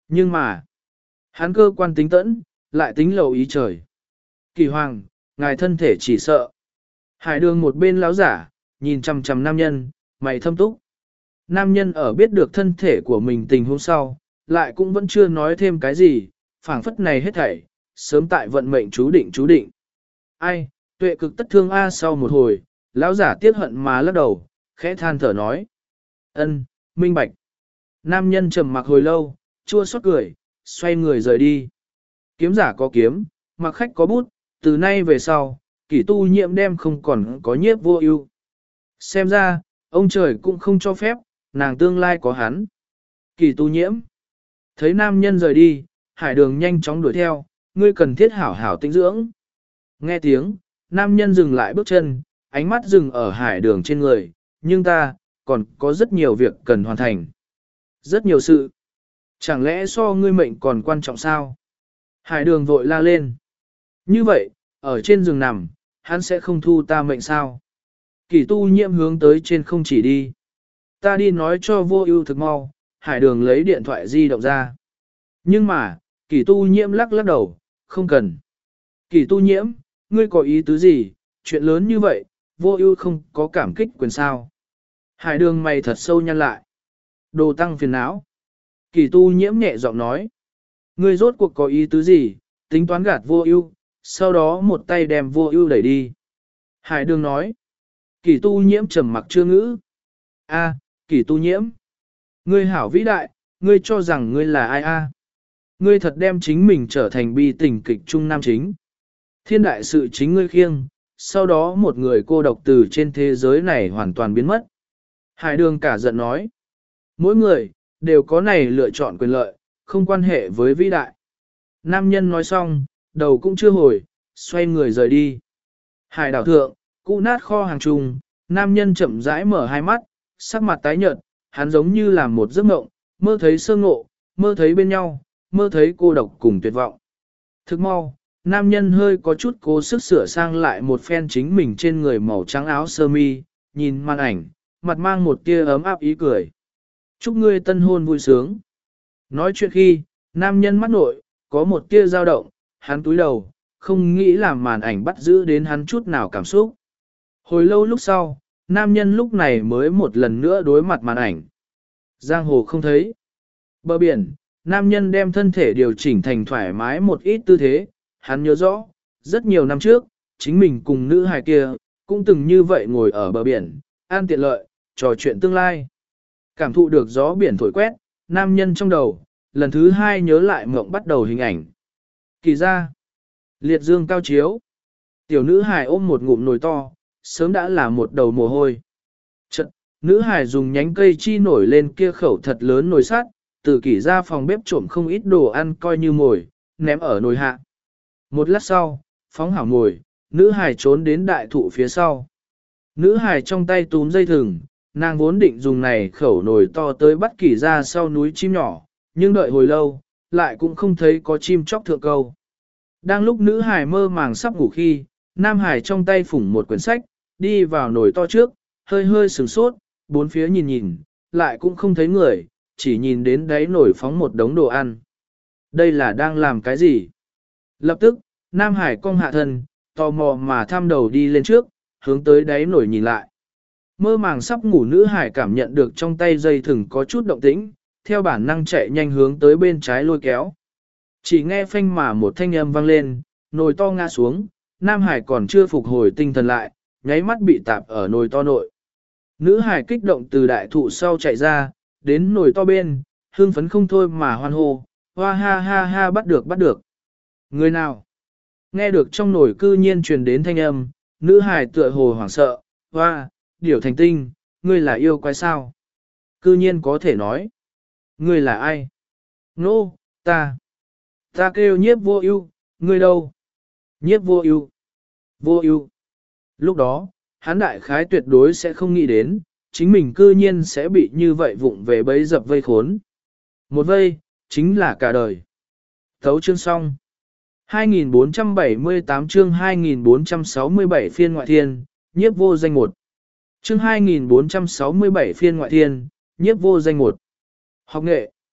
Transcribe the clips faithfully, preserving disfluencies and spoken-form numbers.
Nhưng mà, hắn cơ quan tính tẫn, lại tính lầu ý trời. Kỳ hoàng, ngài thân thể chỉ sợ. Hải đường một bên láo giả, nhìn chằm chằm nam nhân, mày thâm túc. Nam nhân ở biết được thân thể của mình tình huống sau, lại cũng vẫn chưa nói thêm cái gì, phảng phất này hết thảy, sớm tại vận mệnh chú định chú định. Ai, tuệ cực tất thương A sau một hồi, lão giả tiếc hận mà lắc đầu, khẽ than thở nói. Ân, minh bạch. Nam nhân trầm mặc hồi lâu, chua xót cười, xoay người rời đi. Kiếm giả có kiếm, mặc khách có bút, từ nay về sau, kỷ tu nhiễm đem không còn có nhiếp vô ưu. Xem ra, ông trời cũng không cho phép, nàng tương lai có hắn. Kỷ tu nhiễm. Thấy nam nhân rời đi, hải đường nhanh chóng đuổi theo, ngươi cần thiết hảo hảo tinh dưỡng. Nghe tiếng, nam nhân dừng lại bước chân, ánh mắt dừng ở hải đường trên người, nhưng ta, còn có rất nhiều việc cần hoàn thành. Rất nhiều sự. Chẳng lẽ so ngươi mệnh còn quan trọng sao? Hải đường vội la lên. Như vậy, ở trên giường nằm, hắn sẽ không thu ta mệnh sao? Kỳ tu nhiễm hướng tới trên không chỉ đi. Ta đi nói cho vô ưu thực mau, hải đường lấy điện thoại di động ra. Nhưng mà, kỳ tu nhiễm lắc lắc đầu, không cần. Kỳ tu nhiễm, ngươi có ý tứ gì, chuyện lớn như vậy, vô ưu không có cảm kích quyền sao. Hải đường mày thật sâu nhăn lại. Đồ tăng phiền não. Kỳ tu nhiễm nhẹ giọng nói. Ngươi rốt cuộc có ý tứ gì, tính toán gạt vô ưu, sau đó một tay đem vô ưu đẩy đi. Hải đường nói. Kỳ tu nhiễm trầm mặc chưa ngữ. A, kỳ tu nhiễm. Ngươi hảo vĩ đại, ngươi cho rằng ngươi là ai a? Ngươi thật đem chính mình trở thành bi tình kịch trung nam chính. Thiên đại sự chính ngươi khiêng, sau đó một người cô độc từ trên thế giới này hoàn toàn biến mất. Hải đường cả giận nói. Mỗi người, đều có này lựa chọn quyền lợi, không quan hệ với vĩ đại. Nam nhân nói xong, đầu cũng chưa hồi, xoay người rời đi. Hải đảo thượng, cũ nát kho hàng trùng, nam nhân chậm rãi mở hai mắt, sắc mặt tái nhợt, hắn giống như là một giấc mộng, mơ thấy sơ ngộ, mơ thấy bên nhau, mơ thấy cô độc cùng tuyệt vọng. Thức mau, nam nhân hơi có chút cố sức sửa sang lại một phen chính mình trên người màu trắng áo sơ mi, nhìn màn ảnh, mặt mang một tia ấm áp ý cười. Chúc ngươi tân hôn vui sướng. Nói chuyện khi, nam nhân mắt nội, có một tia dao động, hắn túi đầu, không nghĩ làm màn ảnh bắt giữ đến hắn chút nào cảm xúc. Hồi lâu lúc sau, nam nhân lúc này mới một lần nữa đối mặt màn ảnh. Giang hồ không thấy. Bờ biển, nam nhân đem thân thể điều chỉnh thành thoải mái một ít tư thế, hắn nhớ rõ, rất nhiều năm trước, chính mình cùng nữ hài kia, cũng từng như vậy ngồi ở bờ biển, an tiện lợi, trò chuyện tương lai. Cảm thụ được gió biển thổi quét, nam nhân trong đầu, lần thứ hai nhớ lại mộng bắt đầu hình ảnh. Kỳ ra, liệt dương cao chiếu, tiểu nữ hài ôm một ngụm nồi to, sớm đã là một đầu mồ hôi. Chật, nữ hài dùng nhánh cây chi nổi lên kia khẩu thật lớn nồi sắt, từ kỷ ra phòng bếp trộm không ít đồ ăn coi như mồi, ném ở nồi hạ. Một lát sau, phóng hảo mồi, nữ hài trốn đến đại thụ phía sau. Nữ hài trong tay túm dây thừng, nàng vốn định dùng này khẩu nồi to tới bắt kỷ ra sau núi chim nhỏ, nhưng đợi hồi lâu, lại cũng không thấy có chim chóc thượng câu. Đang lúc nữ hài mơ màng sắp ngủ khi, nam hài trong tay phủng một quyển sách, đi vào nồi to trước, hơi hơi sửng sốt, bốn phía nhìn nhìn, lại cũng không thấy người, chỉ nhìn đến đáy nồi phóng một đống đồ ăn. Đây là đang làm cái gì? Lập tức, nam hải cong hạ thân, tò mò mà thăm đầu đi lên trước, hướng tới đáy nồi nhìn lại. Mơ màng sắp ngủ nữ hải cảm nhận được trong tay dây thừng có chút động tĩnh, theo bản năng chạy nhanh hướng tới bên trái lôi kéo. Chỉ nghe phanh mà một thanh âm vang lên, nồi to ngã xuống, nam hải còn chưa phục hồi tinh thần lại, nháy mắt bị tạp ở nồi to nội. Nữ hải kích động từ đại thụ sau chạy ra, đến nồi to bên, hương phấn không thôi mà hoan hô, hoa ha ha ha bắt được bắt được. Người nào? Nghe được trong nồi cư nhiên truyền đến thanh âm, nữ hải tựa hồ hoảng sợ, hoa, điểu thành tinh, ngươi là yêu quái sao? Cư nhiên có thể nói. Ngươi là ai? Nô, no, ta. Ta kêu nhiếp vô ưu, ngươi đâu? Nhiếp vô ưu. Vô ưu. Lúc đó, hắn đại khái tuyệt đối sẽ không nghĩ đến, chính mình cư nhiên sẽ bị như vậy vụng về bấy dập vây khốn. Một vây, chính là cả đời. Thấu chương xong. hai nghìn bốn trăm bảy mươi tám chương hai nghìn bốn trăm sáu mươi bảy phiên ngoại thiên, nhiếp vô danh một. Chương hai nghìn bốn trăm sáu mươi bảy phiên ngoại thiên, nhiếp vô danh một. Học nghệ.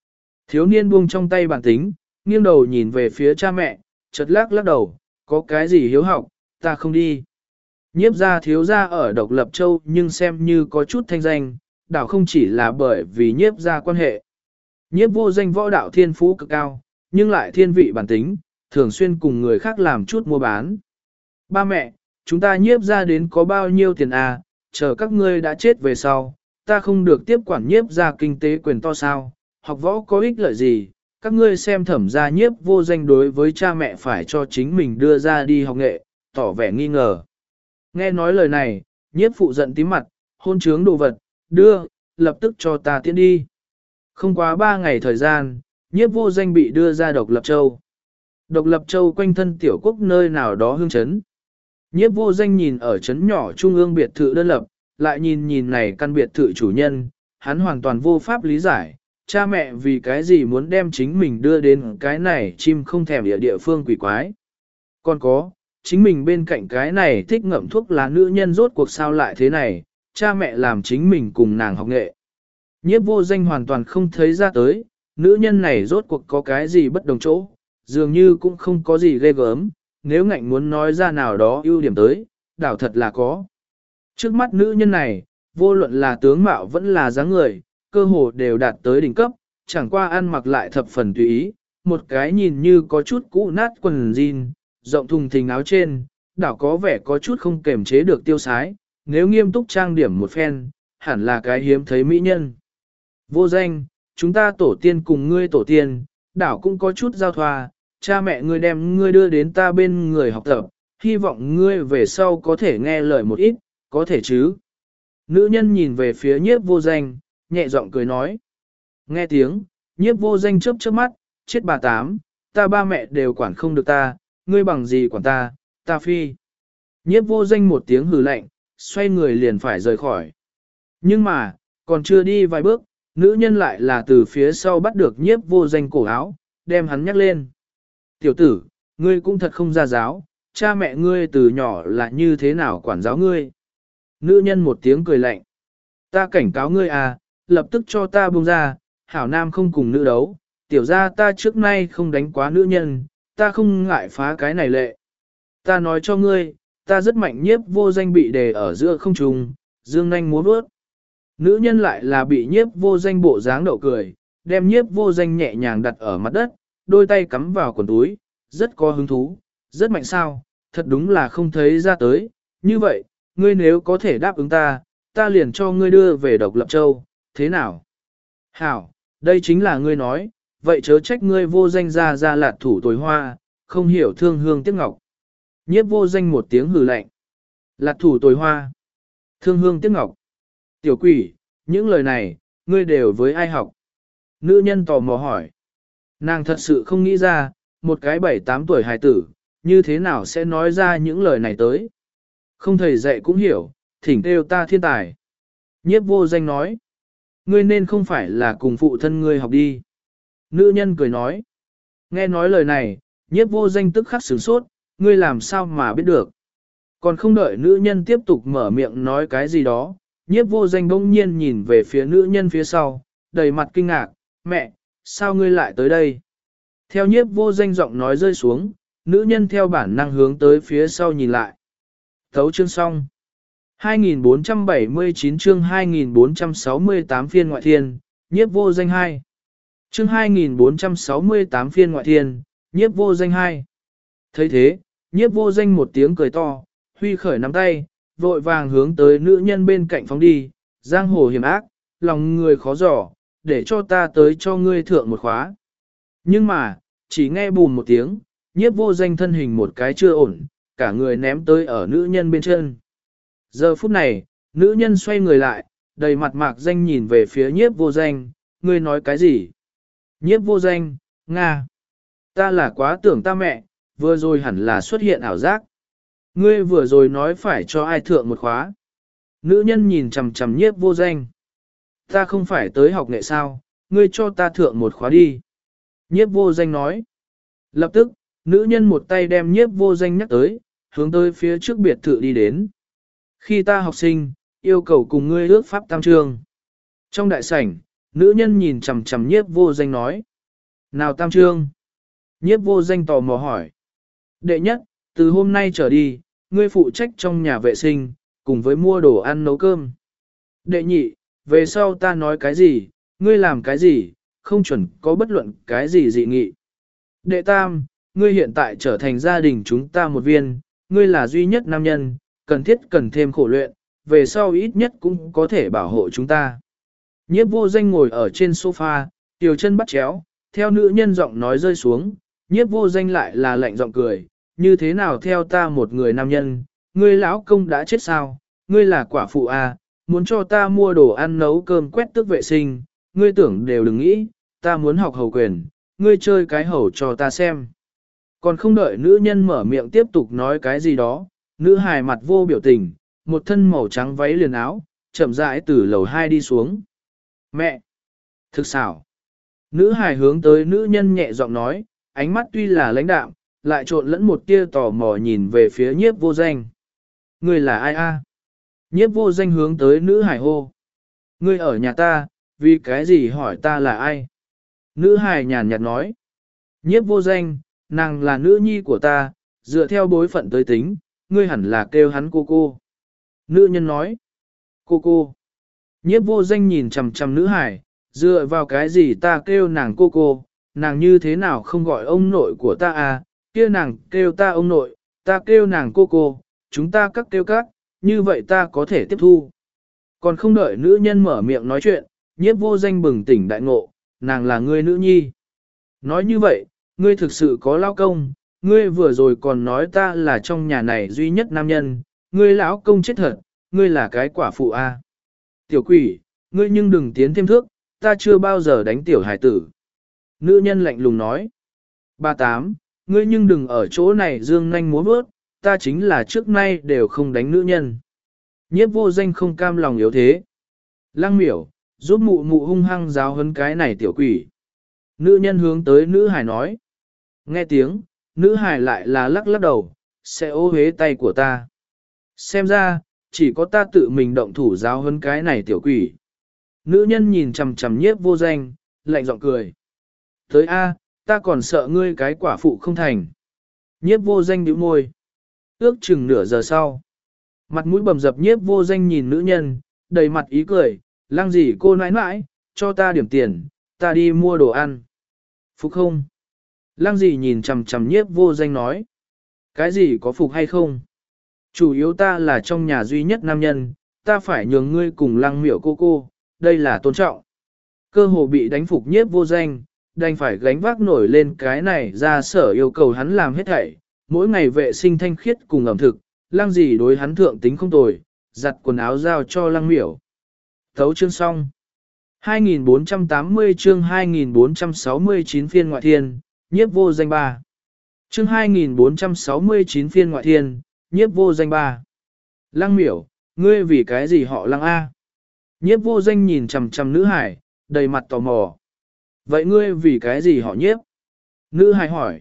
Thiếu niên buông trong tay bản tính, nghiêng đầu nhìn về phía cha mẹ, chợt lắc lắc đầu, có cái gì hiếu học, ta không đi. Nhiếp gia thiếu gia ở độc lập châu nhưng xem như có chút thanh danh, đảo không chỉ là bởi vì nhiếp gia quan hệ. Nhiếp vô danh võ đạo thiên phú cực cao, nhưng lại thiên vị bản tính, thường xuyên cùng người khác làm chút mua bán. Ba mẹ, chúng ta nhiếp ra đến có bao nhiêu tiền à, chờ các ngươi đã chết về sau, ta không được tiếp quản nhiếp ra kinh tế quyền to sao, học võ có ích lợi gì, các ngươi xem thẩm gia nhiếp vô danh đối với cha mẹ phải cho chính mình đưa ra đi học nghệ, tỏ vẻ nghi ngờ. Nghe nói lời này, nhiếp phụ giận tím mặt, hôn trướng đồ vật, đưa, lập tức cho ta tiễn đi. Không quá ba ngày thời gian, nhiếp vô danh bị đưa ra độc lập châu. Độc lập châu quanh thân tiểu quốc nơi nào đó hương chấn. Nhiếp vô danh nhìn ở chấn nhỏ trung ương biệt thự đơn lập, lại nhìn nhìn này căn biệt thự chủ nhân, hắn hoàn toàn vô pháp lý giải, cha mẹ vì cái gì muốn đem chính mình đưa đến cái này chim không thèm địa địa phương quỷ quái. Còn có, chính mình bên cạnh cái này thích ngậm thuốc lá nữ nhân rốt cuộc sao lại thế này, cha mẹ làm chính mình cùng nàng học nghệ. Nhiếp vô danh hoàn toàn không thấy ra tới, nữ nhân này rốt cuộc có cái gì bất đồng chỗ, dường như cũng không có gì ghê gớm, nếu ngạnh muốn nói ra nào đó ưu điểm tới, đảo thật là có. Trước mắt nữ nhân này, vô luận là tướng mạo vẫn là dáng người, cơ hồ đều đạt tới đỉnh cấp, chẳng qua ăn mặc lại thập phần tùy ý, một cái nhìn như có chút cũ nát quần jean, rộng thùng thình áo trên, đảo có vẻ có chút không kềm chế được tiêu sái, nếu nghiêm túc trang điểm một phen, hẳn là cái hiếm thấy mỹ nhân. Vô danh, chúng ta tổ tiên cùng ngươi tổ tiên, đảo cũng có chút giao thoa, cha mẹ ngươi đem ngươi đưa đến ta bên người học tập, hy vọng ngươi về sau có thể nghe lời một ít, có thể chứ. Nữ nhân nhìn về phía nhiếp vô danh, nhẹ giọng cười nói. Nghe tiếng, nhiếp vô danh chớp chớp mắt, chết bà tám, ta ba mẹ đều quản không được ta, ngươi bằng gì quản ta, ta phi. Nhiếp vô danh một tiếng hừ lạnh, xoay người liền phải rời khỏi. Nhưng mà, còn chưa đi vài bước, nữ nhân lại là từ phía sau bắt được nhiếp vô danh cổ áo, đem hắn nhắc lên. Tiểu tử, ngươi cũng thật không ra giáo, cha mẹ ngươi từ nhỏ là như thế nào quản giáo ngươi. Nữ nhân một tiếng cười lạnh. Ta cảnh cáo ngươi à, lập tức cho ta buông ra, hảo nam không cùng nữ đấu, tiểu ra ta trước nay không đánh quá nữ nhân, ta không ngại phá cái này lệ. Ta nói cho ngươi, ta rất mạnh nhiếp vô danh bị đề ở giữa không trung, dương nanh múa bước. Nữ nhân lại là bị nhiếp vô danh bộ dáng đậu cười, đem nhiếp vô danh nhẹ nhàng đặt ở mặt đất, đôi tay cắm vào quần túi, rất có hứng thú, rất mạnh sao, thật đúng là không thấy ra tới. Như vậy, ngươi nếu có thể đáp ứng ta, ta liền cho ngươi đưa về độc lập châu, thế nào? Hảo, đây chính là ngươi nói, vậy chớ trách ngươi vô danh ra ra lạt thủ tồi hoa, không hiểu thương hương tiếc ngọc. Nhiếp vô danh một tiếng hừ lạnh. Lạt thủ tồi hoa, thương hương tiếc ngọc. Tiểu quỷ, những lời này, ngươi đều với ai học? Nữ nhân tò mò hỏi. Nàng thật sự không nghĩ ra, một cái bảy tám tuổi hài tử, như thế nào sẽ nói ra những lời này tới. Không thầy dạy cũng hiểu, thỉnh kêu ta thiên tài. Nhiếp vô danh nói. Ngươi nên không phải là cùng phụ thân ngươi học đi. Nữ nhân cười nói. Nghe nói lời này, nhiếp vô danh tức khắc sửng sốt, ngươi làm sao mà biết được. Còn không đợi nữ nhân tiếp tục mở miệng nói cái gì đó, nhiếp vô danh bỗng nhiên nhìn về phía nữ nhân phía sau, đầy mặt kinh ngạc, mẹ, sao ngươi lại tới đây? Theo nhiếp vô danh giọng nói rơi xuống, nữ nhân theo bản năng hướng tới phía sau nhìn lại. Thấu chương xong. hai nghìn bốn trăm bảy mươi chín chương hai nghìn bốn trăm sáu mươi tám phiên ngoại thiên, nhiếp vô danh hai. Chương hai nghìn bốn trăm sáu mươi tám phiên ngoại thiên, nhiếp vô danh hai. thấy thế, nhiếp vô danh một tiếng cười to, huy khởi nắm tay, vội vàng hướng tới nữ nhân bên cạnh phóng đi, giang hồ hiểm ác, lòng người khó dò, để cho ta tới cho ngươi thượng một khóa. Nhưng mà, chỉ nghe bùn một tiếng, nhiếp vô danh thân hình một cái chưa ổn, cả người ném tới ở nữ nhân bên chân. Giờ phút này, nữ nhân xoay người lại, đầy mặt mạc danh nhìn về phía nhiếp vô danh, ngươi nói cái gì? Nhiếp vô danh, Nga. Ta là quá tưởng ta mẹ, vừa rồi hẳn là xuất hiện ảo giác. Ngươi vừa rồi nói phải cho ai thượng một khóa. Nữ nhân nhìn chằm chằm nhiếp vô danh. Ta không phải tới học nghệ sao, ngươi cho ta thượng một khóa đi. Nhiếp vô danh nói. Lập tức, nữ nhân một tay đem nhiếp vô danh nhắc tới, hướng tới phía trước biệt thự đi đến. Khi ta học sinh, yêu cầu cùng ngươi ước pháp tam trường. Trong đại sảnh, nữ nhân nhìn chằm chằm nhiếp vô danh nói. Nào tam trương? Nhiếp vô danh tò mò hỏi. Đệ nhất, từ hôm nay trở đi, ngươi phụ trách trong nhà vệ sinh, cùng với mua đồ ăn nấu cơm. Đệ nhị, về sau ta nói cái gì, ngươi làm cái gì, không chuẩn có bất luận cái gì dị nghị. Đệ tam, ngươi hiện tại trở thành gia đình chúng ta một viên, ngươi là duy nhất nam nhân, cần thiết cần thêm khổ luyện, về sau ít nhất cũng có thể bảo hộ chúng ta. Nhiếp vô danh ngồi ở trên sofa, tiểu chân bắt chéo, theo nữ nhân giọng nói rơi xuống, nhiếp vô danh lại là lạnh giọng cười, như thế nào theo ta một người nam nhân, ngươi lão công đã chết sao, ngươi là quả phụ à, muốn cho ta mua đồ ăn nấu cơm quét tước vệ sinh, ngươi tưởng đều đừng nghĩ, ta muốn học hầu quyền, ngươi chơi cái hầu cho ta xem. Còn không đợi nữ nhân mở miệng tiếp tục nói cái gì đó, nữ hài mặt vô biểu tình, một thân màu trắng váy liền áo, chậm rãi từ lầu hai đi xuống. Mẹ! Thực xảo! Nữ hài hướng tới nữ nhân nhẹ giọng nói, ánh mắt tuy là lãnh đạm, lại trộn lẫn một tia tò mò nhìn về phía nhiếp vô danh. Ngươi là ai a? Nhiếp vô danh hướng tới nữ hài hô. Ngươi ở nhà ta, vì cái gì hỏi ta là ai? Nữ hài nhàn nhạt nói. Nhiếp vô danh, nàng là nữ nhi của ta, dựa theo bối phận tới tính, ngươi hẳn là kêu hắn cô cô. Nữ nhân nói. Cô cô. Nhiếp vô danh nhìn chằm chằm nữ hài, dựa vào cái gì ta kêu nàng cô cô, nàng như thế nào không gọi ông nội của ta à, kia nàng kêu ta ông nội, ta kêu nàng cô cô, chúng ta các kêu các, như vậy ta có thể tiếp thu. Còn không đợi nữ nhân mở miệng nói chuyện, nhiếp vô danh bừng tỉnh đại ngộ, nàng là ngươi nữ nhi. Nói như vậy, ngươi thực sự có lao công, ngươi vừa rồi còn nói ta là trong nhà này duy nhất nam nhân, ngươi lão công chết thật, ngươi là cái quả phụ a. À. Tiểu quỷ, ngươi nhưng đừng tiến thêm thước, ta chưa bao giờ đánh tiểu hải tử. Nữ nhân lạnh lùng nói. Ba tám, ngươi nhưng đừng ở chỗ này dương nanh múa bước, ta chính là trước nay đều không đánh nữ nhân. Nhiếp vô danh không cam lòng yếu thế. Lăng miểu, giúp mụ mụ hung hăng giáo huấn cái này tiểu quỷ. Nữ nhân hướng tới nữ hải nói. Nghe tiếng, nữ hải lại là lắc lắc đầu, sẽ ô hế tay của ta. Xem ra, chỉ có ta tự mình động thủ giáo huấn cái này tiểu quỷ. Nữ nhân nhìn chằm chằm nhiếp vô danh, lạnh giọng cười. Tới A, ta còn sợ ngươi cái quả phụ không thành. Nhiếp vô danh nhíu môi. Ước chừng nửa giờ sau. Mặt mũi bầm dập nhiếp vô danh nhìn nữ nhân, đầy mặt ý cười, lăng gì cô nãi nãi, cho ta điểm tiền, ta đi mua đồ ăn. Phục không? Lăng gì nhìn chằm chằm nhiếp vô danh nói. Cái gì có phục hay không? Chủ yếu ta là trong nhà duy nhất nam nhân, ta phải nhường ngươi cùng lăng miểu cô cô, đây là tôn trọng. Cơ hồ bị đánh phục nhiếp vô danh, đành phải gánh vác nổi lên cái này ra sở yêu cầu hắn làm hết thảy, mỗi ngày vệ sinh thanh khiết cùng ẩm thực, lăng gì đối hắn thượng tính không tồi, giặt quần áo giao cho lăng miểu. Thấu chương xong. hai nghìn bốn trăm tám mươi chương hai nghìn bốn trăm sáu mươi chín phiên ngoại thiên, nhiếp vô danh ba. Chương hai nghìn bốn trăm sáu mươi chín phiên ngoại thiên, nhiếp vô danh ba. Lăng miểu, ngươi vì cái gì họ lăng A? Nhiếp vô danh nhìn chằm chằm nữ hải, đầy mặt tò mò. Vậy ngươi vì cái gì họ nhiếp? Nữ hải hỏi.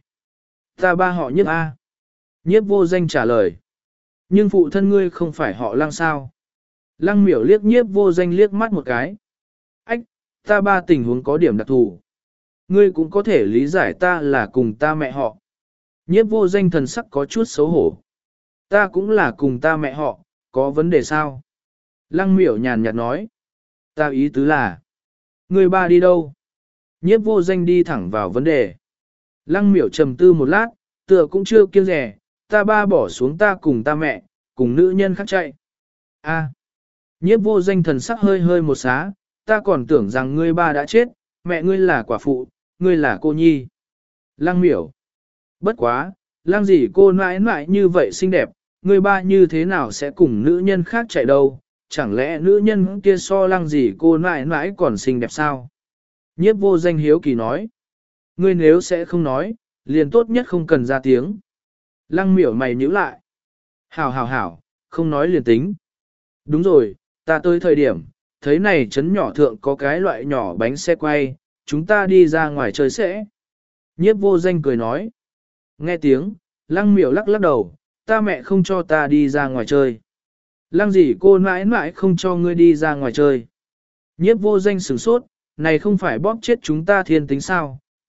Ta ba họ nhiếp A. Nhiếp vô danh trả lời. Nhưng phụ thân ngươi không phải họ lăng sao? Lăng miểu liếc nhiếp vô danh liếc mắt một cái. Ách, ta ba tình huống có điểm đặc thù. Ngươi cũng có thể lý giải ta là cùng ta mẹ họ. Nhiếp vô danh thần sắc có chút xấu hổ. Ta cũng là cùng ta mẹ họ, có vấn đề sao? Lăng miểu nhàn nhạt nói. Ta ý tứ là. Ngươi ba đi đâu? Nhiếp vô danh đi thẳng vào vấn đề. Lăng miểu trầm tư một lát, tựa cũng chưa kiêng rẻ, ta ba bỏ xuống ta cùng ta mẹ, cùng nữ nhân khác chạy. A. Nhiếp vô danh thần sắc hơi hơi một xá, ta còn tưởng rằng ngươi ba đã chết, mẹ ngươi là quả phụ, ngươi là cô nhi. Lăng miểu. Bất quá, lăng gì cô nãi nãi như vậy xinh đẹp, ngươi ba như thế nào sẽ cùng nữ nhân khác chạy đâu, chẳng lẽ nữ nhân kia so lăng gì cô nãi nãi còn xinh đẹp sao? Nhiếp vô danh hiếu kỳ nói. Ngươi nếu sẽ không nói, liền tốt nhất không cần ra tiếng. Lăng miểu mày nhíu lại. Hảo hảo hảo, không nói liền tính. Đúng rồi, ta tới thời điểm, thấy này trấn nhỏ thượng có cái loại nhỏ bánh xe quay, chúng ta đi ra ngoài chơi sẽ. Nhiếp vô danh cười nói. Nghe tiếng, lăng miểu lắc lắc đầu, ta mẹ không cho ta đi ra ngoài chơi. Lăng gì cô mãi mãi không cho ngươi đi ra ngoài chơi. Nhiếp vô danh sửng sốt, này không phải bóp chết chúng ta thiên tính sao,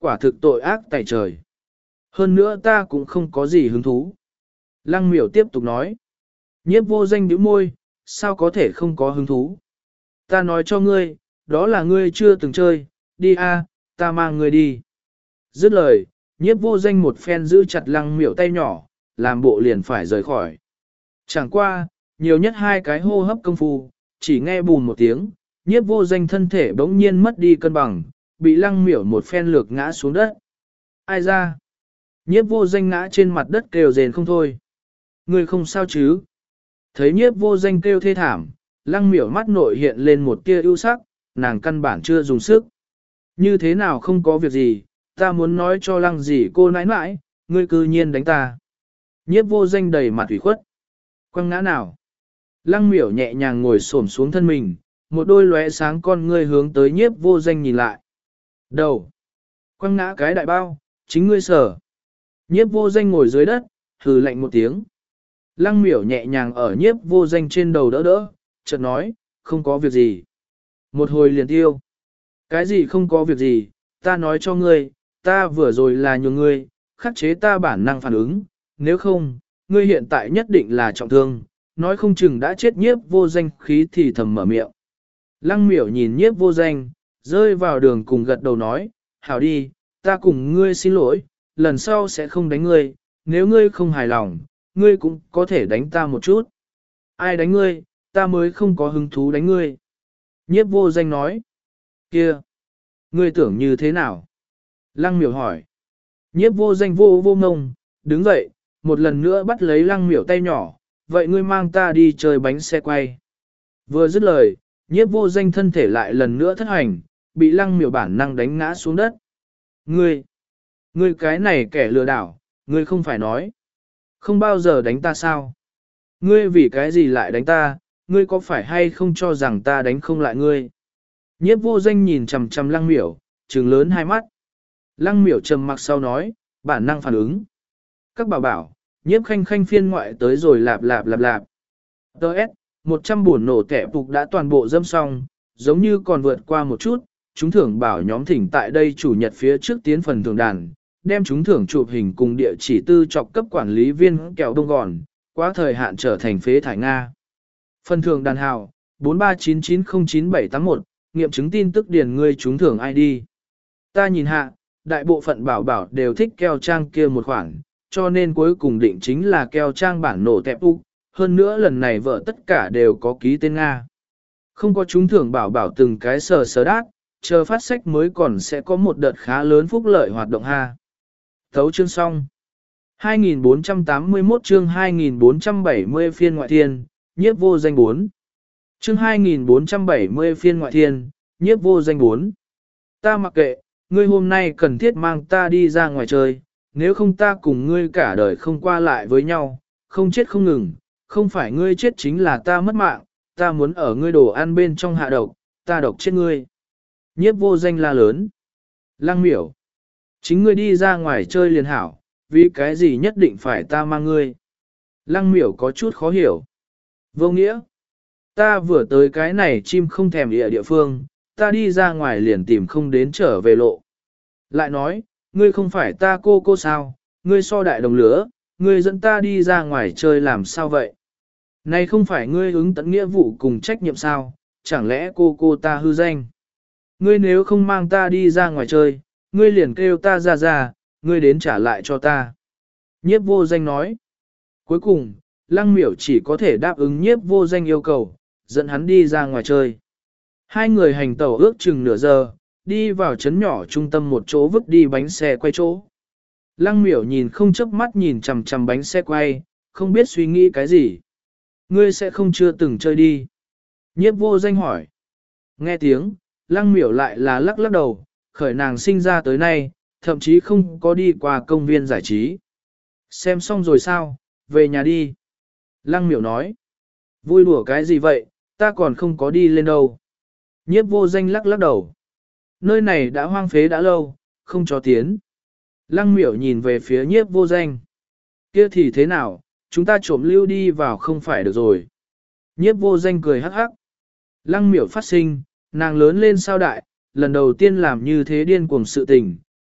quả thực tội ác tại trời. Hơn nữa ta cũng không có gì hứng thú. Lăng miểu tiếp tục nói. Nhiếp vô danh bĩu môi, sao có thể không có hứng thú. Ta nói cho ngươi, đó là ngươi chưa từng chơi, đi a, ta mang ngươi đi. Dứt lời, nhiếp vô danh một phen giữ chặt lăng miểu tay nhỏ, làm bộ liền phải rời khỏi. Chẳng qua, nhiều nhất hai cái hô hấp công phu, chỉ nghe bùn một tiếng, nhiếp vô danh thân thể bỗng nhiên mất đi cân bằng, bị lăng miểu một phen lược ngã xuống đất. Ai ra? Nhiếp vô danh ngã trên mặt đất kêu rền không thôi. Ngươi không sao chứ? Thấy nhiếp vô danh kêu thê thảm, lăng miểu mắt nội hiện lên một tia ưu sắc, nàng căn bản chưa dùng sức. Như thế nào không có việc gì, ta muốn nói cho lăng gì cô nãi nãi, ngươi cư nhiên đánh ta. Nhiếp vô danh đầy mặt ủy khuất. Quăng ngã nào? Lăng miểu nhẹ nhàng ngồi xổm xuống thân mình, một đôi lóe sáng con ngươi hướng tới nhiếp vô danh nhìn lại. Đầu. Quăng ngã cái đại bao, chính ngươi sở. Nhiếp vô danh ngồi dưới đất, hừ lạnh một tiếng. Lăng miểu nhẹ nhàng ở nhiếp vô danh trên đầu đỡ đỡ, chợt nói, không có việc gì. Một hồi liền tiêu. Cái gì không có việc gì, ta nói cho ngươi, ta vừa rồi là nhường ngươi, khắc chế ta bản năng phản ứng, nếu không, ngươi hiện tại nhất định là trọng thương, nói không chừng đã chết nhiếp vô danh khí thì thầm mở miệng. Lăng miểu nhìn nhiếp vô danh, rơi vào đường cùng gật đầu nói, hảo đi, ta cùng ngươi xin lỗi, lần sau sẽ không đánh ngươi, nếu ngươi không hài lòng, ngươi cũng có thể đánh ta một chút. Ai đánh ngươi, ta mới không có hứng thú đánh ngươi. Nhiếp vô danh nói, kia, ngươi tưởng như thế nào? Lăng miểu hỏi. Nhiếp vô danh vô vô ngông, đứng dậy, một lần nữa bắt lấy lăng miểu tay nhỏ, vậy ngươi mang ta đi chơi bánh xe quay. Vừa dứt lời, nhiếp vô danh thân thể lại lần nữa thất hành, bị lăng miểu bản năng đánh ngã xuống đất. Ngươi, ngươi cái này kẻ lừa đảo, ngươi không phải nói. Không bao giờ đánh ta sao? Ngươi vì cái gì lại đánh ta, ngươi có phải hay không cho rằng ta đánh không lại ngươi? Nhiếp vô danh nhìn chằm chằm lăng miểu, trừng lớn hai mắt. Lăng miểu trầm mặc sau nói, bản năng phản ứng. Các bảo bảo, nhiếp khanh khanh phiên ngoại tới rồi lạp lạp lạp lạp. Đợt, một trăm buồn nổ kẻ phục đã toàn bộ dâm xong, giống như còn vượt qua một chút, chúng thưởng bảo nhóm thỉnh tại đây chủ nhật phía trước tiến phần thưởng đàn, đem chúng thưởng chụp hình cùng địa chỉ tư chọc cấp quản lý viên kẹo đông gòn, quá thời hạn trở thành phế thải Nga. Phần thưởng đàn hào, bốn ba chín chín không chín bảy tám một, nghiệm chứng tin tức điền người chúng thưởng i đê. Ta nhìn hạ, đại bộ phận bảo bảo đều thích keo trang kia một khoản, cho nên cuối cùng định chính là keo trang bản nổ tẹp úc, hơn nữa lần này vợ tất cả đều có ký tên Nga. Không có chúng thưởng bảo bảo từng cái sờ sờ đát, chờ phát sách mới còn sẽ có một đợt khá lớn phúc lợi hoạt động ha. Thấu chương xong. hai nghìn bốn trăm tám mươi mốt chương hai nghìn bốn trăm bảy mươi phiên ngoại thiên, nhiếp vô danh bốn. Chương hai nghìn bốn trăm bảy mươi phiên ngoại thiên, nhiếp vô danh bốn. Ta mặc kệ, ngươi hôm nay cần thiết mang ta đi ra ngoài chơi, nếu không ta cùng ngươi cả đời không qua lại với nhau, không chết không ngừng, không phải ngươi chết chính là ta mất mạng, ta muốn ở ngươi đồ ăn bên trong hạ độc, ta độc chết ngươi. Nhiếp vô danh la lớn. Lăng miểu. Chính ngươi đi ra ngoài chơi liền hảo, vì cái gì nhất định phải ta mang ngươi. Lăng miểu có chút khó hiểu. Vô nghĩa. Ta vừa tới cái này chim không thèm địa địa phương, ta đi ra ngoài liền tìm không đến trở về lộ. Lại nói, ngươi không phải ta cô cô sao, ngươi so đại đồng lứa, ngươi dẫn ta đi ra ngoài chơi làm sao vậy? Này không phải ngươi ứng tận nghĩa vụ cùng trách nhiệm sao, chẳng lẽ cô cô ta hư danh? Ngươi nếu không mang ta đi ra ngoài chơi, ngươi liền kêu ta ra ra, ngươi đến trả lại cho ta. Nhiếp vô danh nói. Cuối cùng, lăng miểu chỉ có thể đáp ứng nhiếp vô danh yêu cầu, dẫn hắn đi ra ngoài chơi. Hai người hành tẩu ước chừng nửa giờ, đi vào trấn nhỏ trung tâm một chỗ vứt đi bánh xe quay chỗ. Lăng miểu nhìn không chớp mắt nhìn chằm chằm bánh xe quay, không biết suy nghĩ cái gì. Ngươi sẽ không chưa từng chơi đi. Nhiếp vô danh hỏi. Nghe tiếng, lăng miểu lại là lắc lắc đầu, khởi nàng sinh ra tới nay, thậm chí không có đi qua công viên giải trí. Xem xong rồi sao, về nhà đi. Lăng miểu nói. Vui đùa cái gì vậy, ta còn không có đi lên đâu. Nhiếp vô danh lắc lắc đầu. Nơi này đã hoang phế đã lâu, không cho tiến. Lăng miểu nhìn về phía nhiếp vô danh. Kia thì thế nào, chúng ta trộm lưu đi vào không phải được rồi. Nhiếp vô danh cười hắc hắc. Lăng miểu phát sinh, nàng lớn lên sao đại, lần đầu tiên làm như thế điên cuồng sự tình,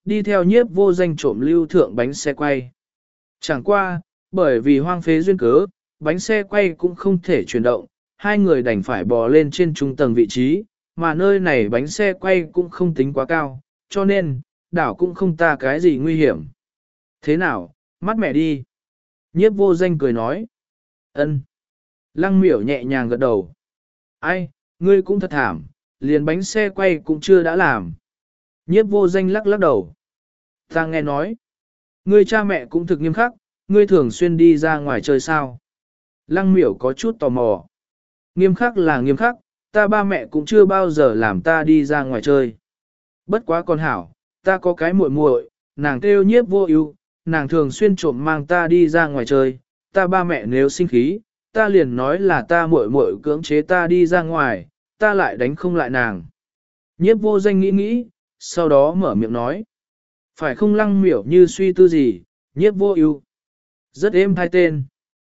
đi theo nhiếp vô danh trộm lưu thượng bánh xe quay. Chẳng qua, bởi vì hoang phế duyên cớ, bánh xe quay cũng không thể chuyển động, hai người đành phải bò lên trên trung tầng vị trí, mà nơi này bánh xe quay cũng không tính quá cao, cho nên, đảo cũng không ta cái gì nguy hiểm. Thế nào, mắt mẹ đi. Nhiếp vô danh cười nói. Ân. Lăng miểu nhẹ nhàng gật đầu. Ai, ngươi cũng thật thảm, liền bánh xe quay cũng chưa đã làm. Nhiếp vô danh lắc lắc đầu. Ta nghe nói. Ngươi cha mẹ cũng thực nghiêm khắc, ngươi thường xuyên đi ra ngoài chơi sao. Lăng miểu có chút tò mò. Nghiêm khắc là nghiêm khắc, ta ba mẹ cũng chưa bao giờ làm ta đi ra ngoài chơi. Bất quá con hảo, ta có cái muội muội, nàng kêu nhiếp vô ưu, nàng thường xuyên trộm mang ta đi ra ngoài chơi, ta ba mẹ nếu sinh khí, ta liền nói là ta muội muội cưỡng chế ta đi ra ngoài, ta lại đánh không lại nàng. Nhiếp vô danh nghĩ nghĩ, sau đó mở miệng nói. Phải không lăng miểu như suy tư gì, nhiếp vô ưu. Rất êm hai tên.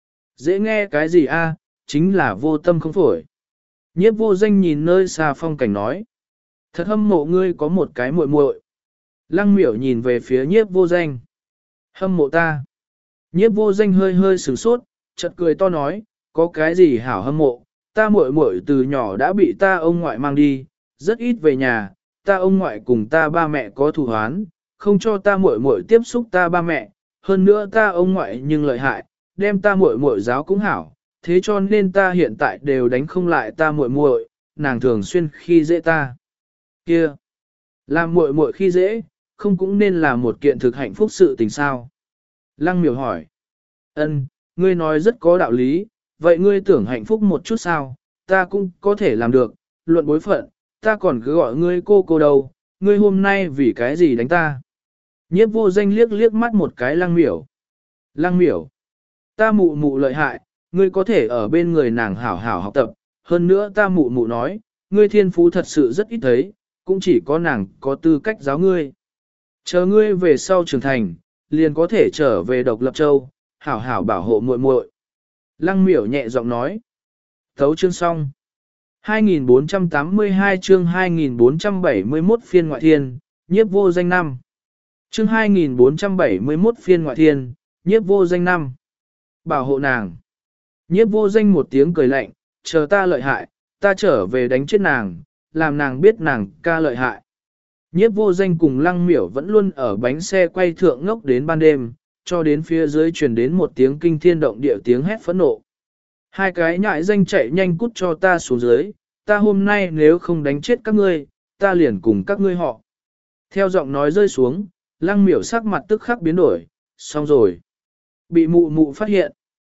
Dễ nghe cái gì a? Chính là vô tâm không phổi. Nhiếp vô danh nhìn nơi xa phong cảnh nói. Thật hâm mộ ngươi có một cái muội muội. Lăng miểu nhìn về phía nhiếp vô danh. Hâm mộ ta. Nhiếp vô danh hơi hơi sửng sốt, chợt cười to nói, có cái gì hảo hâm mộ, ta muội muội từ nhỏ đã bị ta ông ngoại mang đi, rất ít về nhà, ta ông ngoại cùng ta ba mẹ có thù hoán, không cho ta muội muội tiếp xúc ta ba mẹ, hơn nữa ta ông ngoại nhưng lợi hại, đem ta muội muội giáo cũng hảo, thế cho nên ta hiện tại đều đánh không lại ta muội muội, nàng thường xuyên khi dễ ta. Kia, làm muội muội khi dễ, không cũng nên là một kiện thực hạnh phúc sự tình sao? Lăng miểu hỏi. Ân, ngươi nói rất có đạo lý, vậy ngươi tưởng hạnh phúc một chút sao? Ta cũng có thể làm được, luận bối phận, ta còn cứ gọi ngươi cô cô đâu, ngươi hôm nay vì cái gì đánh ta? Nhiếp vô danh liếc liếc mắt một cái lăng miểu. Lăng miểu, ta mụ mụ lợi hại, ngươi có thể ở bên người nàng hảo hảo học tập, hơn nữa ta mụ mụ nói, ngươi thiên phú thật sự rất ít thấy, cũng chỉ có nàng có tư cách giáo ngươi. Chờ ngươi về sau trưởng thành, liền có thể trở về độc lập châu, hảo hảo bảo hộ muội muội. Lăng miểu nhẹ giọng nói. Thấu chương xong. hai nghìn bốn trăm tám mươi hai chương hai nghìn bốn trăm bảy mươi mốt phiên ngoại thiên, nhiếp vô danh năm. Chương hai nghìn bốn trăm bảy mươi mốt phiên ngoại thiên, nhiếp vô danh năm. Bảo hộ nàng. Nhiếp vô danh một tiếng cười lạnh, chờ ta lợi hại, ta trở về đánh chết nàng, làm nàng biết nàng ca lợi hại. Nhiếp vô danh cùng lăng miểu vẫn luôn ở bánh xe quay thượng ngốc đến ban đêm, cho đến phía dưới truyền đến một tiếng kinh thiên động địa tiếng hét phẫn nộ. Hai cái nhại danh chạy nhanh cút cho ta xuống dưới, ta hôm nay nếu không đánh chết các ngươi, ta liền cùng các ngươi họ. Theo giọng nói rơi xuống, lăng miểu sắc mặt tức khắc biến đổi, xong rồi. Bị mụ mụ phát hiện.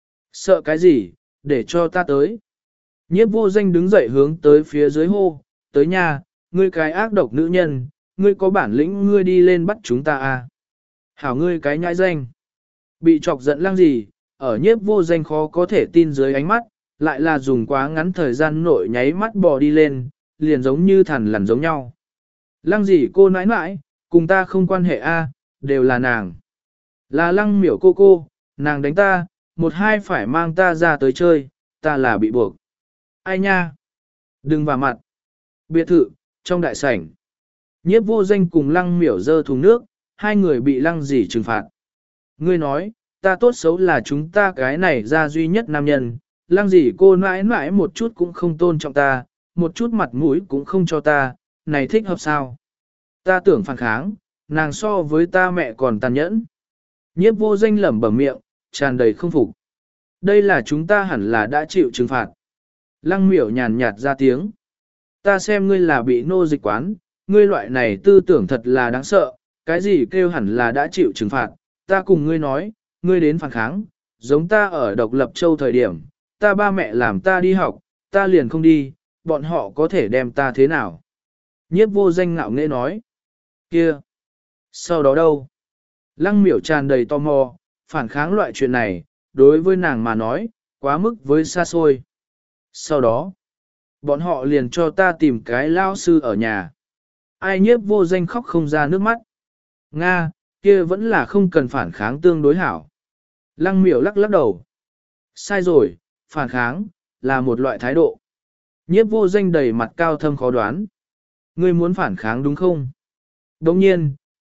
Sợ cái gì, để cho ta tới. Nhiếp vô danh đứng dậy hướng tới phía dưới hô, tới nhà, ngươi cái ác độc nữ nhân, ngươi có bản lĩnh ngươi đi lên bắt chúng ta à. Hảo ngươi cái nhãi danh. Bị chọc giận lăng gì, ở nhiếp vô danh khó có thể tin dưới ánh mắt, lại là dùng quá ngắn thời gian nội nháy mắt bò đi lên, liền giống như thằn lằn giống nhau. Lăng gì cô nãi nãi, cùng ta không quan hệ a, đều là nàng. Là lăng miểu cô cô, nàng đánh ta, một hai phải mang ta ra tới chơi, ta là bị buộc. Ai nha? Đừng vào mặt. Biệt thự, trong đại sảnh. Nhiếp vô danh cùng lăng miểu dơ thùng nước, hai người bị lăng gì trừng phạt. Ngươi nói, ta tốt xấu là chúng ta cái này ra duy nhất nam nhân, lăng gì cô mãi mãi một chút cũng không tôn trọng ta, một chút mặt mũi cũng không cho ta, này thích hợp sao? Ta tưởng phản kháng, nàng so với ta mẹ còn tàn nhẫn. Nhiếp vô danh lẩm bẩm miệng, tràn đầy không phục. Đây là chúng ta hẳn là đã chịu trừng phạt. Lăng miểu nhàn nhạt ra tiếng. Ta xem ngươi là bị nô dịch quán, ngươi loại này tư tưởng thật là đáng sợ, cái gì kêu hẳn là đã chịu trừng phạt. Ta cùng ngươi nói, ngươi đến phản kháng, giống ta ở độc lập châu thời điểm, ta ba mẹ làm ta đi học, ta liền không đi, bọn họ có thể đem ta thế nào. Nhiếp vô danh ngạo nghễ nói. Kia! Sau đó đâu? Lăng miểu tràn đầy tò mò, phản kháng loại chuyện này, đối với nàng mà nói, quá mức với xa xôi. Sau đó, bọn họ liền cho ta tìm cái lao sư ở nhà. Ai nhiếp vô danh khóc không ra nước mắt. Nga, kia vẫn là không cần phản kháng tương đối hảo. Lăng miểu lắc lắc đầu. Sai rồi, phản kháng, là một loại thái độ. Nhiếp vô danh đầy mặt cao thâm khó đoán. Ngươi muốn phản kháng đúng không? Đồng nhiên,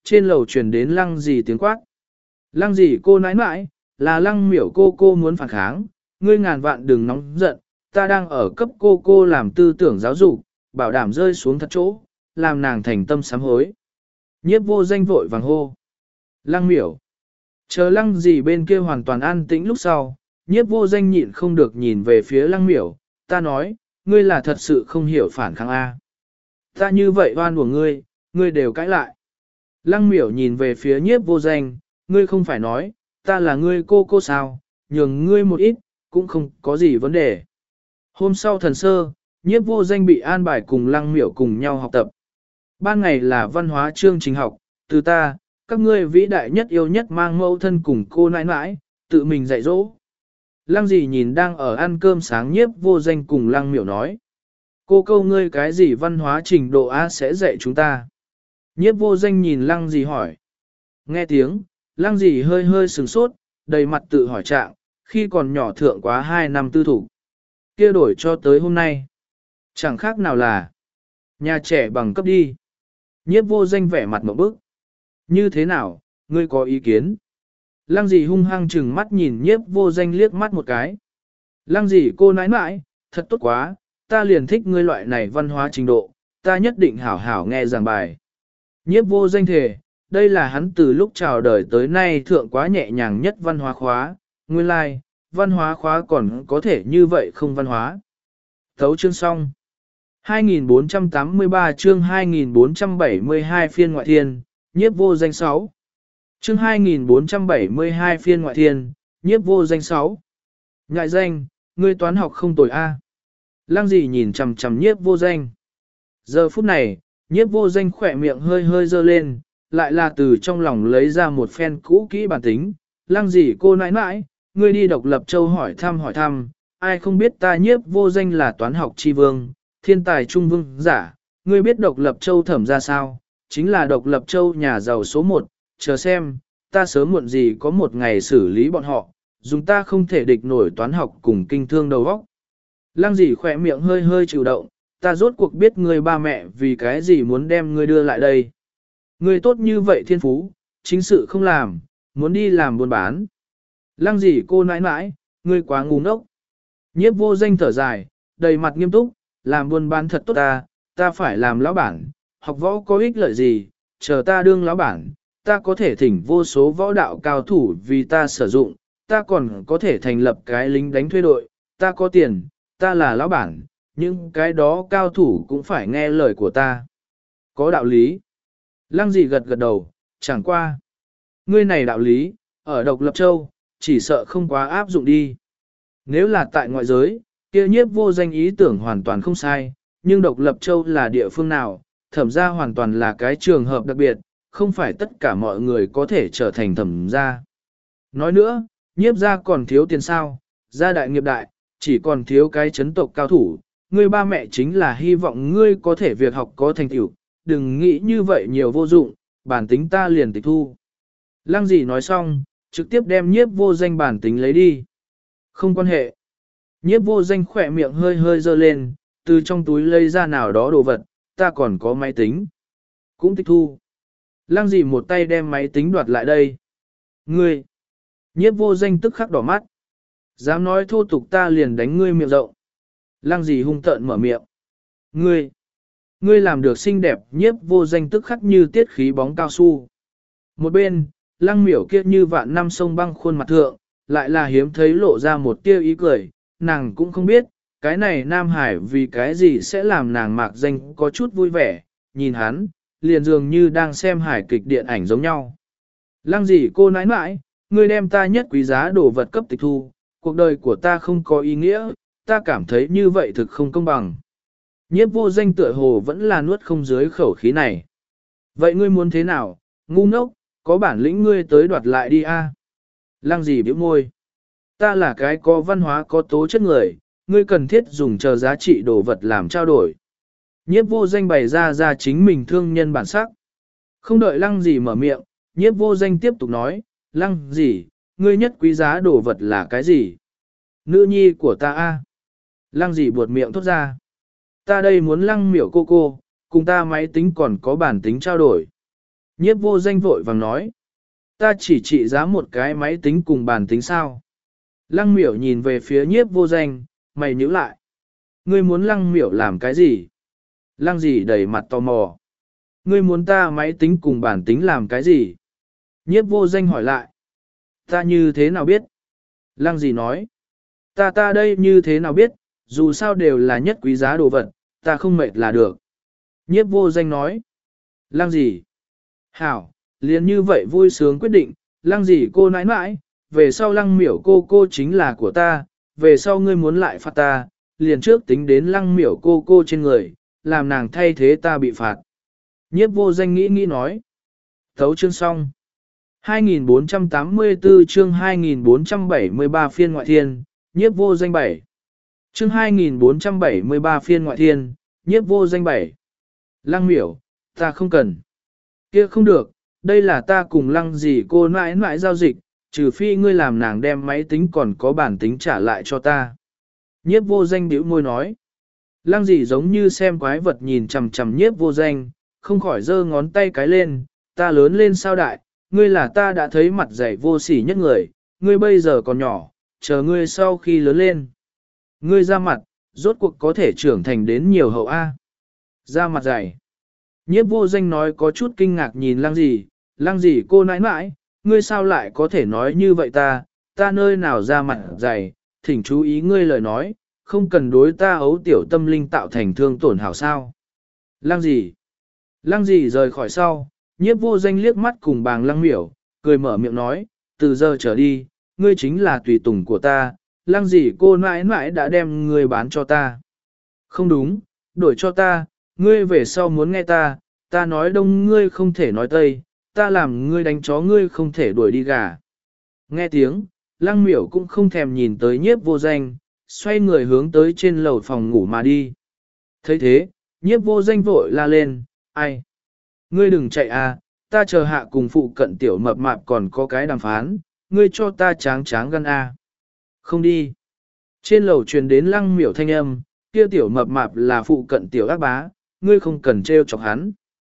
trên lầu truyền đến lăng dì tiếng quát. Lăng dì cô nãi nãi, là lăng miểu cô cô muốn phản kháng, ngươi ngàn vạn đừng nóng giận, ta đang ở cấp cô cô làm tư tưởng giáo dục, bảo đảm rơi xuống thật chỗ, làm nàng thành tâm sám hối. Nhiếp vô danh vội vàng hô. Lăng miểu. Chờ lăng dì bên kia hoàn toàn an tĩnh lúc sau, nhiếp vô danh nhịn không được nhìn về phía lăng miểu, ta nói, ngươi là thật sự không hiểu phản kháng A. Ta như vậy oan của ngươi, ngươi đều cãi lại. Lăng miểu nhìn về phía nhiếp vô danh, ngươi không phải nói, ta là ngươi cô cô sao, nhường ngươi một ít, cũng không có gì vấn đề. Hôm sau thần sơ, nhiếp vô danh bị an bài cùng lăng miểu cùng nhau học tập. Ban ngày là văn hóa chương trình học, từ ta, các ngươi vĩ đại nhất yêu nhất mang mẫu thân cùng cô nãi nãi, tự mình dạy dỗ. Lăng dì nhìn đang ở ăn cơm sáng nhiếp vô danh cùng lăng miểu nói. Cô câu ngươi cái gì văn hóa trình độ A sẽ dạy chúng ta. Nhiếp vô danh nhìn lăng dì hỏi. Nghe tiếng, lăng dì hơi hơi sừng sốt, đầy mặt tự hỏi trạng, khi còn nhỏ thượng quá hai năm tư thủ. Kia đổi cho tới hôm nay. Chẳng khác nào là nhà trẻ bằng cấp đi. Nhiếp vô danh vẻ mặt một bức. Như thế nào, ngươi có ý kiến? Lăng dì hung hăng chừng mắt nhìn nhiếp vô danh liếc mắt một cái. Lăng dì cô nãi nãi, thật tốt quá, ta liền thích ngươi loại này văn hóa trình độ, ta nhất định hảo hảo nghe giảng bài. Nhiếp vô danh thề, đây là hắn từ lúc chào đời tới nay thượng quá nhẹ nhàng nhất văn hóa khóa, nguyên lai, like, văn hóa khóa còn có thể như vậy không văn hóa. Thấu chương xong. hai nghìn bốn trăm tám mươi ba chương hai nghìn bốn trăm bảy mươi hai phiên ngoại thiên, nhiếp vô danh sáu. Chương hai nghìn bốn trăm bảy mươi hai phiên ngoại thiên, nhiếp vô danh sáu. Ngại danh, ngươi toán học không tồi A. Lăng dì nhìn chằm chằm nhiếp vô danh. Giờ phút này, nhiếp vô danh khỏe miệng hơi hơi dơ lên, lại là từ trong lòng lấy ra một phen cũ kỹ bản tính. Lăng dì cô nãi nãi, ngươi đi độc lập châu hỏi thăm hỏi thăm, ai không biết ta nhiếp vô danh là toán học chi vương, thiên tài trung vương giả, ngươi biết độc lập châu thẩm ra sao, chính là độc lập châu nhà giàu số một, chờ xem, ta sớm muộn gì có một ngày xử lý bọn họ, dùng ta không thể địch nổi toán học cùng kinh thương đầu óc. Lăng dì khỏe miệng hơi hơi chịu động, ta rốt cuộc biết ngươi ba mẹ vì cái gì muốn đem ngươi đưa lại đây. Ngươi tốt như vậy thiên phú, chính sự không làm, muốn đi làm buôn bán. Lăng dì cô nãi nãi, ngươi quá ngu ngốc. Nhiếp vô danh thở dài, đầy mặt nghiêm túc, làm buôn bán thật tốt ta, ta phải làm lão bản, học võ có ích lợi gì, chờ ta đương lão bản, ta có thể thỉnh vô số võ đạo cao thủ vì ta sử dụng, ta còn có thể thành lập cái lính đánh thuê đội, ta có tiền, ta là lão bản, nhưng cái đó cao thủ cũng phải nghe lời của ta. Có đạo lý. Lăng dì gật gật đầu, chẳng qua. Ngươi này đạo lý, ở độc lập châu, chỉ sợ không quá áp dụng đi. Nếu là tại ngoại giới, kia nhiếp vô danh ý tưởng hoàn toàn không sai, nhưng độc lập châu là địa phương nào, thẩm gia hoàn toàn là cái trường hợp đặc biệt, không phải tất cả mọi người có thể trở thành thẩm gia. Nói nữa, nhiếp gia còn thiếu tiền sao, gia đại nghiệp đại, chỉ còn thiếu cái chấn tộc cao thủ, ngươi ba mẹ chính là hy vọng ngươi có thể việc học có thành tựu, đừng nghĩ như vậy nhiều vô dụng, bản tính ta liền tịch thu. Lăng dì nói xong, trực tiếp đem nhiếp vô danh bản tính lấy đi. Không quan hệ. Nhiếp vô danh khỏe miệng hơi hơi dơ lên, từ trong túi lấy ra nào đó đồ vật, ta còn có máy tính. Cũng tịch thu. Lăng dì một tay đem máy tính đoạt lại đây. Ngươi. Nhiếp vô danh tức khắc đỏ mắt. Dám nói thô tục ta liền đánh ngươi miệng rộng. Lăng dì hung tợn mở miệng. Ngươi. Ngươi làm được xinh đẹp nhiếp vô danh tức khắc như tiết khí bóng cao su. Một bên, lăng miểu kia như vạn năm sông băng khuôn mặt thượng, lại là hiếm thấy lộ ra một tia ý cười, nàng cũng không biết, cái này Nam Hải vì cái gì sẽ làm nàng mạc danh có chút vui vẻ, nhìn hắn, liền dường như đang xem hải kịch điện ảnh giống nhau. Lăng gì cô nãi nãi, ngươi đem ta nhất quý giá đồ vật cấp tịch thu, cuộc đời của ta không có ý nghĩa, ta cảm thấy như vậy thực không công bằng. Nhiếp vô danh tựa hồ vẫn là nuốt không dưới khẩu khí này. Vậy ngươi muốn thế nào, ngu ngốc, có bản lĩnh ngươi tới đoạt lại đi a. Lăng gì bĩu môi. Ta là cái có văn hóa có tố chất người, ngươi cần thiết dùng chờ giá trị đồ vật làm trao đổi. Nhiếp vô danh bày ra ra chính mình thương nhân bản sắc. Không đợi lăng gì mở miệng, nhiếp vô danh tiếp tục nói, lăng gì, ngươi nhất quý giá đồ vật là cái gì? Nữ nhi của ta a. Lăng gì buột miệng thốt ra. Ta đây muốn lăng miểu cô cô, cùng ta máy tính còn có bản tính trao đổi. Nhiếp vô danh vội vàng nói. Ta chỉ trị giá một cái máy tính cùng bàn tính sao. Lăng miểu nhìn về phía nhiếp vô danh, mày nhíu lại. Ngươi muốn lăng miểu làm cái gì? Lăng gì đầy mặt tò mò. Ngươi muốn ta máy tính cùng bản tính làm cái gì? Nhiếp vô danh hỏi lại. Ta như thế nào biết? Lăng gì nói. Ta ta đây như thế nào biết, dù sao đều là nhất quý giá đồ vật, ta không mệt là được. Nhiếp vô danh nói. Lăng gì? Hảo, liền như vậy vui sướng quyết định, lăng gì cô nãi nãi, về sau lăng miểu cô cô chính là của ta, về sau ngươi muốn lại phạt ta, liền trước tính đến lăng miểu cô cô trên người, làm nàng thay thế ta bị phạt. Nhiếp vô danh nghĩ nghĩ nói. Thấu chương xong. hai nghìn bốn trăm tám mươi tư chương hai nghìn bốn trăm bảy mươi ba phiên ngoại thiên, nhiếp vô danh bảy. Chương hai nghìn bốn trăm bảy mươi ba phiên ngoại thiên, nhiếp vô danh bảy. Lăng miểu, ta không cần. Kia không được, đây là ta cùng lăng gì cô nãi nãi giao dịch, trừ phi ngươi làm nàng đem máy tính còn có bản tính trả lại cho ta. Nhiếp vô danh bĩu môi nói. Lăng gì giống như xem quái vật nhìn chằm chằm nhiếp vô danh, không khỏi giơ ngón tay cái lên, ta lớn lên sao đại, ngươi là ta đã thấy mặt dày vô sỉ nhất người, ngươi bây giờ còn nhỏ, chờ ngươi sau khi lớn lên. Ngươi ra mặt, rốt cuộc có thể trưởng thành đến nhiều hậu A. Ra mặt dày. Nhiếp vô danh nói có chút kinh ngạc nhìn lăng gì, lăng gì cô nãi nãi, ngươi sao lại có thể nói như vậy ta, ta nơi nào ra mặt dày, thỉnh chú ý ngươi lời nói, không cần đối ta ấu tiểu tâm linh tạo thành thương tổn hảo sao. Lăng gì? Lăng gì rời khỏi sau, nhiếp vô danh liếc mắt cùng bàng lăng miểu, cười mở miệng nói, từ giờ trở đi, ngươi chính là tùy tùng của ta, lăng gì cô nãi nãi đã đem ngươi bán cho ta. Không đúng, đổi cho ta, ngươi về sau muốn nghe ta, ta nói đông ngươi không thể nói tây, ta làm ngươi đánh chó ngươi không thể đuổi đi gà. Nghe tiếng, lăng miểu cũng không thèm nhìn tới nhiếp vô danh, xoay người hướng tới trên lầu phòng ngủ mà đi. thấy thế, nhiếp vô danh vội la lên, ai? Ngươi đừng chạy à, ta chờ hạ cùng phụ cận tiểu mập mạp còn có cái đàm phán, ngươi cho ta tráng tráng gan à. Không đi. Trên lầu truyền đến lăng miểu thanh âm, kia tiểu mập mạp là phụ cận tiểu ác bá, ngươi không cần trêu chọc hắn.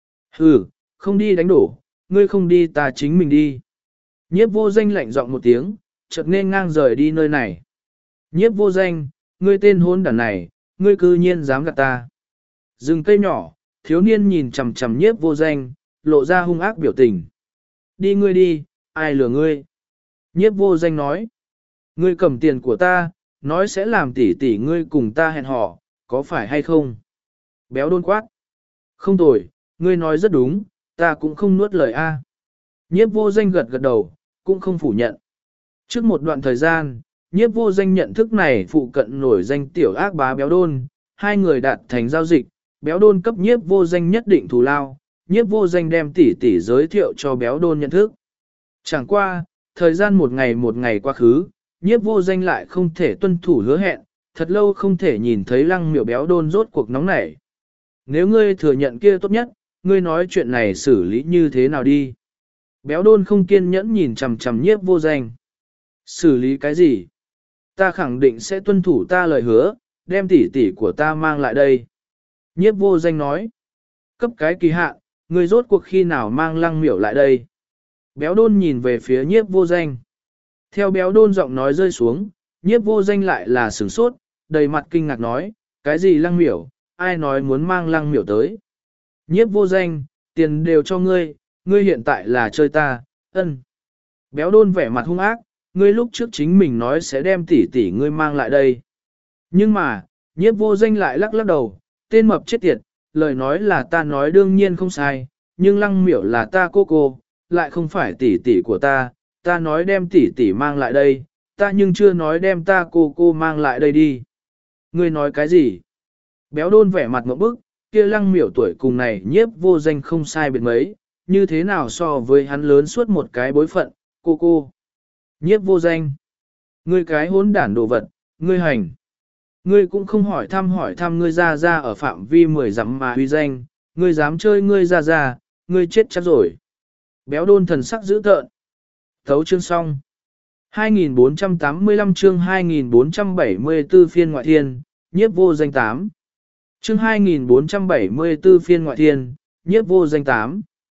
Hừ, không đi đánh đổ, ngươi không đi ta chính mình đi. Nhiếp vô danh lạnh giọng một tiếng, chợt nên ngang rời đi nơi này. Nhiếp vô danh, ngươi tên hôn đản này, ngươi cư nhiên dám gạt ta. Rừng cây nhỏ, thiếu niên nhìn chằm chằm nhiếp vô danh, lộ ra hung ác biểu tình. Đi ngươi đi, ai lừa ngươi? Nhiếp vô danh nói. Ngươi cầm tiền của ta, nói sẽ làm tỷ tỷ ngươi cùng ta hẹn hò, có phải hay không? Béo đôn quát. Không tồi, ngươi nói rất đúng, ta cũng không nuốt lời A. Nhiếp vô danh gật gật đầu, cũng không phủ nhận. Trước một đoạn thời gian, nhiếp vô danh nhận thức này phụ cận nổi danh tiểu ác bá béo đôn, hai người đạt thành giao dịch, béo đôn cấp nhiếp vô danh nhất định thù lao, nhiếp vô danh đem tỷ tỷ giới thiệu cho béo đôn nhận thức. Chẳng qua, thời gian một ngày một ngày quá khứ, nhiếp vô danh lại không thể tuân thủ hứa hẹn, thật lâu không thể nhìn thấy lăng miểu béo đôn rốt cuộc nóng nảy. Nếu ngươi thừa nhận kia tốt nhất, ngươi nói chuyện này xử lý như thế nào đi? Béo đôn không kiên nhẫn nhìn chằm chằm nhiếp vô danh. Xử lý cái gì? Ta khẳng định sẽ tuân thủ ta lời hứa, đem tỷ tỷ của ta mang lại đây. Nhiếp vô danh nói. Cấp cái kỳ hạn, ngươi rốt cuộc khi nào mang lăng miểu lại đây? Béo đôn nhìn về phía nhiếp vô danh. Theo béo đôn giọng nói rơi xuống, nhiếp vô danh lại là sửng sốt, đầy mặt kinh ngạc nói, cái gì lăng miểu, ai nói muốn mang lăng miểu tới? Nhiếp vô danh, tiền đều cho ngươi, ngươi hiện tại là chơi ta, ân. Béo đôn vẻ mặt hung ác, ngươi lúc trước chính mình nói sẽ đem tỷ tỷ ngươi mang lại đây. Nhưng mà, nhiếp vô danh lại lắc lắc đầu, tên mập chết tiệt, lời nói là ta nói đương nhiên không sai, nhưng lăng miểu là ta cô cô, lại không phải tỷ tỷ của ta, ta nói đem tỷ tỷ mang lại đây, ta nhưng chưa nói đem ta cô cô mang lại đây đi. Ngươi nói cái gì? Béo đôn vẻ mặt ngộp bức, kia lăng miểu tuổi cùng này nhiếp vô danh không sai biệt mấy, như thế nào so với hắn lớn suốt một cái bối phận, cô cô. Nhiếp vô danh. Ngươi cái hỗn đản đồ vật, ngươi hành. Ngươi cũng không hỏi thăm hỏi thăm ngươi ra ra ở phạm vi mười dặm mà huy danh, ngươi dám chơi ngươi ra ra, ngươi chết chắc rồi. Béo đôn thần sắc dữ tợn. Thấu chương xong. hai nghìn bốn trăm tám mươi lăm chương hai nghìn bốn trăm bảy mươi tư phiên ngoại thiên, nhiếp vô danh tám. Chương hai nghìn bốn trăm bảy mươi tư phiên ngoại thiên, nhiếp vô danh tám.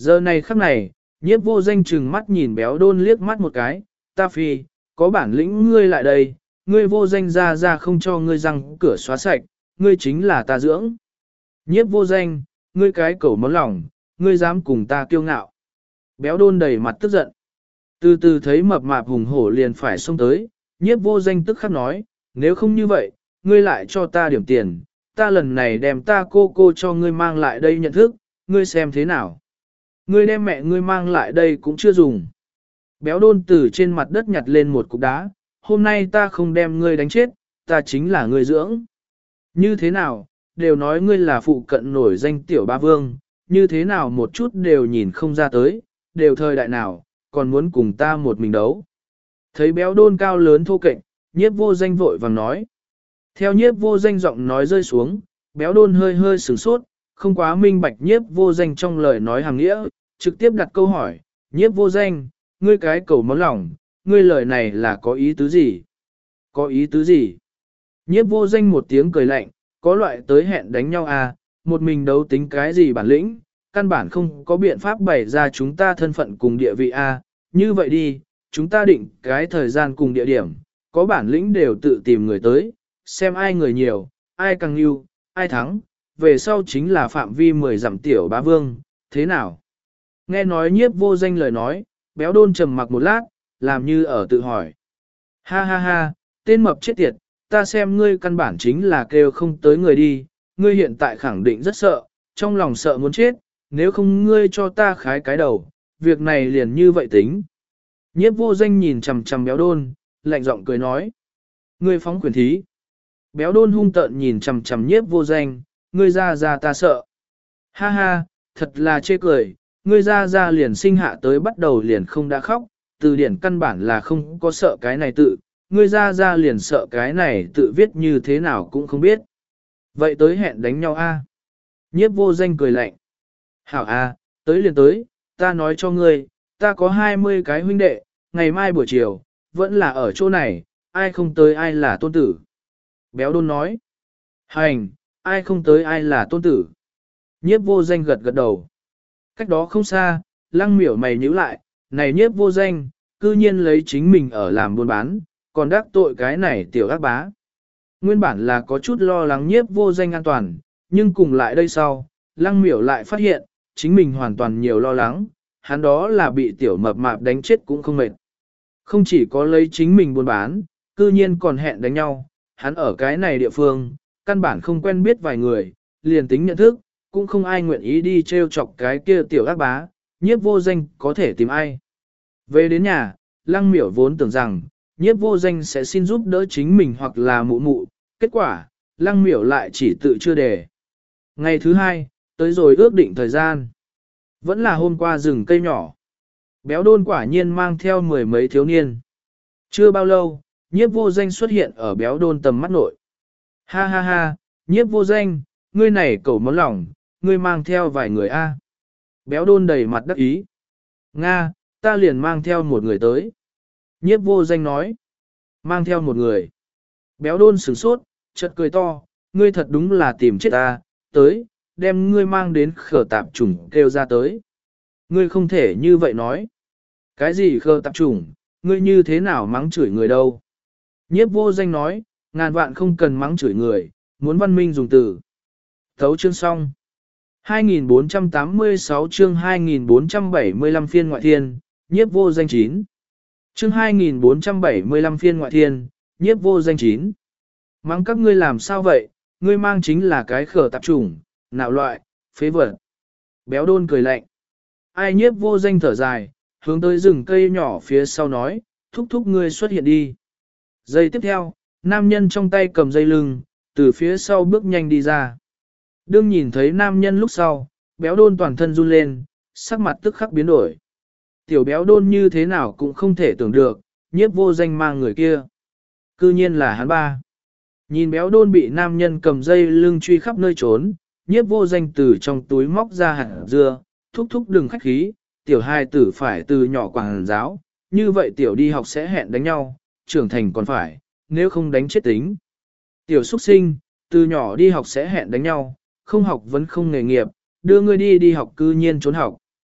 Giờ này khắc này, nhiếp vô danh chừng mắt nhìn béo đôn liếc mắt một cái, ta phi, có bản lĩnh ngươi lại đây, ngươi vô danh ra ra không cho ngươi răng cửa xóa sạch, ngươi chính là ta dưỡng. Nhiếp vô danh, ngươi cái cẩu món lòng, ngươi dám cùng ta kiêu ngạo. Béo đôn đầy mặt tức giận. Từ từ thấy mập mạp hùng hổ liền phải xông tới, nhiếp vô danh tức khắc nói, nếu không như vậy, ngươi lại cho ta điểm tiền, ta lần này đem ta cô cô cho ngươi mang lại đây nhận thức, ngươi xem thế nào. Ngươi đem mẹ ngươi mang lại đây cũng chưa dùng. Béo đôn từ trên mặt đất nhặt lên một cục đá, hôm nay ta không đem ngươi đánh chết, ta chính là ngươi dưỡng. Như thế nào, đều nói ngươi là phụ cận nổi danh tiểu ba vương, như thế nào một chút đều nhìn không ra tới, đều thời đại nào, còn muốn cùng ta một mình đấu. Thấy béo đôn cao lớn thô kệch, nhiếp vô danh vội vàng nói. Theo nhiếp vô danh giọng nói rơi xuống, béo đôn hơi hơi sửng sốt, không quá minh bạch nhiếp vô danh trong lời nói hàng nghĩa, trực tiếp đặt câu hỏi, nhiếp vô danh, ngươi cái cầu món lòng, ngươi lời này là có ý tứ gì? Có ý tứ gì? Nhiếp vô danh một tiếng cười lạnh, có loại tới hẹn đánh nhau à, một mình đấu tính cái gì bản lĩnh, căn bản không có biện pháp bày ra chúng ta thân phận cùng địa vị a. Như vậy đi, chúng ta định cái thời gian cùng địa điểm, có bản lĩnh đều tự tìm người tới, xem ai người nhiều, ai càng nhiều, ai thắng, về sau chính là phạm vi mười dặm tiểu bá vương, thế nào? Nghe nói nhiếp vô danh lời nói, béo đôn trầm mặc một lát, làm như ở tự hỏi. Ha ha ha, tên mập chết tiệt, ta xem ngươi căn bản chính là kêu không tới người đi, ngươi hiện tại khẳng định rất sợ, trong lòng sợ muốn chết, nếu không ngươi cho ta khái cái đầu, việc này liền như vậy tính. Nhiếp vô danh nhìn chằm chằm béo đôn, lạnh giọng cười nói. Ngươi phóng quyền thí. Béo đôn hung tợn nhìn chằm chằm nhiếp vô danh, ngươi ra ra ta sợ. Ha ha, thật là chê cười, ngươi ra ra liền sinh hạ tới bắt đầu liền không đã khóc, từ điển căn bản là không có sợ cái này tự, ngươi ra ra liền sợ cái này tự viết như thế nào cũng không biết. Vậy tới hẹn đánh nhau a? Nhiếp vô danh cười lạnh. Hảo a, tới liền tới, ta nói cho ngươi, ta có hai mươi cái huynh đệ, ngày mai buổi chiều, vẫn là ở chỗ này, ai không tới ai là tôn tử. Béo đôn nói. Hành, ai không tới ai là tôn tử. Nhiếp vô danh gật gật đầu. Cách đó không xa, lăng miểu mày nhíu lại, này nhiếp vô danh, cư nhiên lấy chính mình ở làm buôn bán, còn đắc tội cái này tiểu ác bá. Nguyên bản là có chút lo lắng nhiếp vô danh an toàn, nhưng cùng lại đây sau, lăng miểu lại phát hiện, chính mình hoàn toàn nhiều lo lắng, hắn đó là bị tiểu mập mạp đánh chết cũng không mệt. Không chỉ có lấy chính mình buôn bán, cư nhiên còn hẹn đánh nhau, hắn ở cái này địa phương, căn bản không quen biết vài người, liền tính nhận thức, cũng không ai nguyện ý đi trêu chọc cái kia tiểu ác bá, nhiếp vô danh có thể tìm ai. Về đến nhà, lăng miểu vốn tưởng rằng, nhiếp vô danh sẽ xin giúp đỡ chính mình hoặc là mụ mụ, kết quả, lăng miểu lại chỉ tự chưa đề. Ngày thứ hai, tới rồi ước định thời gian. Vẫn là hôm qua rừng cây nhỏ. Béo đôn quả nhiên mang theo mười mấy thiếu niên. Chưa bao lâu, nhiếp vô danh xuất hiện ở béo đôn tầm mắt nội. Ha ha ha, nhiếp vô danh, ngươi này cẩu món lòng, ngươi mang theo vài người a. Béo đôn đầy mặt đắc ý. Nga, ta liền mang theo một người tới. Nhiếp vô danh nói. Mang theo một người. Béo đôn sửng sốt, chợt cười to, ngươi thật đúng là tìm chết ta, tới, đem ngươi mang đến khở tạp chủng kêu ra tới. Ngươi không thể như vậy nói. Cái gì khở tạp chủng, ngươi như thế nào mắng chửi người đâu. Nhiếp vô danh nói, ngàn vạn không cần mắng chửi người, muốn văn minh dùng từ. Thấu chương xong. hai nghìn bốn trăm tám mươi sáu chương hai nghìn bốn trăm bảy mươi lăm phiên ngoại thiên, nhiếp vô danh chín. Chương hai nghìn bốn trăm bảy mươi lăm phiên ngoại thiên, nhiếp vô danh chín. Mắng các ngươi làm sao vậy, ngươi mang chính là cái khở tạp chủng, nạo loại, phế vật. Béo đôn cười lạnh. Ai nhiếp vô danh thở dài, hướng tới rừng cây nhỏ phía sau nói, thúc thúc ngươi xuất hiện đi. Giây tiếp theo, nam nhân trong tay cầm dây lưng, từ phía sau bước nhanh đi ra. Đương nhìn thấy nam nhân lúc sau, béo đôn toàn thân run lên, sắc mặt tức khắc biến đổi. Tiểu béo đôn như thế nào cũng không thể tưởng được, nhiếp vô danh mang người kia. Cư nhiên là hắn ba. Nhìn béo đôn bị nam nhân cầm dây lưng truy khắp nơi trốn, nhiếp vô danh từ trong túi móc ra hạt dưa, thúc thúc đừng khách khí, tiểu hai tử phải từ nhỏ quảng giáo, như vậy tiểu đi học sẽ hẹn đánh nhau, trưởng thành còn phải, nếu không đánh chết tính. Tiểu xuất sinh, từ nhỏ đi học sẽ hẹn đánh nhau, không học vẫn không nghề nghiệp, đưa ngươi đi đi học cư nhiên trốn học.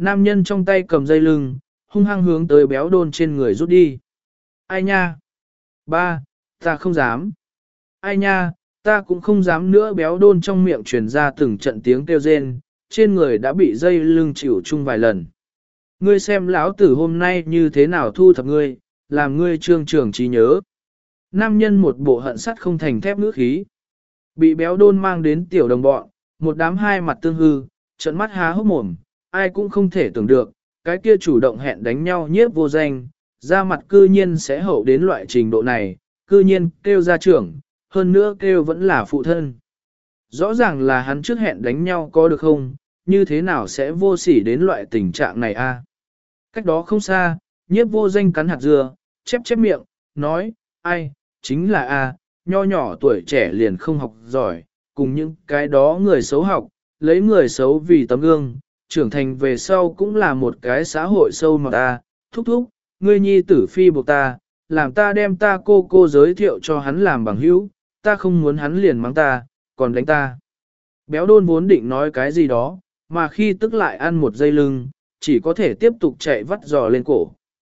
Nam nhân trong tay cầm dây lưng, hung hăng hướng tới béo đôn trên người rút đi. Ai nha? Ba, ta không dám. Ai nha, ta cũng không dám nữa, béo đôn trong miệng truyền ra từng trận tiếng kêu rên, trên người đã bị dây lưng chịu chung vài lần. Ngươi xem lão tử hôm nay như thế nào thu thập ngươi, làm ngươi trương trường trí nhớ. Nam nhân một bộ hận sắt không thành thép ngữ khí. Bị béo đôn mang đến tiểu đồng bọn, một đám hai mặt tương hư, trận mắt há hốc mồm, ai cũng không thể tưởng được, cái kia chủ động hẹn đánh nhau nhiếp vô danh, ra mặt cư nhiên sẽ hậu đến loại trình độ này, cư nhiên kêu ra trưởng, hơn nữa kêu vẫn là phụ thân. Rõ ràng là hắn trước hẹn đánh nhau có được không, như thế nào sẽ vô sỉ đến loại tình trạng này a? Cách đó không xa, nhiếp vô danh cắn hạt dưa, chép chép miệng, nói, ai, chính là a, nho nhỏ tuổi trẻ liền không học giỏi, cùng những cái đó người xấu học, lấy người xấu vì tấm gương, trưởng thành về sau cũng là một cái xã hội sâu mà ta, thúc thúc, ngươi nhi tử phi buộc ta, làm ta đem ta cô cô giới thiệu cho hắn làm bằng hữu, ta không muốn hắn liền mắng ta, còn đánh ta. Béo đôn vốn định nói cái gì đó, mà khi tức lại ăn một dây lưng, chỉ có thể tiếp tục chạy vắt giò lên cổ.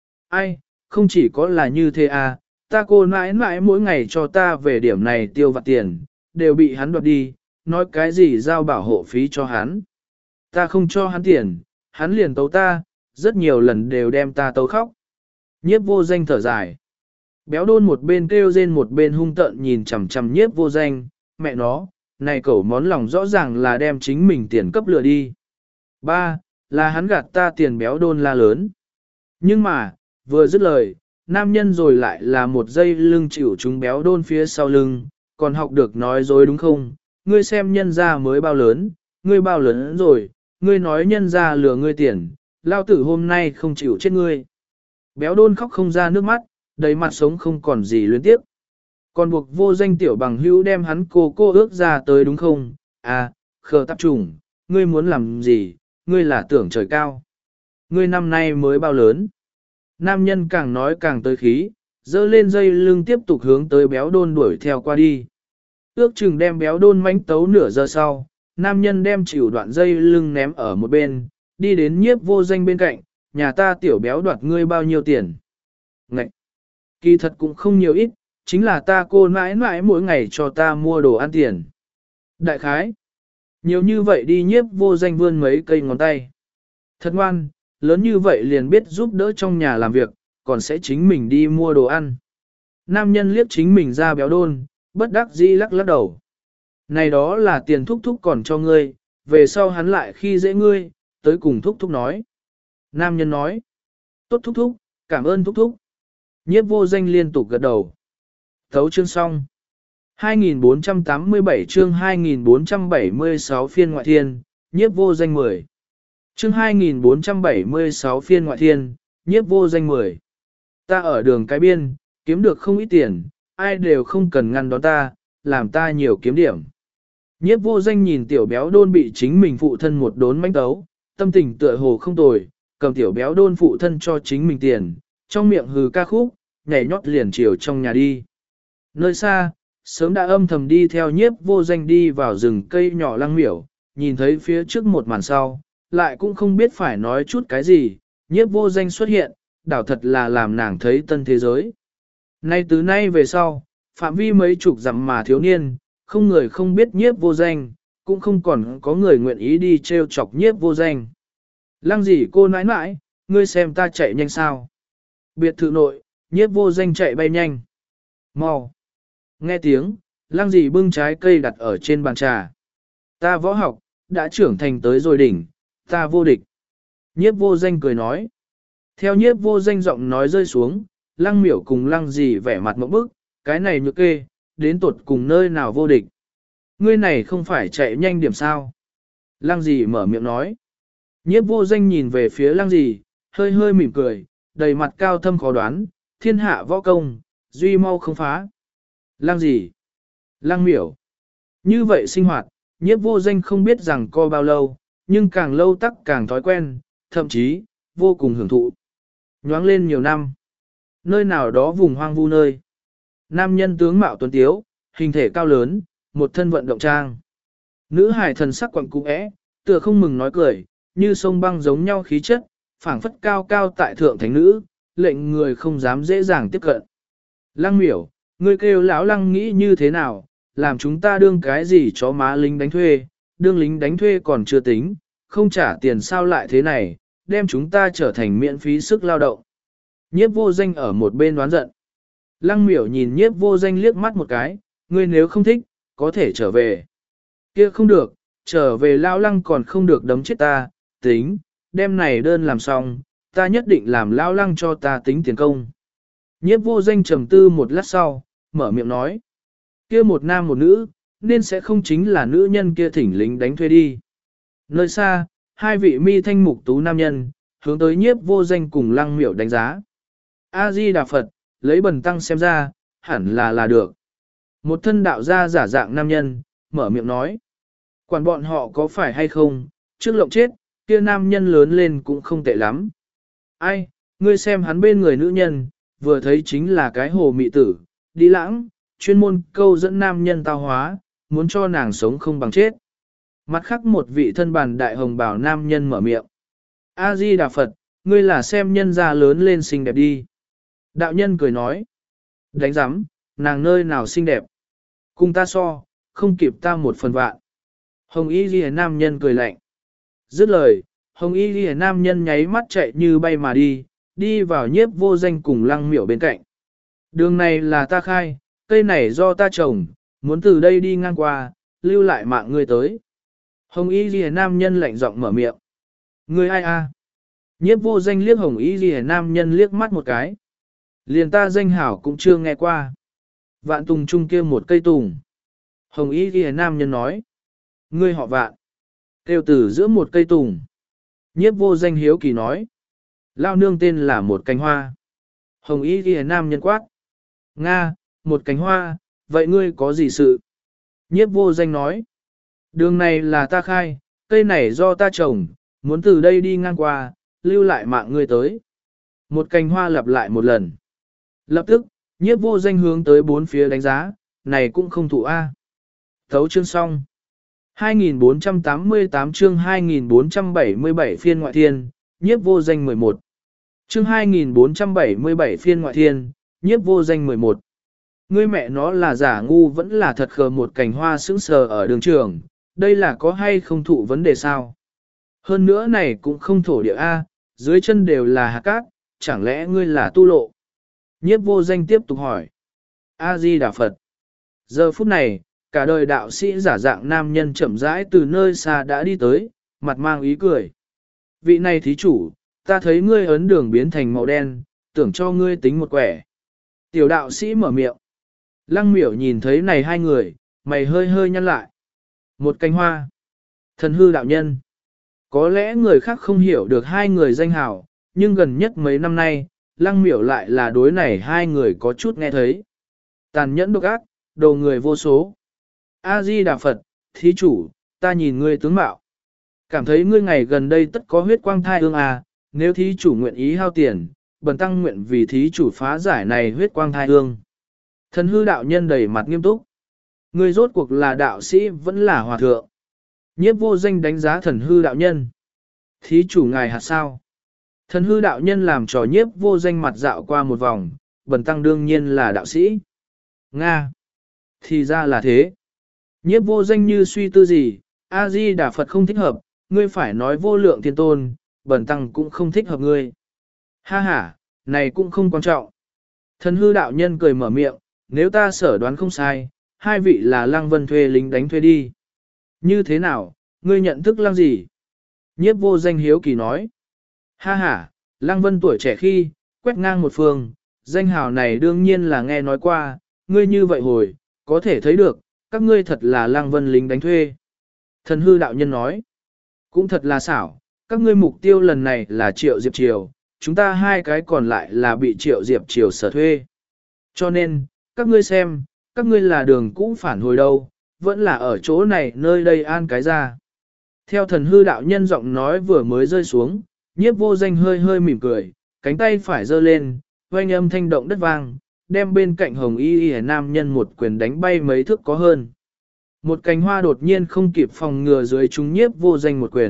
Ai, không chỉ có là như thế à, ta cô mãi mãi mỗi ngày cho ta về điểm này tiêu vặt tiền, đều bị hắn đoạt đi, nói cái gì giao bảo hộ phí cho hắn. Ta không cho hắn tiền, hắn liền tấu ta, rất nhiều lần đều đem ta tấu khóc. Nhiếp vô danh thở dài. Béo đôn một bên kêu rên một bên hung tợn nhìn chằm chằm nhiếp vô danh, mẹ nó, này cẩu món lòng rõ ràng là đem chính mình tiền cấp lừa đi. Ba, là hắn gạt ta tiền, béo đôn la lớn. Nhưng mà, vừa dứt lời, nam nhân rồi lại là một dây lưng chịu chúng béo đôn phía sau lưng, còn học được nói dối đúng không? Ngươi xem nhân ra mới bao lớn, ngươi bao lớn rồi, ngươi nói nhân ra lừa ngươi tiền, lao tử hôm nay không chịu chết ngươi. Béo đôn khóc không ra nước mắt, đầy mặt sống không còn gì luyến tiếp. Còn buộc vô danh tiểu bằng hữu đem hắn cô cô ước ra tới đúng không? À, khờ tạp trùng, ngươi muốn làm gì, ngươi là tưởng trời cao. Ngươi năm nay mới bao lớn. Nam nhân càng nói càng tới khí, dơ lên dây lưng tiếp tục hướng tới béo đôn đuổi theo qua đi. Ước chừng đem béo đôn mánh tấu nửa giờ sau, nam nhân đem chịu đoạn dây lưng ném ở một bên, đi đến nhiếp vô danh bên cạnh, nhà ta tiểu béo đoạt ngươi bao nhiêu tiền. Ngậy! Kỳ thật cũng không nhiều ít, chính là ta cô mãi mãi mỗi ngày cho ta mua đồ ăn tiền. Đại khái! Nhiều như vậy đi, nhiếp vô danh vươn mấy cây ngón tay. Thật ngoan, lớn như vậy liền biết giúp đỡ trong nhà làm việc, còn sẽ chính mình đi mua đồ ăn. Nam nhân liếc chính mình ra béo đôn, bất đắc dĩ lắc lắc đầu. Này đó là tiền thúc thúc còn cho ngươi, về sau hắn lại khi dễ ngươi, tới cùng thúc thúc nói. Nam nhân nói, tốt thúc thúc, cảm ơn thúc thúc. Nhiếp vô danh liên tục gật đầu. Thấu chương xong. hai nghìn bốn trăm tám mươi bảy chương hai nghìn bốn trăm bảy mươi sáu phiên ngoại thiên, nhiếp vô danh mười. Chương hai nghìn bốn trăm bảy mươi sáu phiên ngoại thiên, nhiếp vô danh mười. Ta ở đường cái biên, kiếm được không ít tiền, ai đều không cần ngăn đón ta, làm ta nhiều kiếm điểm. Nhiếp vô danh nhìn tiểu béo đôn bị chính mình phụ thân một đốn mánh tấu, tâm tình tựa hồ không tồi, cầm tiểu béo đôn phụ thân cho chính mình tiền, trong miệng hừ ca khúc, nhảy nhót liền chiều trong nhà đi. Nơi xa, sớm đã âm thầm đi theo nhiếp vô danh đi vào rừng cây nhỏ lăng miểu, nhìn thấy phía trước một màn sau, lại cũng không biết phải nói chút cái gì, nhiếp vô danh xuất hiện, đảo thật là làm nàng thấy tân thế giới. Nay từ nay về sau, phạm vi mấy chục dặm mà thiếu niên, không người không biết nhiếp vô danh, cũng không còn có người nguyện ý đi treo chọc nhiếp vô danh. Lăng gì cô nãi nãi, ngươi xem ta chạy nhanh sao. Biệt thự nội, nhiếp vô danh chạy bay nhanh. Mau. Nghe tiếng, lăng gì bưng trái cây đặt ở trên bàn trà. Ta võ học, đã trưởng thành tới rồi đỉnh, ta vô địch. Nhiếp vô danh cười nói. Theo nhiếp vô danh giọng nói rơi xuống, lăng miểu cùng lăng gì vẻ mặt mẫu bức, cái này nhược kê, đến tột cùng nơi nào vô địch. Ngươi này không phải chạy nhanh điểm sao. Lăng gì mở miệng nói. Nhiếp vô danh nhìn về phía lăng gì, hơi hơi mỉm cười, đầy mặt cao thâm khó đoán, thiên hạ võ công, duy mau không phá. Lăng gì? Lăng miểu. Như vậy sinh hoạt, nhiếp vô danh không biết rằng co bao lâu, nhưng càng lâu tắc càng thói quen, thậm chí, vô cùng hưởng thụ. Nhoáng lên nhiều năm. Nơi nào đó vùng hoang vu nơi. Nam nhân tướng mạo tuấn tiếu, hình thể cao lớn, một thân vận động trang. Nữ hải thần sắc quặng cũ é, tựa không mừng nói cười, như sông băng giống nhau khí chất, phảng phất cao cao tại thượng thánh nữ, lệnh người không dám dễ dàng tiếp cận. Lăng miểu, ngươi kêu lão lăng nghĩ như thế nào, làm chúng ta đương cái gì chó má lính đánh thuê, đương lính đánh thuê còn chưa tính, không trả tiền sao lại thế này, đem chúng ta trở thành miễn phí sức lao động. Nhiếp vô danh ở một bên đoán giận. Lăng miểu nhìn nhiếp vô danh liếc mắt một cái, ngươi nếu không thích, có thể trở về. Kia không được, trở về lão lăng còn không được đấm chết ta, tính, đem này đơn làm xong, ta nhất định làm lão lăng cho ta tính tiền công. Nhiếp vô danh trầm tư một lát sau, mở miệng nói. Kia một nam một nữ, nên sẽ không chính là nữ nhân kia thỉnh lính đánh thuê đi. Nơi xa, hai vị mi thanh mục tú nam nhân, hướng tới nhiếp vô danh cùng lăng miểu đánh giá. A-di-đà Phật, lấy bần tăng xem ra, hẳn là là được. Một thân đạo gia giả dạng nam nhân, mở miệng nói. Quản bọn họ có phải hay không, trước lộng chết, kia nam nhân lớn lên cũng không tệ lắm. Ai, ngươi xem hắn bên người nữ nhân, vừa thấy chính là cái hồ mị tử, đi lãng, chuyên môn câu dẫn nam nhân tao hóa, muốn cho nàng sống không bằng chết. Mặt khác một vị thân bàn đại hồng bảo nam nhân mở miệng. A-di-đà Phật, ngươi là xem nhân gia lớn lên xinh đẹp đi. Đạo nhân cười nói. Đánh giám, nàng nơi nào xinh đẹp. Cùng ta so, không kịp ta một phần vạn. Hồng y ghi nam nhân cười lạnh. Dứt lời, hồng y ghi nam nhân nháy mắt chạy như bay mà đi, đi vào nhiếp vô danh cùng lăng miểu bên cạnh. Đường này là ta khai, cây này do ta trồng, muốn từ đây đi ngang qua, lưu lại mạng ngươi tới. Hồng y ghi nam nhân lạnh giọng mở miệng. Ngươi ai a? Nhiếp vô danh liếc hồng y ghi nam nhân liếc mắt một cái. Liền ta danh hảo cũng chưa nghe qua. Vạn tùng trung kia một cây tùng. Hồng y ghi nam nhân nói. Ngươi họ vạn. Kêu từ giữa một cây tùng. Nhiếp vô danh hiếu kỳ nói. Lao nương tên là một cánh hoa. Hồng y ghi nam nhân quát. Nga, một cánh hoa, vậy ngươi có gì sự? Nhiếp vô danh nói. Đường này là ta khai, cây này do ta trồng, muốn từ đây đi ngang qua, lưu lại mạng ngươi tới. Một cánh hoa lặp lại một lần. Lập tức, nhiếp vô danh hướng tới bốn phía đánh giá, này cũng không thủ A. Thấu chương xong. hai nghìn bốn trăm tám mươi tám chương hai nghìn bốn trăm bảy mươi bảy phiên ngoại thiên, nhiếp vô danh mười một. Chương hai nghìn bốn trăm bảy mươi bảy phiên ngoại thiên, nhiếp vô danh mười một. Ngươi mẹ nó là giả ngu vẫn là thật khờ một cành hoa sững sờ ở đường trường, đây là có hay không thụ vấn đề sao? Hơn nữa này cũng không thổ địa A, dưới chân đều là hạt cát, chẳng lẽ ngươi là tu lộ? Nhiếp vô danh tiếp tục hỏi. A-di-đà Phật. Giờ phút này, cả đời đạo sĩ giả dạng nam nhân chậm rãi từ nơi xa đã đi tới, mặt mang ý cười. Vị này thí chủ, ta thấy ngươi ấn đường biến thành màu đen, tưởng cho ngươi tính một quẻ. Tiểu đạo sĩ mở miệng. Lăng miểu nhìn thấy này hai người, mày hơi hơi nhăn lại. Một cánh hoa. Thần hư đạo nhân. Có lẽ người khác không hiểu được hai người danh hào, nhưng gần nhất mấy năm nay, lăng miểu lại là đối này hai người có chút nghe thấy. Tàn nhẫn độc ác, đồ người vô số. A-di-đà Phật, thí chủ, ta nhìn ngươi tướng mạo. Cảm thấy ngươi ngày gần đây tất có huyết quang thai ương à, nếu thí chủ nguyện ý hao tiền, bần tăng nguyện vì thí chủ phá giải này huyết quang thai ương. Thần hư đạo nhân đầy mặt nghiêm túc. Ngươi rốt cuộc là đạo sĩ vẫn là hòa thượng. Nhiếp vô danh đánh giá thần hư đạo nhân. Thí chủ ngài hạt sao? Thần hư đạo nhân làm trò nhiếp vô danh mặt dạo qua một vòng, bần tăng đương nhiên là đạo sĩ. Nga! Thì ra là thế. Nhiếp vô danh như suy tư gì, A-di-đà Phật không thích hợp, ngươi phải nói vô lượng thiên tôn, bần tăng cũng không thích hợp ngươi. Ha ha, này cũng không quan trọng. Thần hư đạo nhân cười mở miệng, nếu ta sở đoán không sai, hai vị là Lăng Vân thuê lính đánh thuê đi. Như thế nào, ngươi nhận thức Lăng gì? Nhiếp vô danh hiếu kỳ nói. Ha ha, Lăng Vân tuổi trẻ khi, quét ngang một phương, danh hào này đương nhiên là nghe nói qua, ngươi như vậy hồi, có thể thấy được, các ngươi thật là Lăng Vân lính đánh thuê. Thần hư đạo nhân nói, cũng thật là xảo, các ngươi mục tiêu lần này là Triệu Diệp Triều, chúng ta hai cái còn lại là bị Triệu Diệp Triều sở thuê. Cho nên, các ngươi xem, các ngươi là đường cũ phản hồi đâu, vẫn là ở chỗ này nơi đây an cái ra. Theo thần hư đạo nhân giọng nói vừa mới rơi xuống, nhiếp vô danh hơi hơi mỉm cười, cánh tay phải giơ lên, oanh âm thanh động đất vang, đem bên cạnh hồng y y nam nhân một quyền đánh bay mấy thước có hơn. Một cánh hoa đột nhiên không kịp phòng ngừa dưới chúng nhiếp vô danh một quyền,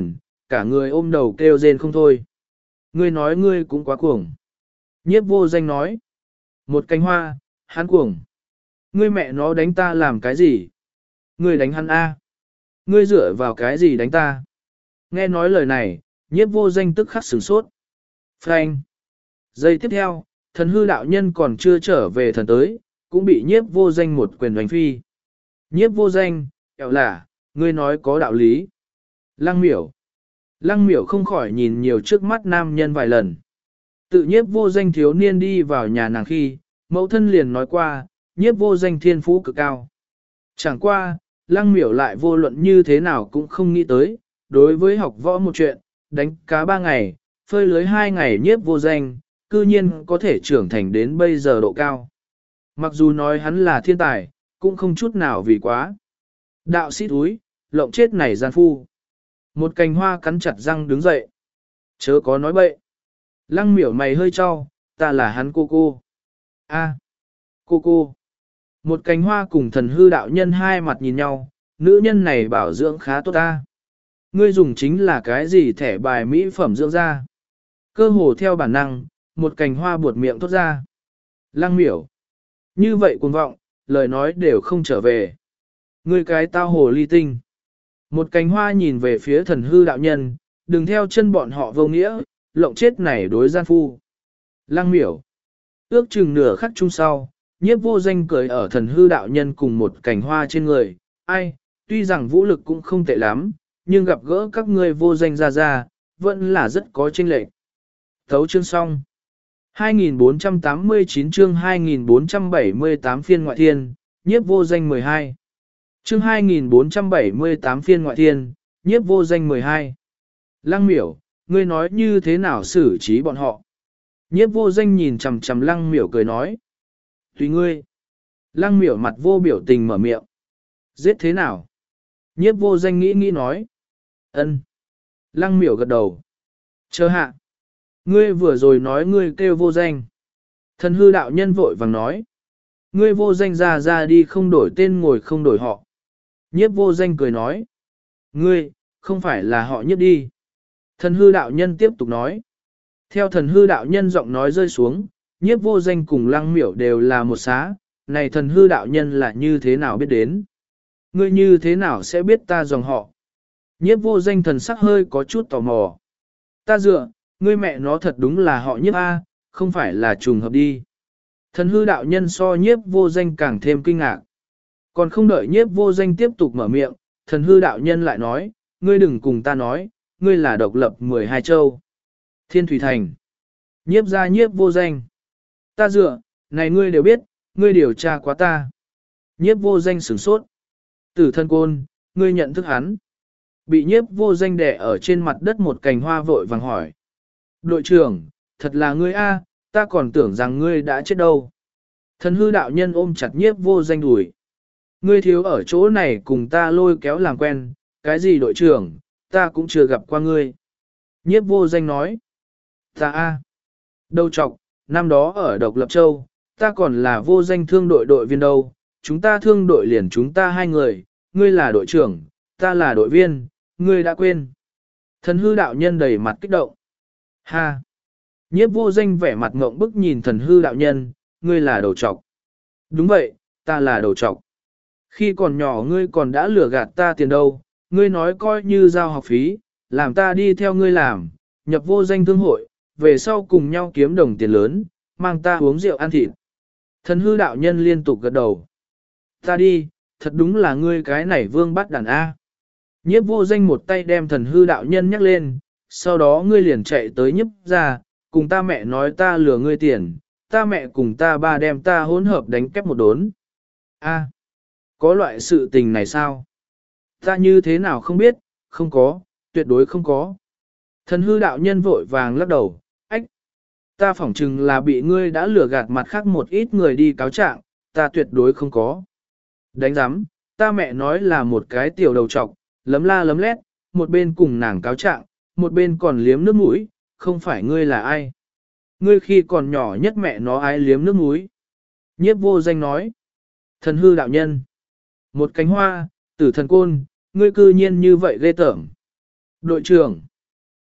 cả người ôm đầu kêu rên không thôi. Ngươi nói ngươi cũng quá cuồng. Nhiếp vô danh nói. Một cánh hoa, hắn cuồng. Ngươi mẹ nó đánh ta làm cái gì? Ngươi đánh hắn A. Ngươi dựa vào cái gì đánh ta? Nghe nói lời này, nhiếp vô danh tức khắc sửng sốt. Frank. Giây tiếp theo, thần hư đạo nhân còn chưa trở về thần tới, cũng bị nhiếp vô danh một quyền đánh phi. Nhiếp vô danh, kẹo là, ngươi nói có đạo lý. Lăng miểu. Lăng miểu không khỏi nhìn nhiều trước mắt nam nhân vài lần. Tự nhiếp vô danh thiếu niên đi vào nhà nàng khi, mẫu thân liền nói qua, nhiếp vô danh thiên phú cực cao. Chẳng qua, lăng miểu lại vô luận như thế nào cũng không nghĩ tới, đối với học võ một chuyện, đánh cá ba ngày, phơi lưới hai ngày nhiếp vô danh, cư nhiên có thể trưởng thành đến bây giờ độ cao. Mặc dù nói hắn là thiên tài, cũng không chút nào vì quá. Đạo sĩ túi, lộng chết này gian phu. Một cành hoa cắn chặt răng đứng dậy. Chớ có nói bậy. Lăng miểu mày hơi cho, ta là hắn cô cô. A, cô cô. Một cành hoa cùng thần hư đạo nhân hai mặt nhìn nhau, nữ nhân này bảo dưỡng khá tốt ta. Ngươi dùng chính là cái gì thẻ bài mỹ phẩm dưỡng da? Cơ hồ theo bản năng, một cành hoa buột miệng thốt ra. Lăng miểu. Như vậy cuồng vọng, lời nói đều không trở về. Ngươi cái tao hồ ly tinh. Một cành hoa nhìn về phía thần hư đạo nhân, đừng theo chân bọn họ vô nghĩa, lộng chết này đối gian phu. Lăng miểu. Ước chừng nửa khắc chung sau, nhiếp vô danh cười ở thần hư đạo nhân cùng một cành hoa trên người. Ai, tuy rằng vũ lực cũng không tệ lắm, nhưng gặp gỡ các ngươi vô danh ra ra, vẫn là rất có chênh lệch. Thấu chương xong. hai nghìn bốn trăm tám mươi chín chương hai nghìn bốn trăm bảy mươi tám phiên ngoại thiên, nhiếp vô danh mười hai. Chương hai nghìn bốn trăm bảy mươi tám phiên ngoại thiên, nhiếp vô danh mười hai. Lăng miểu, ngươi nói như thế nào xử trí bọn họ? Nhiếp vô danh nhìn chằm chằm lăng miểu cười nói. Tùy ngươi. Lăng miểu mặt vô biểu tình mở miệng. Giết thế nào? Nhiếp vô danh nghĩ nghĩ nói. Ân. Lăng miểu gật đầu. Chờ hạ. Ngươi vừa rồi nói ngươi kêu vô danh. Thần hư đạo nhân vội vàng nói. Ngươi vô danh ra ra đi không đổi tên ngồi không đổi họ. Nhiếp vô danh cười nói. Ngươi, không phải là họ nhiếp đi. Thần hư đạo nhân tiếp tục nói. Theo thần hư đạo nhân giọng nói rơi xuống, nhiếp vô danh cùng lăng miểu đều là một xá. Này thần hư đạo nhân là như thế nào biết đến? Ngươi như thế nào sẽ biết ta dòng họ? Nhiếp vô danh thần sắc hơi có chút tò mò. Ta dựa, ngươi mẹ nó thật đúng là họ nhiếp A, không phải là trùng hợp đi. Thần hư đạo nhân so nhiếp vô danh càng thêm kinh ngạc. Còn không đợi nhiếp vô danh tiếp tục mở miệng, thần hư đạo nhân lại nói, ngươi đừng cùng ta nói, ngươi là độc lập mười hai châu. Thiên Thủy Thành. Nhiếp ra nhiếp vô danh. Ta dựa, này ngươi đều biết, ngươi điều tra quá ta. Nhiếp vô danh sửng sốt. Tử thân côn, ngươi nhận thức hắn. Bị nhiếp vô danh đè ở trên mặt đất một cành hoa vội vàng hỏi. Đội trưởng, thật là ngươi A, ta còn tưởng rằng ngươi đã chết đâu. Thần hư đạo nhân ôm chặt nhiếp vô danh đùi. Ngươi thiếu ở chỗ này cùng ta lôi kéo làm quen, cái gì đội trưởng, ta cũng chưa gặp qua ngươi. Nhiếp vô danh nói. Ta A. Đâu trọc, năm đó ở Độc Lập Châu, ta còn là vô danh thương đội đội viên đâu, chúng ta thương đội liền chúng ta hai người, ngươi là đội trưởng, ta là đội viên, ngươi đã quên. Thần hư đạo nhân đầy mặt kích động. Ha! Nhiếp vô danh vẻ mặt ngộng bức nhìn thần hư đạo nhân, ngươi là đầu trọc. Đúng vậy, ta là đầu trọc. Khi còn nhỏ ngươi còn đã lừa gạt ta tiền đâu, ngươi nói coi như giao học phí, làm ta đi theo ngươi làm, nhập vô danh thương hội, về sau cùng nhau kiếm đồng tiền lớn, mang ta uống rượu ăn thịt. Thần hư đạo nhân liên tục gật đầu. Ta đi, thật đúng là ngươi cái này vương bắt đàn A. Nhiếp vô danh một tay đem thần hư đạo nhân nhắc lên, sau đó ngươi liền chạy tới nhiếp ra, cùng ta mẹ nói ta lừa ngươi tiền, ta mẹ cùng ta ba đem ta hỗn hợp đánh kép một đốn. A, có loại sự tình này sao? Ta như thế nào không biết, không có, tuyệt đối không có. Thần hư đạo nhân vội vàng lắc đầu, ách, ta phỏng chừng là bị ngươi đã lừa gạt mặt khác một ít người đi cáo trạng, ta tuyệt đối không có. Đánh giám, ta mẹ nói là một cái tiểu đầu trọc, lấm la lấm lét, một bên cùng nàng cáo trạng, một bên còn liếm nước mũi, không phải ngươi là ai. Ngươi khi còn nhỏ nhất mẹ nó ai liếm nước mũi. Nhiếp vô danh nói. Thần hư đạo nhân. Một cánh hoa, tử thần côn, ngươi cư nhiên như vậy ghê tởm. Đội trưởng.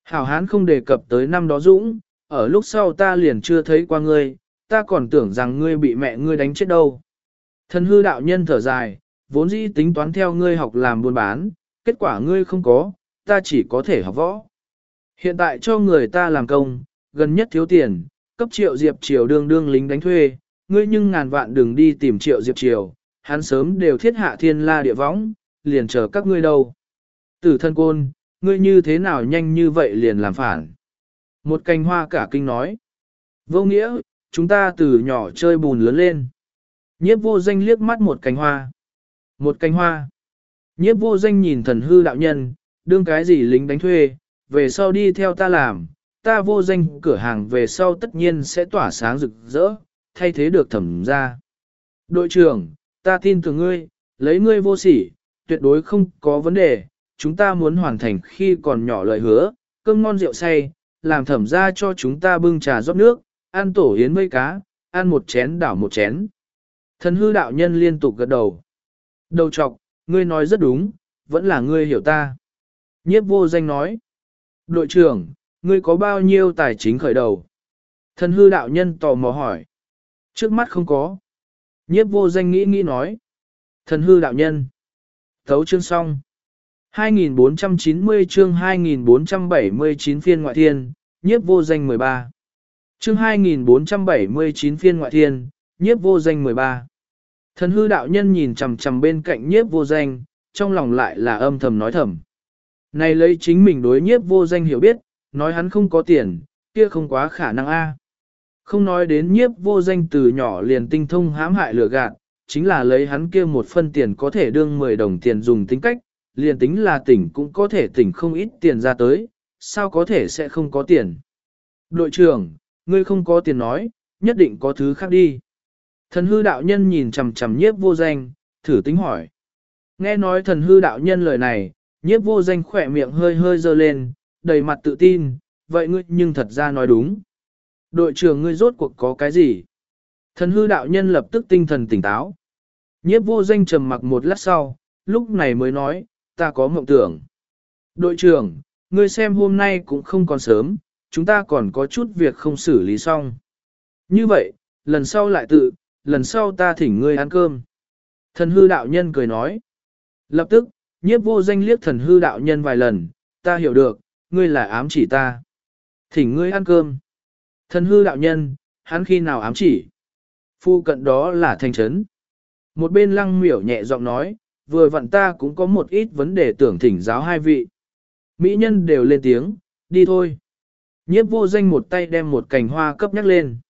Hảo hán không đề cập tới năm đó Dũng, ở lúc sau ta liền chưa thấy qua ngươi, ta còn tưởng rằng ngươi bị mẹ ngươi đánh chết đâu. Thần hư đạo nhân thở dài, vốn dĩ tính toán theo ngươi học làm buôn bán, kết quả ngươi không có, ta chỉ có thể học võ. Hiện tại cho người ta làm công, gần nhất thiếu tiền, cấp triệu Diệp Triều đương đương lính đánh thuê, ngươi nhưng ngàn vạn đừng đi tìm triệu Diệp Triều, hắn sớm đều thiết hạ thiên la địa võng, liền chờ các ngươi đâu. Tử thân côn, ngươi như thế nào nhanh như vậy liền làm phản. Một cành hoa cả kinh nói. Vô nghĩa, chúng ta từ nhỏ chơi bùn lớn lên. Nhiếp vô danh liếc mắt một cành hoa. Một cành hoa. Nhiếp vô danh nhìn thần hư đạo nhân, đương cái gì lính đánh thuê, về sau đi theo ta làm, ta vô danh cửa hàng về sau tất nhiên sẽ tỏa sáng rực rỡ, thay thế được thẩm ra. Đội trưởng, ta tin tưởng ngươi, lấy ngươi vô sỉ, tuyệt đối không có vấn đề, chúng ta muốn hoàn thành khi còn nhỏ lời hứa, cơm ngon rượu say, làm thẩm ra cho chúng ta bưng trà rót nước, ăn tổ yến vây cá, ăn một chén đảo một chén. Thần hư đạo nhân liên tục gật đầu. Đầu trọc, ngươi nói rất đúng, vẫn là ngươi hiểu ta. Nhiếp vô danh nói. Đội trưởng, ngươi có bao nhiêu tài chính khởi đầu? Thần hư đạo nhân tò mò hỏi. Trước mắt không có. Nhiếp vô danh nghĩ nghĩ nói. Thần hư đạo nhân. Thấu chương xong. hai nghìn bốn trăm chín mươi chương hai nghìn bốn trăm bảy mươi chín phiên ngoại thiên, nhiếp vô danh mười ba. Chương hai nghìn bốn trăm bảy mươi chín phiên ngoại thiên, nhiếp vô danh mười ba. Thần hư đạo nhân nhìn chằm chằm bên cạnh nhiếp vô danh, trong lòng lại là âm thầm nói thầm. Này lấy chính mình đối nhiếp vô danh hiểu biết, nói hắn không có tiền, kia không quá khả năng a. Không nói đến nhiếp vô danh từ nhỏ liền tinh thông hãm hại lừa gạt, chính là lấy hắn kia một phân tiền có thể đương mười đồng tiền dùng tính cách, liền tính là tỉnh cũng có thể tỉnh không ít tiền ra tới, sao có thể sẽ không có tiền. Đội trưởng, ngươi không có tiền nói, nhất định có thứ khác đi. Thần hư đạo nhân nhìn chằm chằm nhiếp vô danh, thử tính hỏi. Nghe nói thần hư đạo nhân lời này, nhiếp vô danh khỏe miệng hơi hơi dơ lên, đầy mặt tự tin, vậy ngươi nhưng thật ra nói đúng. Đội trưởng ngươi rốt cuộc có cái gì? Thần hư đạo nhân lập tức tinh thần tỉnh táo. Nhiếp vô danh trầm mặc một lát sau, lúc này mới nói, ta có mộng tưởng. Đội trưởng, ngươi xem hôm nay cũng không còn sớm, chúng ta còn có chút việc không xử lý xong. Như vậy, lần sau lại tự, lần sau ta thỉnh ngươi ăn cơm. Thần hư đạo nhân cười nói. Lập tức, nhiếp vô danh liếc thần hư đạo nhân vài lần, ta hiểu được, ngươi là ám chỉ ta. Thỉnh ngươi ăn cơm. Thần hư đạo nhân, hắn khi nào ám chỉ? Phu cận đó là thành trấn. Một bên lăng miểu nhẹ giọng nói, vừa vặn ta cũng có một ít vấn đề tưởng thỉnh giáo hai vị. Mỹ nhân đều lên tiếng, đi thôi. Nhiếp vô danh một tay đem một cành hoa cấp nhắc lên.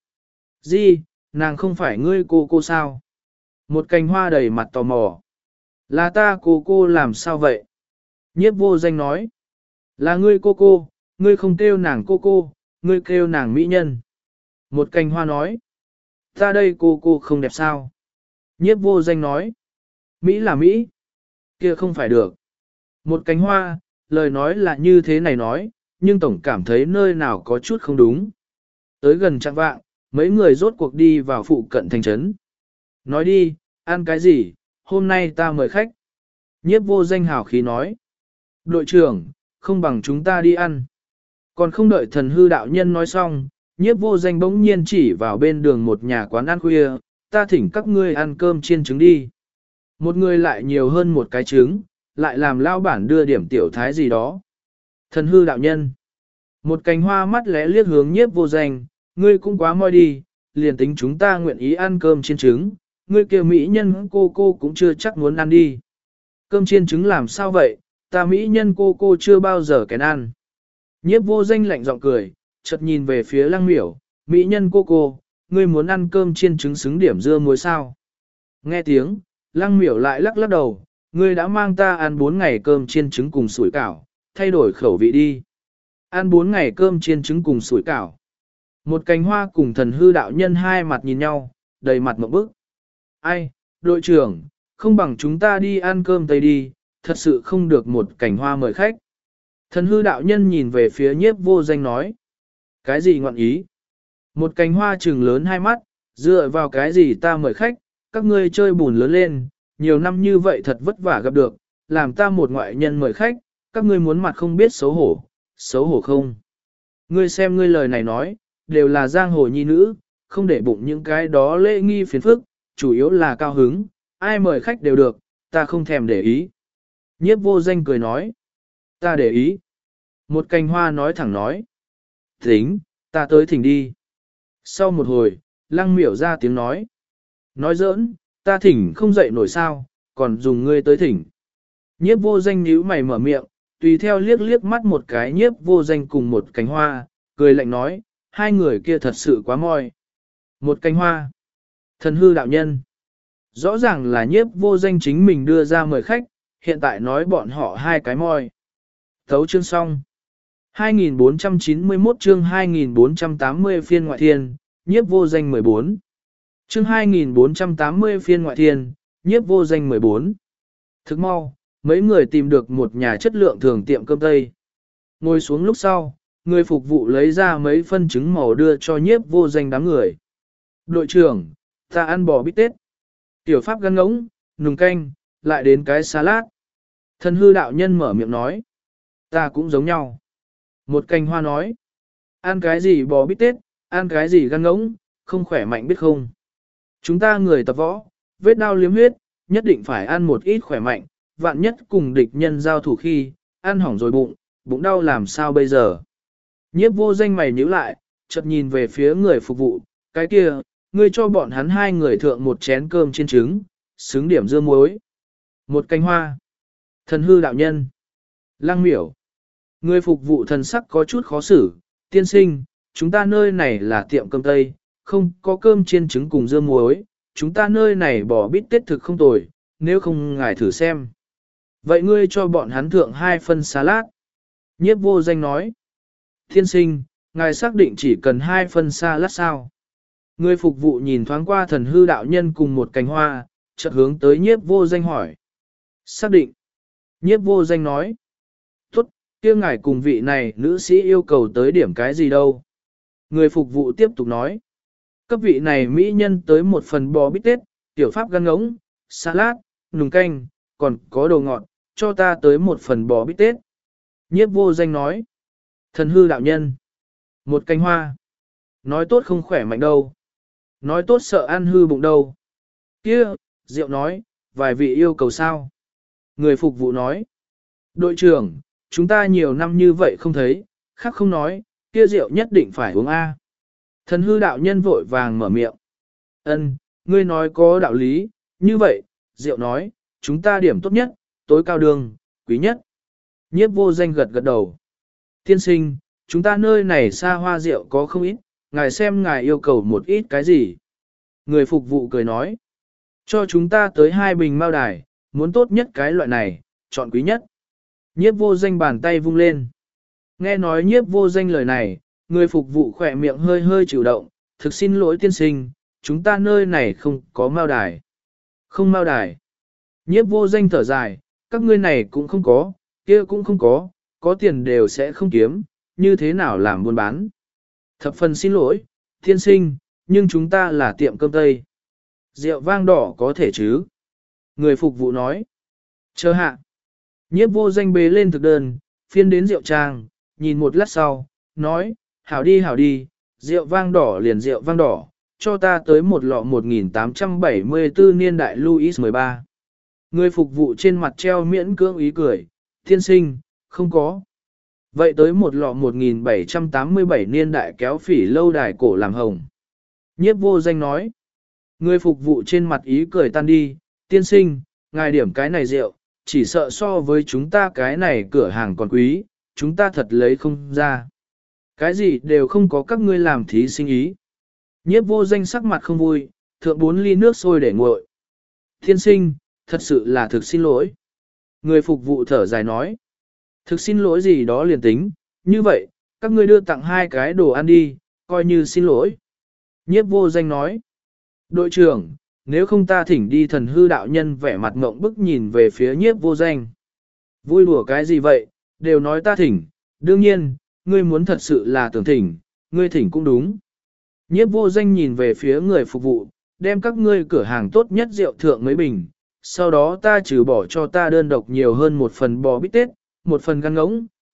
Di, nàng không phải ngươi cô cô sao? Một cành hoa đầy mặt tò mò. Là ta cô cô làm sao vậy? Nhiếp vô danh nói. Là ngươi cô cô, ngươi không kêu nàng cô cô, ngươi kêu nàng mỹ nhân. Một cành hoa nói. Ta đây cô cô không đẹp sao? Nhiếp vô danh nói. Mỹ là Mỹ. Kia không phải được. Một cánh hoa, lời nói là như thế này nói, nhưng tổng cảm thấy nơi nào có chút không đúng. Tới gần trạng vạng, mấy người rốt cuộc đi vào phụ cận thành trấn. Nói đi, ăn cái gì, hôm nay ta mời khách. Nhiếp vô danh hào khí nói. Đội trưởng, không bằng chúng ta đi ăn. Còn không đợi thần hư đạo nhân nói xong, nhiếp vô danh bỗng nhiên chỉ vào bên đường một nhà quán ăn khuya, ta thỉnh các ngươi ăn cơm chiên trứng đi. Một người lại nhiều hơn một cái trứng, lại làm lao bản đưa điểm tiểu thái gì đó. Thần hư đạo nhân. Một cành hoa mắt lẽ liếc hướng nhiếp vô danh, ngươi cũng quá moi đi, liền tính chúng ta nguyện ý ăn cơm chiên trứng, ngươi kêu mỹ nhân cô cô cũng chưa chắc muốn ăn đi. Cơm chiên trứng làm sao vậy, ta mỹ nhân cô cô chưa bao giờ kén ăn. Nhiếp vô danh lạnh giọng cười, chợt nhìn về phía lăng miểu, mỹ nhân cô cô, ngươi muốn ăn cơm chiên trứng xứng điểm dưa muối sao. Nghe tiếng, lăng miểu lại lắc lắc đầu, ngươi đã mang ta ăn bốn ngày cơm chiên trứng cùng sủi cảo, thay đổi khẩu vị đi. Ăn bốn ngày cơm chiên trứng cùng sủi cảo. Một cành hoa cùng thần hư đạo nhân hai mặt nhìn nhau, đầy mặt mộng bức. Ai, đội trưởng, không bằng chúng ta đi ăn cơm tây đi, thật sự không được một cành hoa mời khách. Thần hư đạo nhân nhìn về phía nhiếp vô danh nói. Cái gì ngọn ý? Một cành hoa trừng lớn hai mắt, dựa vào cái gì ta mời khách, các ngươi chơi bùn lớn lên, nhiều năm như vậy thật vất vả gặp được, làm ta một ngoại nhân mời khách, các ngươi muốn mặt không biết xấu hổ, xấu hổ không? Ngươi xem ngươi lời này nói, đều là giang hồ nhi nữ, không để bụng những cái đó lễ nghi phiền phức, chủ yếu là cao hứng, ai mời khách đều được, ta không thèm để ý. Nhiếp vô danh cười nói, ta để ý. Một cành hoa nói thẳng nói, tính, ta tới thỉnh đi. Sau một hồi, lăng miểu ra tiếng nói, nói giỡn, ta thỉnh không dậy nổi sao, còn dùng ngươi tới thỉnh. Nhiếp vô danh nhíu mày mở miệng, tùy theo liếc liếc mắt một cái nhiếp vô danh cùng một cành hoa, cười lạnh nói, hai người kia thật sự quá moi. Một cành hoa, thần hư đạo nhân. Rõ ràng là nhiếp vô danh chính mình đưa ra mời khách, hiện tại nói bọn họ hai cái moi. Thấu chương xong. hai nghìn bốn trăm chín mươi mốt chương hai nghìn bốn trăm tám mươi phiên ngoại thiên, nhiếp vô danh mười bốn. Chương hai nghìn bốn trăm tám mươi phiên ngoại thiên, nhiếp vô danh mười bốn. Thức mau, mấy người tìm được một nhà chất lượng thường tiệm cơm tây. Ngồi xuống lúc sau, người phục vụ lấy ra mấy phân trứng màu đưa cho nhiếp vô danh đám người. Đội trưởng, ta ăn bò bít tết. Tiểu pháp gan ngỗng, nùng canh, lại đến cái salad. Thần hư đạo nhân mở miệng nói. Ta cũng giống nhau. Một cành hoa nói. Ăn cái gì bò bít tết, ăn cái gì gan ngỗng, không khỏe mạnh biết không. Chúng ta người tập võ, vết đau liếm huyết, nhất định phải ăn một ít khỏe mạnh, vạn nhất cùng địch nhân giao thủ khi, ăn hỏng rồi bụng, bụng đau làm sao bây giờ. Nhiếp vô danh mày nhíu lại, chợt nhìn về phía người phục vụ, cái kia, ngươi cho bọn hắn hai người thượng một chén cơm chiên trứng, xứng điểm dưa muối. Một cành hoa. Thần hư đạo nhân. Lăng miểu. Người phục vụ thần sắc có chút khó xử, tiên sinh, chúng ta nơi này là tiệm cơm Tây, không có cơm chiên trứng cùng dưa muối, chúng ta nơi này bỏ bít tết thực không tồi, nếu không ngài thử xem. Vậy ngươi cho bọn hắn thượng hai phân salad. Nhiếp vô danh nói. Tiên sinh, ngài xác định chỉ cần hai phân salad sao? Người phục vụ nhìn thoáng qua thần hư đạo nhân cùng một cành hoa, chợt hướng tới nhiếp vô danh hỏi. Xác định. Nhiếp vô danh nói. Tốt, kia ngài cùng vị này nữ sĩ yêu cầu tới điểm cái gì đâu. Người phục vụ tiếp tục nói. Cấp vị này mỹ nhân tới một phần bò bít tết, tiểu pháp gan ngỗng, salad, nùng canh, còn có đồ ngọt, cho ta tới một phần bò bít tết. Nhiếp vô danh nói. Thần hư đạo nhân. Một cành hoa. Nói tốt không khỏe mạnh đâu. Nói tốt sợ ăn hư bụng đâu. Kia, Diệu nói, vài vị yêu cầu sao? Người phục vụ nói. Đội trưởng, chúng ta nhiều năm như vậy không thấy, khác không nói, kia Diệu nhất định phải uống A. Thần hư đạo nhân vội vàng mở miệng. Ân, ngươi nói có đạo lý, như vậy, Diệu nói, chúng ta điểm tốt nhất, tối cao đường, quý nhất. Nhiếp vô danh gật gật đầu. Tiên sinh, chúng ta nơi này xa hoa rượu có không ít, ngài xem ngài yêu cầu một ít cái gì. Người phục vụ cười nói. Cho chúng ta tới hai bình mao đài, muốn tốt nhất cái loại này, chọn quý nhất. Nhiếp vô danh bàn tay vung lên. Nghe nói nhiếp vô danh lời này, người phục vụ khỏe miệng hơi hơi chịu động, thực xin lỗi tiên sinh, chúng ta nơi này không có mao đài. Không mao đài. Nhiếp vô danh thở dài, các ngươi này cũng không có, kia cũng không có, có tiền đều sẽ không kiếm, như thế nào làm buôn bán. Thập phần xin lỗi, tiên sinh, nhưng chúng ta là tiệm cơm Tây. Rượu vang đỏ có thể chứ? Người phục vụ nói. Chờ hạ. Nhiếp vô danh bế lên thực đơn, phiên đến rượu trang, nhìn một lát sau, nói, hảo đi hảo đi, rượu vang đỏ liền rượu vang đỏ, cho ta tới một lọ một nghìn tám trăm bảy mươi tư niên đại Louis mười ba. Người phục vụ trên mặt treo miễn cưỡng ý cười, tiên sinh, không có. Vậy tới một lọ một nghìn bảy trăm tám mươi bảy niên đại kéo phỉ lâu đài cổ làm hồng. Nhiếp vô danh nói. Người phục vụ trên mặt ý cười tan đi, tiên sinh, ngài điểm cái này rượu, chỉ sợ so với chúng ta cái này cửa hàng còn quý, chúng ta thật lấy không ra. Cái gì đều không có các ngươi làm thí sinh ý. Nhiếp vô danh sắc mặt không vui, thượng bốn ly nước sôi để nguội. Tiên sinh, thật sự là thực xin lỗi. Người phục vụ thở dài nói. Thực xin lỗi gì đó liền tính, như vậy, các ngươi đưa tặng hai cái đồ ăn đi, coi như xin lỗi. Nhiếp vô danh nói. Đội trưởng, nếu không ta thỉnh đi thần hư đạo nhân vẻ mặt ngộng bức nhìn về phía nhiếp vô danh. Vui đùa cái gì vậy, đều nói ta thỉnh, đương nhiên, ngươi muốn thật sự là tưởng thỉnh, ngươi thỉnh cũng đúng. Nhiếp vô danh nhìn về phía người phục vụ, đem các ngươi cửa hàng tốt nhất rượu thượng mấy bình, sau đó ta trừ bỏ cho ta đơn độc nhiều hơn một phần bò bít tết, một phần gan ngỗng,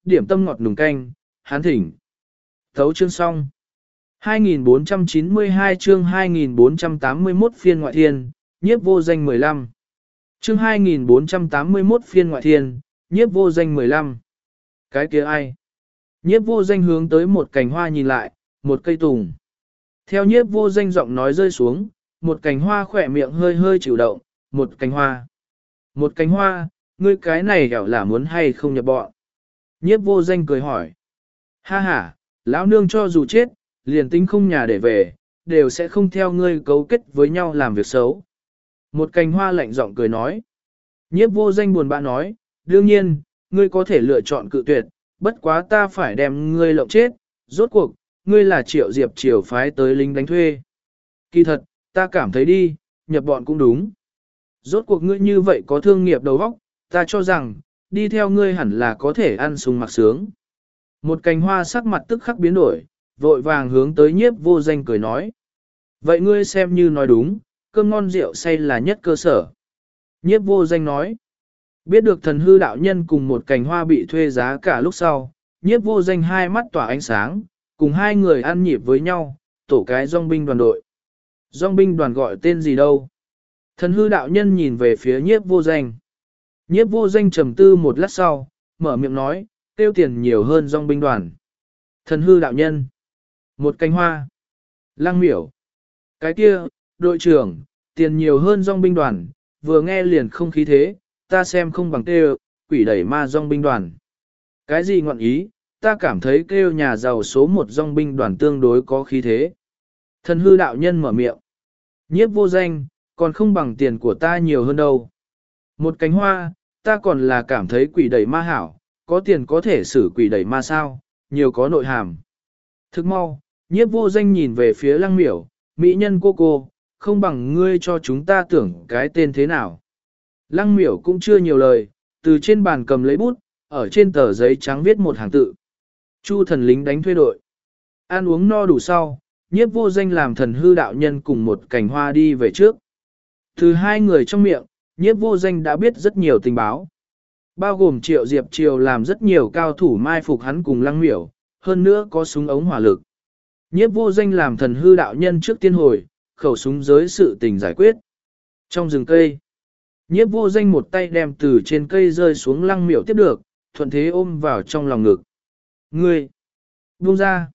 điểm tâm ngọt nùng canh, hán thỉnh. Thấu chương xong. hai nghìn bốn trăm chín mươi hai chương hai nghìn bốn trăm tám mươi mốt phiên ngoại thiên, nhiếp vô danh mười lăm. Chương hai nghìn bốn trăm tám mươi mốt phiên ngoại thiên, nhiếp vô danh mười lăm. Cái kia ai? Nhiếp vô danh hướng tới một cành hoa nhìn lại, một cây tùng. Theo nhiếp vô danh giọng nói rơi xuống, một cành hoa khỏe miệng hơi hơi chịu động, một cành hoa. Một cành hoa, ngươi cái này hẻo là muốn hay không nhập bọn. Nhiếp vô danh cười hỏi. Ha ha, lão nương cho dù chết, liền tính không nhà để về, đều sẽ không theo ngươi cấu kết với nhau làm việc xấu. Một cành hoa lạnh giọng cười nói. Nhiếp vô danh buồn bã nói, đương nhiên, ngươi có thể lựa chọn cự tuyệt, bất quá ta phải đem ngươi lộng chết, rốt cuộc, ngươi là Triệu Diệp Triều phái tới lính đánh thuê. Kỳ thật, ta cảm thấy đi, nhập bọn cũng đúng. Rốt cuộc ngươi như vậy có thương nghiệp đầu óc, ta cho rằng, đi theo ngươi hẳn là có thể ăn sung mặc sướng. Một cành hoa sắc mặt tức khắc biến đổi, vội vàng hướng tới nhiếp vô danh cười nói. Vậy ngươi xem như nói đúng, cơm ngon rượu say là nhất cơ sở. Nhiếp vô danh nói. Biết được thần hư đạo nhân cùng một cành hoa bị thuê giá cả lúc sau, nhiếp vô danh hai mắt tỏa ánh sáng, cùng hai người ăn nhịp với nhau, tổ cái dòng binh đoàn đội. Dòng binh đoàn gọi tên gì đâu? Thần hư đạo nhân nhìn về phía nhiếp vô danh. Nhiếp vô danh trầm tư một lát sau, mở miệng nói, tiêu tiền nhiều hơn dòng binh đoàn. Thần hư đạo nhân. Một cành hoa. Lăng miểu. Cái kia, đội trưởng, tiền nhiều hơn dòng binh đoàn, vừa nghe liền không khí thế, ta xem không bằng kêu, quỷ đẩy ma dòng binh đoàn. Cái gì ngọn ý, ta cảm thấy kêu nhà giàu số một dòng binh đoàn tương đối có khí thế. Thần hư đạo nhân mở miệng. Nhiếp vô danh, còn không bằng tiền của ta nhiều hơn đâu. Một cánh hoa, ta còn là cảm thấy quỷ đẩy ma hảo, có tiền có thể xử quỷ đẩy ma sao, nhiều có nội hàm. Thức mau, nhiếp vô danh nhìn về phía lăng miểu, mỹ nhân cô cô, không bằng ngươi cho chúng ta tưởng cái tên thế nào. Lăng miểu cũng chưa nhiều lời, từ trên bàn cầm lấy bút, ở trên tờ giấy trắng viết một hàng tự. Chu thần lính đánh thuê đội. Ăn uống no đủ sau, nhiếp vô danh làm thần hư đạo nhân cùng một cành hoa đi về trước. Từ hai người trong miệng, nhiếp vô danh đã biết rất nhiều tình báo. Bao gồm Triệu Diệp Triều làm rất nhiều cao thủ mai phục hắn cùng lăng miểu, hơn nữa có súng ống hỏa lực. Nhiếp vô danh làm thần hư đạo nhân trước tiên hồi, khẩu súng giới sự tình giải quyết. Trong rừng cây, nhiếp vô danh một tay đem từ trên cây rơi xuống lăng miểu tiếp được, thuận thế ôm vào trong lòng ngực. Ngươi! Buông ra!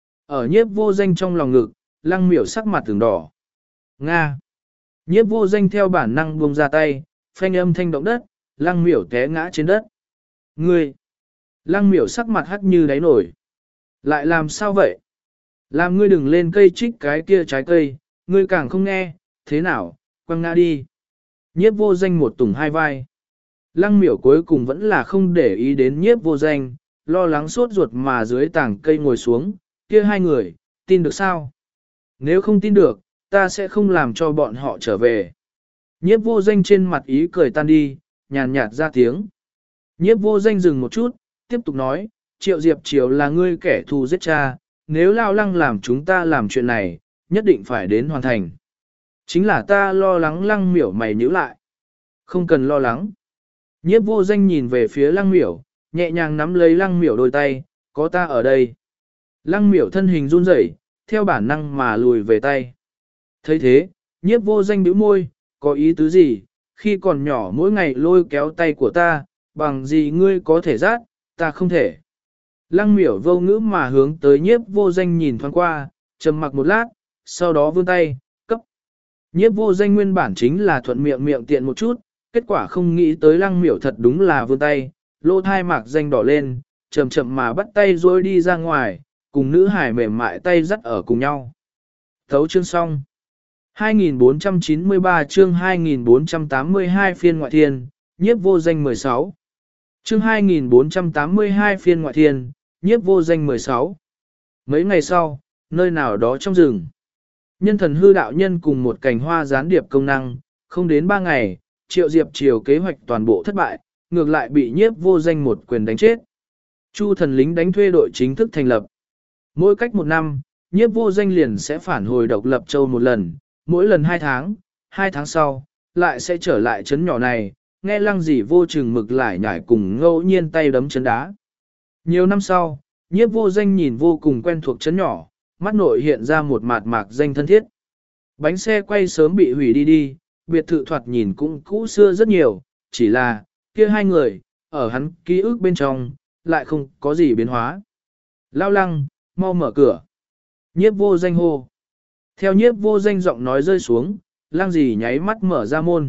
Ở nhiếp vô danh trong lòng ngực, lăng miểu sắc mặt từng đỏ. Nga! Nhiếp vô danh theo bản năng buông ra tay, phanh âm thanh động đất, lăng miểu té ngã trên đất. Ngươi! Lăng miểu sắc mặt hắt như đáy nổi. Lại làm sao vậy? Làm ngươi đừng lên cây trích cái kia trái cây, ngươi càng không nghe, thế nào, quăng ngã đi. Nhiếp vô danh một tùng hai vai. Lăng miểu cuối cùng vẫn là không để ý đến nhiếp vô danh, lo lắng sốt ruột mà dưới tảng cây ngồi xuống, kia hai người, tin được sao? Nếu không tin được, ta sẽ không làm cho bọn họ trở về. Nhiếp vô danh trên mặt ý cười tan đi, nhàn nhạt ra tiếng. Nhiếp vô danh dừng một chút, tiếp tục nói, Triệu Diệp Triều là ngươi kẻ thù giết cha, nếu Lao Lăng làm chúng ta làm chuyện này, nhất định phải đến hoàn thành. Chính là ta lo lắng Lăng miểu mày nhíu lại. Không cần lo lắng. Nhiếp vô danh nhìn về phía Lăng miểu, nhẹ nhàng nắm lấy Lăng miểu đôi tay, có ta ở đây. Lăng miểu thân hình run rẩy, theo bản năng mà lùi về tay. thấy thế, nhiếp vô danh bĩu môi, có ý tứ gì, khi còn nhỏ mỗi ngày lôi kéo tay của ta, bằng gì ngươi có thể rát, ta không thể. Lăng miểu vô ngữ mà hướng tới nhiếp vô danh nhìn thoáng qua, trầm mặc một lát, sau đó vươn tay, cấp. Nhiếp vô danh nguyên bản chính là thuận miệng miệng tiện một chút, kết quả không nghĩ tới lăng miểu thật đúng là vươn tay, lô thai mạc danh đỏ lên, chậm chậm mà bắt tay rồi đi ra ngoài, cùng nữ hải mềm mại tay dắt ở cùng nhau. Thấu chương xong. hai nghìn bốn trăm chín mươi ba chương hai nghìn bốn trăm tám mươi hai phiên ngoại thiên, nhiếp vô danh mười sáu. Chương hai nghìn bốn trăm tám mươi hai phiên ngoại thiên, nhiếp vô danh mười sáu. Mấy ngày sau, nơi nào đó trong rừng, nhân thần hư đạo nhân cùng một cành hoa gián điệp công năng, không đến ba ngày, Triệu Diệp Triều kế hoạch toàn bộ thất bại, ngược lại bị nhiếp vô danh một quyền đánh chết. Chu thần lính đánh thuê đội chính thức thành lập. Mỗi cách một năm, nhiếp vô danh liền sẽ phản hồi độc lập châu một lần, mỗi lần hai tháng, hai tháng sau, lại sẽ trở lại chấn nhỏ này, nghe lăng gì vô chừng mực lại nhảy cùng ngẫu nhiên tay đấm chấn đá. Nhiều năm sau, nhiếp vô danh nhìn vô cùng quen thuộc chấn nhỏ, mắt nội hiện ra một mạt mạc danh thân thiết. Bánh xe quay sớm bị hủy đi đi, biệt thự thoạt nhìn cũng cũ xưa rất nhiều, chỉ là, kia hai người, ở hắn ký ức bên trong, lại không có gì biến hóa. Lao lăng, mau mở cửa. Nhiếp vô danh hô. Theo nhiếp vô danh giọng nói rơi xuống, lăng gì nháy mắt mở ra môn.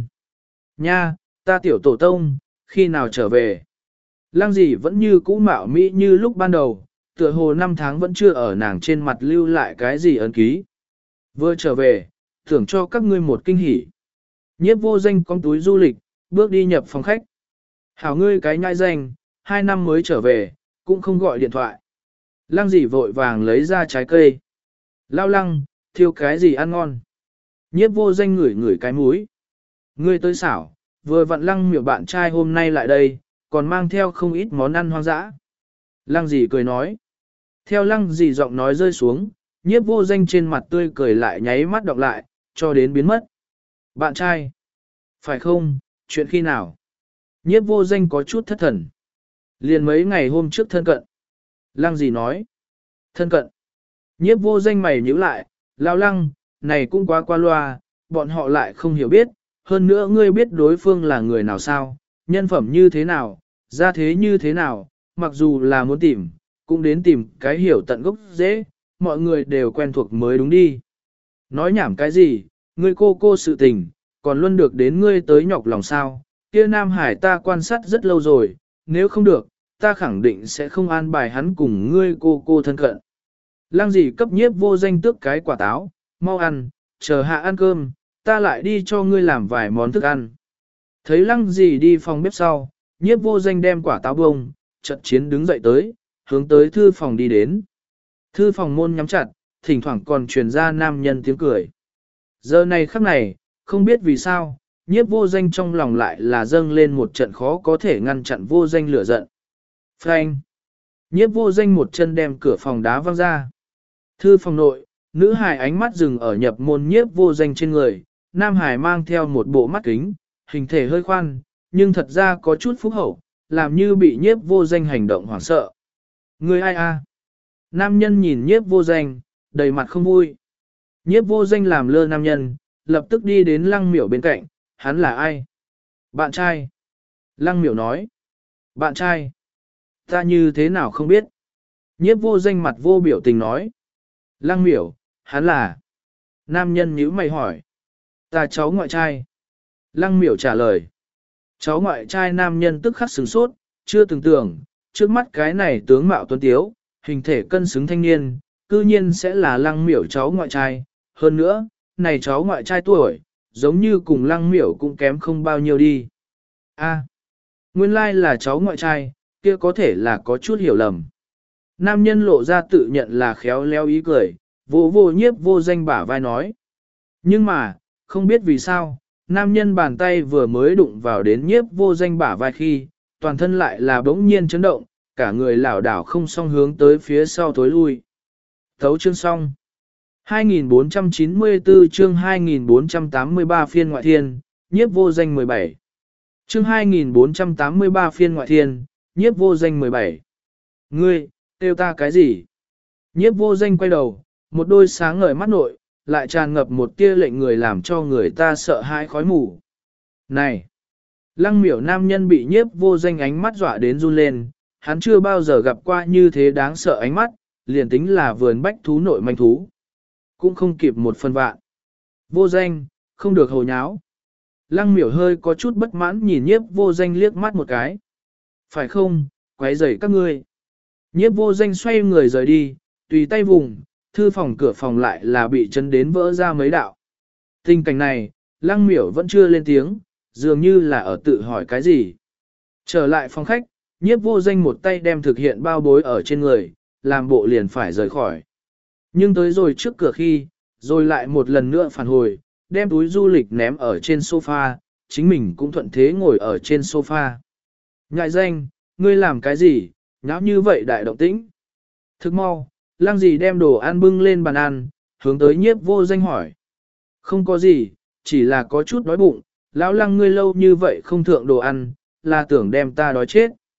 Nha, ta tiểu tổ tông, khi nào trở về? Lăng gì vẫn như cũ mạo mỹ như lúc ban đầu, tựa hồ năm tháng vẫn chưa ở nàng trên mặt lưu lại cái gì ấn ký. Vừa trở về, thưởng cho các ngươi một kinh hỉ. Nhiếp vô danh con túi du lịch, bước đi nhập phòng khách. Hảo ngươi cái nhai danh, hai năm mới trở về, cũng không gọi điện thoại. Lăng gì vội vàng lấy ra trái cây. Lao lăng, thiêu cái gì ăn ngon. Nhiếp vô danh ngửi ngửi cái múi. Ngươi tới xảo, vừa vặn lăng miệng bạn trai hôm nay lại đây, còn mang theo không ít món ăn hoang dã. Lăng gì cười nói. Theo lăng gì giọng nói rơi xuống, nhiếp vô danh trên mặt tươi cười lại nháy mắt đọc lại, cho đến biến mất. Bạn trai. Phải không, chuyện khi nào? Nhiếp vô danh có chút thất thần. Liền mấy ngày hôm trước thân cận. Lăng gì nói? Thân cận. Nhiếp vô danh mày nhíu lại, lao lăng, này cũng quá qua loa, bọn họ lại không hiểu biết, hơn nữa ngươi biết đối phương là người nào sao, nhân phẩm như thế nào, gia thế như thế nào, mặc dù là muốn tìm, cũng đến tìm cái hiểu tận gốc dễ, mọi người đều quen thuộc mới đúng đi. Nói nhảm cái gì, ngươi cô cô sự tình, còn luôn được đến ngươi tới nhọc lòng sao, kia Nam Hải ta quan sát rất lâu rồi, nếu không được, ta khẳng định sẽ không an bài hắn cùng ngươi cô cô thân cận. Lăng gì cấp nhiếp vô danh tước cái quả táo, mau ăn, chờ hạ ăn cơm, ta lại đi cho ngươi làm vài món thức ăn. Thấy lăng gì đi phòng bếp sau, nhiếp vô danh đem quả táo bông, trận chiến đứng dậy tới, hướng tới thư phòng đi đến. Thư phòng môn nhắm chặt, thỉnh thoảng còn truyền ra nam nhân tiếng cười. Giờ này khắc này, không biết vì sao, nhiếp vô danh trong lòng lại là dâng lên một trận khó có thể ngăn chặn vô danh lửa giận. Frank! Nhiếp vô danh một chân đem cửa phòng đá văng ra. Thư phòng nội, nữ hài ánh mắt dừng ở nhập môn nhiếp vô danh trên người, nam hài mang theo một bộ mắt kính, hình thể hơi khoan, nhưng thật ra có chút phúc hậu, làm như bị nhiếp vô danh hành động hoảng sợ. Người ai a? Nam nhân nhìn nhiếp vô danh, đầy mặt không vui. Nhiếp vô danh làm lơ nam nhân, lập tức đi đến lăng miểu bên cạnh, hắn là ai? Bạn trai. Lăng miểu nói. Bạn trai. Ta như thế nào không biết? Nhiếp vô danh mặt vô biểu tình nói. Lăng miểu, hắn là. Nam nhân nhíu mày hỏi. Ta cháu ngoại trai. Lăng miểu trả lời. Cháu ngoại trai nam nhân tức khắc sửng sốt, chưa từng tưởng, trước mắt cái này tướng mạo tuấn tiếu, hình thể cân xứng thanh niên, cư nhiên sẽ là lăng miểu cháu ngoại trai. Hơn nữa, này cháu ngoại trai tuổi, giống như cùng lăng miểu cũng kém không bao nhiêu đi. A, nguyên lai là cháu ngoại trai, kia có thể là có chút hiểu lầm. Nam nhân lộ ra tự nhận là khéo léo ý cười, vô vô nhiếp vô danh bả vai nói. Nhưng mà, không biết vì sao, nam nhân bàn tay vừa mới đụng vào đến nhiếp vô danh bả vai khi, toàn thân lại là bỗng nhiên chấn động, cả người lảo đảo không song hướng tới phía sau tối lui. Thấu chương xong. hai nghìn bốn trăm chín mươi tư chương hai nghìn bốn trăm tám mươi ba phiên ngoại thiên, nhiếp vô danh mười bảy. Chương hai nghìn bốn trăm tám mươi ba phiên ngoại thiên, nhiếp vô danh mười bảy. Ngươi, kêu ta cái gì? Nhiếp vô danh quay đầu, một đôi sáng ngời mắt nội, lại tràn ngập một tia lệnh người làm cho người ta sợ hãi khói mù. Này! Lăng miểu nam nhân bị nhiếp vô danh ánh mắt dọa đến run lên, hắn chưa bao giờ gặp qua như thế đáng sợ ánh mắt, liền tính là vườn bách thú nội manh thú. Cũng không kịp một phần vạn. Vô danh, không được hồ nháo. Lăng miểu hơi có chút bất mãn nhìn nhiếp vô danh liếc mắt một cái. Phải không, quấy rầy các ngươi. Nhiếp vô danh xoay người rời đi, tùy tay vùng, thư phòng cửa phòng lại là bị chấn đến vỡ ra mấy đạo. Tình cảnh này, lăng miểu vẫn chưa lên tiếng, dường như là ở tự hỏi cái gì. Trở lại phòng khách, nhiếp vô danh một tay đem thực hiện bao bối ở trên người, làm bộ liền phải rời khỏi. Nhưng tới rồi trước cửa khi, rồi lại một lần nữa phản hồi, đem túi du lịch ném ở trên sofa, chính mình cũng thuận thế ngồi ở trên sofa. Ngại danh, ngươi làm cái gì, nháo như vậy đại động tĩnh. Thức mau, lang gì đem đồ ăn bưng lên bàn ăn, hướng tới nhiếp vô danh hỏi. Không có gì, chỉ là có chút đói bụng, lão lăng ngươi lâu như vậy không thượng đồ ăn, là tưởng đem ta đói chết.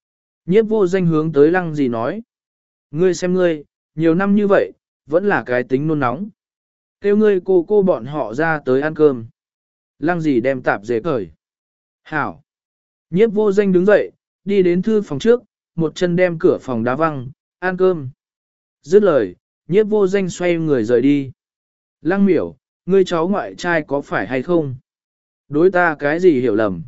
Nhiếp vô danh hướng tới lăng gì nói. Ngươi xem ngươi, nhiều năm như vậy, vẫn là cái tính nôn nóng. Kêu ngươi cô cô bọn họ ra tới ăn cơm. Lăng gì đem tạp dề cởi. Hảo. Nhiếp vô danh đứng dậy, đi đến thư phòng trước, một chân đem cửa phòng đá văng, ăn cơm. Dứt lời, nhiếp vô danh xoay người rời đi. Lăng miểu, ngươi cháu ngoại trai có phải hay không? Đối ta cái gì hiểu lầm?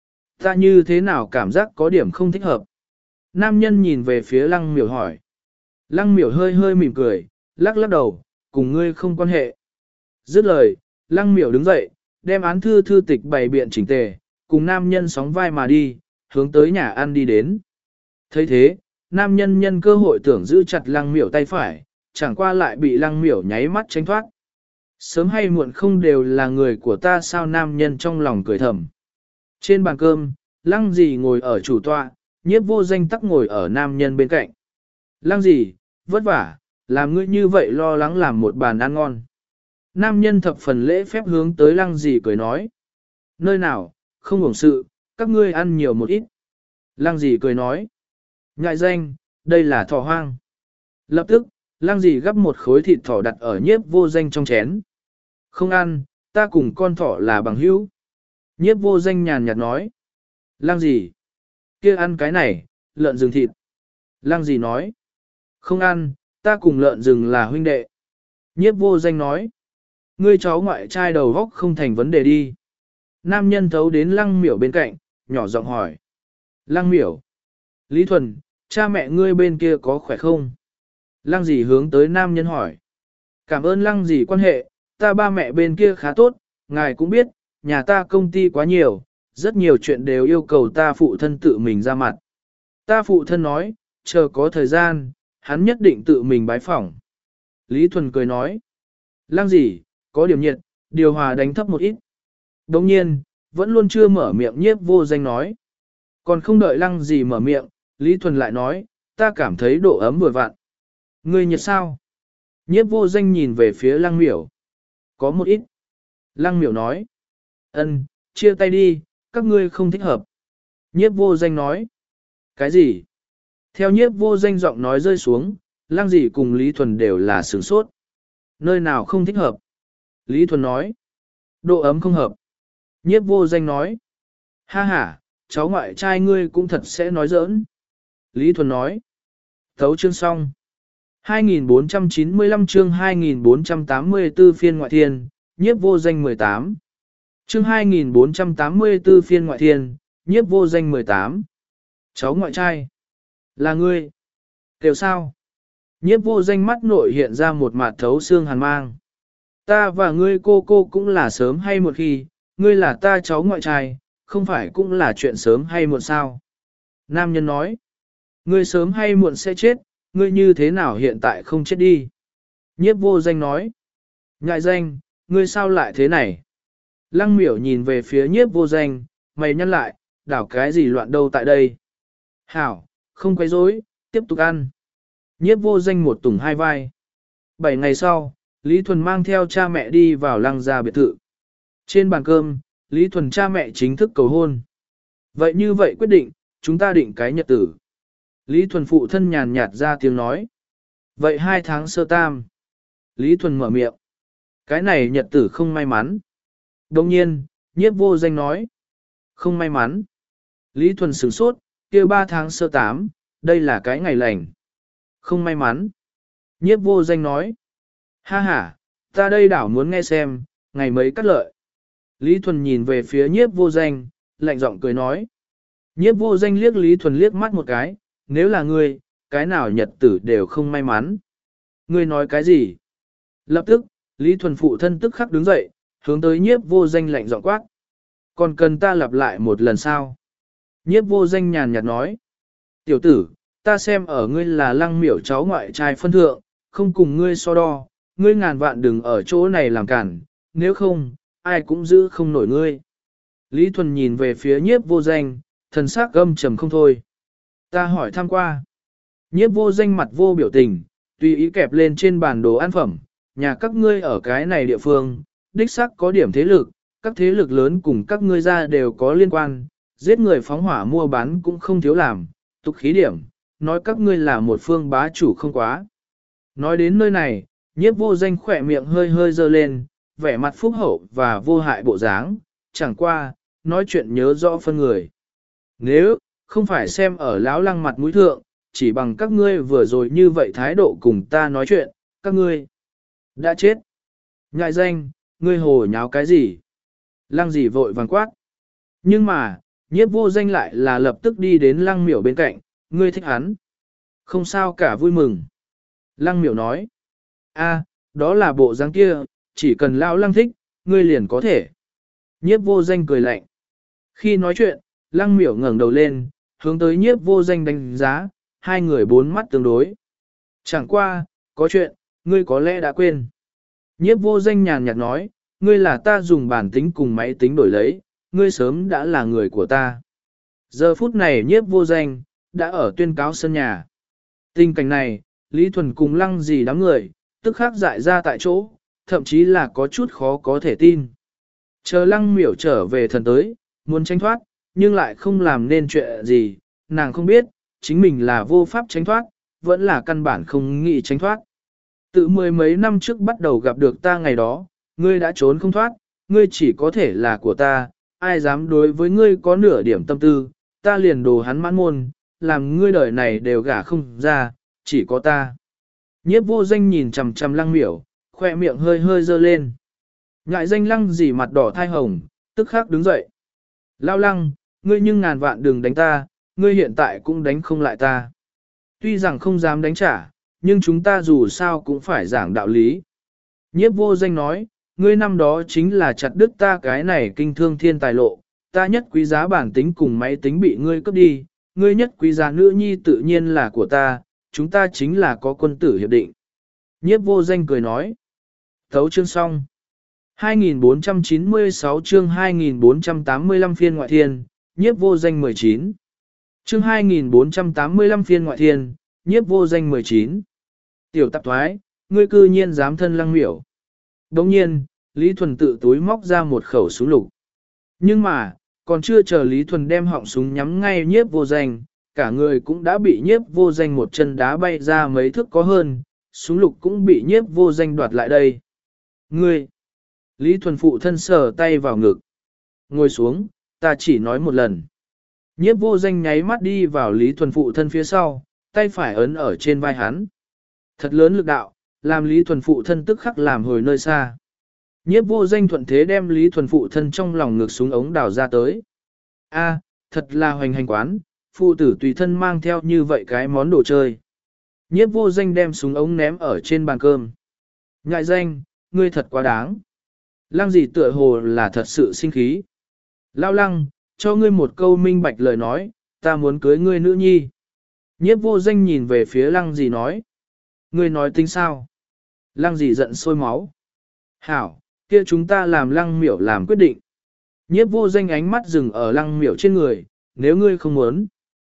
Ta như thế nào cảm giác có điểm không thích hợp? Nam nhân nhìn về phía lăng miểu hỏi. Lăng miểu hơi hơi mỉm cười, lắc lắc đầu, cùng ngươi không quan hệ. Dứt lời, lăng miểu đứng dậy, đem án thư thư tịch bày biện chỉnh tề, cùng nam nhân sóng vai mà đi, hướng tới nhà ăn đi đến. thấy thế, nam nhân nhân cơ hội tưởng giữ chặt lăng miểu tay phải, chẳng qua lại bị lăng miểu nháy mắt tránh thoát. Sớm hay muộn không đều là người của ta sao, nam nhân trong lòng cười thầm. Trên bàn cơm, lăng dì ngồi ở chủ tọa, nhiếp vô danh tắc ngồi ở nam nhân bên cạnh. Lăng dì, vất vả, làm ngươi như vậy lo lắng làm một bàn ăn ngon. Nam nhân thập phần lễ phép hướng tới lăng dì cười nói. Nơi nào, không hưởng sự, các ngươi ăn nhiều một ít. Lăng dì cười nói. Ngại danh, đây là thỏ hoang. Lập tức, lăng dì gắp một khối thịt thỏ đặt ở nhiếp vô danh trong chén. Không ăn, ta cùng con thỏ là bằng hữu. Nhiếp vô danh nhàn nhạt nói. Lăng dì, kia ăn cái này, lợn rừng thịt. Lăng dì nói. Không ăn, ta cùng lợn rừng là huynh đệ. Nhiếp vô danh nói. Ngươi cháu ngoại trai đầu góc không thành vấn đề đi. Nam nhân thấu đến lăng miểu bên cạnh, nhỏ giọng hỏi. Lăng miểu. Lý Thuần, cha mẹ ngươi bên kia có khỏe không? Lăng dì hướng tới nam nhân hỏi. Cảm ơn lăng dì quan hệ, ta ba mẹ bên kia khá tốt, ngài cũng biết, nhà ta công ty quá nhiều, rất nhiều chuyện đều yêu cầu ta phụ thân tự mình ra mặt. Ta phụ thân nói, chờ có thời gian, hắn nhất định tự mình bái phỏng. Lý Thuần cười nói. Lăng dì, có điểm nhiệt, điều hòa đánh thấp một ít. Đồng nhiên, vẫn luôn chưa mở miệng nhiếp vô danh nói. Còn không đợi lăng dì mở miệng, Lý Thuần lại nói, ta cảm thấy độ ấm vừa vặn. Ngươi nhiệt sao? Nhiếp vô danh nhìn về phía lăng miểu. Có một ít. Lăng miểu nói. Ân, chia tay đi, các ngươi không thích hợp. Nhiếp vô danh nói. Cái gì? Theo nhiếp vô danh giọng nói rơi xuống, lăng dì cùng Lý Thuần đều là sửng sốt. Nơi nào không thích hợp? Lý Thuần nói. Độ ấm không hợp. Nhiếp vô danh nói. Ha ha, cháu ngoại trai ngươi cũng thật sẽ nói giỡn. Lý Thuần nói. Thấu chương xong. hai nghìn bốn trăm chín mươi lăm chương hai nghìn bốn trăm tám mươi tư phiên ngoại thiên, nhiếp vô danh mười tám. Chương hai nghìn bốn trăm tám mươi tư phiên ngoại thiên, nhiếp vô danh mười tám. Cháu ngoại trai. Là ngươi. Kêu sao? Nhiếp vô danh mắt nội hiện ra một mặt thấu xương hàn mang. Ta và ngươi cô cô cũng là sớm hay một khi, ngươi là ta cháu ngoại trai, không phải cũng là chuyện sớm hay muộn sao? Nam nhân nói. Ngươi sớm hay muộn sẽ chết, ngươi như thế nào hiện tại không chết đi? Nhiếp vô danh nói. Ngại danh, ngươi sao lại thế này? Lăng miểu nhìn về phía nhiếp vô danh, mày nhăn lại, đảo cái gì loạn đâu tại đây? Hảo, không quấy rối, tiếp tục ăn. Nhiếp vô danh một tùng hai vai. Bảy ngày sau, Lý Thuần mang theo cha mẹ đi vào lăng gia biệt thự. Trên bàn cơm, Lý Thuần cha mẹ chính thức cầu hôn. Vậy như vậy quyết định, chúng ta định cái nhật tử. Lý Thuần phụ thân nhàn nhạt ra tiếng nói. Vậy hai tháng sơ tam. Lý Thuần mở miệng. Cái này nhật tử không may mắn. Đồng nhiên, nhiếp vô danh nói. Không may mắn. Lý Thuần sửng sốt, kêu ba tháng sơ tám, đây là cái ngày lành. Không may mắn. Nhiếp vô danh nói. Ha ha, ta đây đảo muốn nghe xem, ngày mấy cắt lợi. Lý Thuần nhìn về phía nhiếp vô danh, lạnh giọng cười nói. Nhiếp vô danh liếc Lý Thuần liếc mắt một cái, nếu là ngươi, cái nào nhật tử đều không may mắn. Ngươi nói cái gì? Lập tức, Lý Thuần phụ thân tức khắc đứng dậy, hướng tới nhiếp vô danh lạnh giọng quát. Còn cần ta lặp lại một lần sao? Nhiếp vô danh nhàn nhạt nói. Tiểu tử, ta xem ở ngươi là lăng miểu cháu ngoại trai phân thượng, không cùng ngươi so đo, ngươi ngàn vạn đừng ở chỗ này làm cản, nếu không, ai cũng giữ không nổi ngươi. Lý Thuần nhìn về phía nhiếp vô danh, thần sắc gâm trầm không thôi. Ta hỏi thăm qua. Nhiếp vô danh mặt vô biểu tình, tùy ý kẹp lên trên bàn đồ ăn phẩm, nhà các ngươi ở cái này địa phương, đích xác có điểm thế lực, các thế lực lớn cùng các ngươi ra đều có liên quan, giết người phóng hỏa mua bán cũng không thiếu làm, tục khí điểm, nói các ngươi là một phương bá chủ không quá. Nói đến nơi này, nhiếp vô danh khỏe miệng hơi hơi dơ lên, vẻ mặt phúc hậu và vô hại bộ dáng, chẳng qua, nói chuyện nhớ rõ phân người. Nếu, không phải xem ở lão lăng mặt mũi thượng, chỉ bằng các ngươi vừa rồi như vậy thái độ cùng ta nói chuyện, các ngươi đã chết. Ngại danh, ngươi hồ nháo cái gì? Lăng gì vội vàng quát. Nhưng mà, nhiếp vô danh lại là lập tức đi đến lăng miểu bên cạnh, ngươi thích hắn. Không sao cả vui mừng. Lăng miểu nói, a, đó là bộ dáng kia, chỉ cần lão lăng thích, ngươi liền có thể. Nhiếp vô danh cười lạnh. Khi nói chuyện, lăng miểu ngẩng đầu lên, hướng tới nhiếp vô danh đánh giá, hai người bốn mắt tương đối. Chẳng qua, có chuyện, ngươi có lẽ đã quên. Nhiếp vô danh nhàn nhạt nói, ngươi là ta dùng bản tính cùng máy tính đổi lấy, ngươi sớm đã là người của ta. Giờ phút này nhiếp vô danh, đã ở tuyên cáo sân nhà. Tình cảnh này, Lý Thuần cùng lăng gì đám người, tức khắc dại ra tại chỗ, thậm chí là có chút khó có thể tin. Chờ lăng miểu trở về thần tới, muốn tránh thoát, nhưng lại không làm nên chuyện gì, nàng không biết, chính mình là vô pháp tránh thoát, vẫn là căn bản không nghĩ tránh thoát. Tự mười mấy năm trước bắt đầu gặp được ta ngày đó, ngươi đã trốn không thoát, ngươi chỉ có thể là của ta, ai dám đối với ngươi có nửa điểm tâm tư, ta liền đồ hắn mãn môn, làm ngươi đời này đều gả không ra, chỉ có ta. Nhiếp vô danh nhìn chằm chằm lăng miểu, khoe miệng hơi hơi dơ lên. Ngại danh lăng gì mặt đỏ thai hồng, tức khắc đứng dậy. Lao lăng, ngươi nhưng ngàn vạn đừng đánh ta, ngươi hiện tại cũng đánh không lại ta. Tuy rằng không dám đánh trả, nhưng chúng ta dù sao cũng phải giảng đạo lý. Nhiếp vô danh nói, ngươi năm đó chính là chặt đứt ta cái này kinh thương thiên tài lộ, ta nhất quý giá bản tính cùng máy tính bị ngươi cướp đi, ngươi nhất quý giá nữ nhi tự nhiên là của ta, chúng ta chính là có quân tử hiệp định. Nhiếp vô danh cười nói. Thấu chương xong. hai nghìn bốn trăm chín mươi sáu chương hai nghìn bốn trăm tám mươi lăm phiên ngoại thiên, nhiếp vô danh mười chín. Chương hai nghìn bốn trăm tám mươi lăm phiên ngoại thiên, nhiếp vô danh mười chín. Tiểu tạp thoái, ngươi cư nhiên dám thân lăng miểu. Đồng nhiên, Lý Thuần tự túi móc ra một khẩu súng lục. Nhưng mà, còn chưa chờ Lý Thuần đem họng súng nhắm ngay nhiếp vô danh, cả người cũng đã bị nhiếp vô danh một chân đá bay ra mấy thước có hơn, súng lục cũng bị nhiếp vô danh đoạt lại đây. Ngươi! Lý Thuần phụ thân sờ tay vào ngực. Ngồi xuống, ta chỉ nói một lần. Nhiếp vô danh nháy mắt đi vào Lý Thuần phụ thân phía sau, tay phải ấn ở trên vai hắn. Thật lớn lực đạo, làm Lý Thuần phụ thân tức khắc làm hồi nơi xa. Nhiếp vô danh thuận thế đem Lý Thuần phụ thân trong lòng ngực súng ống đào ra tới. A, thật là hoành hành quán, phụ tử tùy thân mang theo như vậy cái món đồ chơi. Nhiếp vô danh đem súng ống ném ở trên bàn cơm. Ngại danh, ngươi thật quá đáng. Lăng gì tựa hồ là thật sự sinh khí. Lao lăng, cho ngươi một câu minh bạch lời nói, ta muốn cưới ngươi nữ nhi. Nhiếp vô danh nhìn về phía lăng gì nói. Ngươi nói tính sao? Lăng gì giận sôi máu. Hảo, kia chúng ta làm lăng miểu làm quyết định. Nhiếp vô danh ánh mắt dừng ở lăng miểu trên người, nếu ngươi không muốn.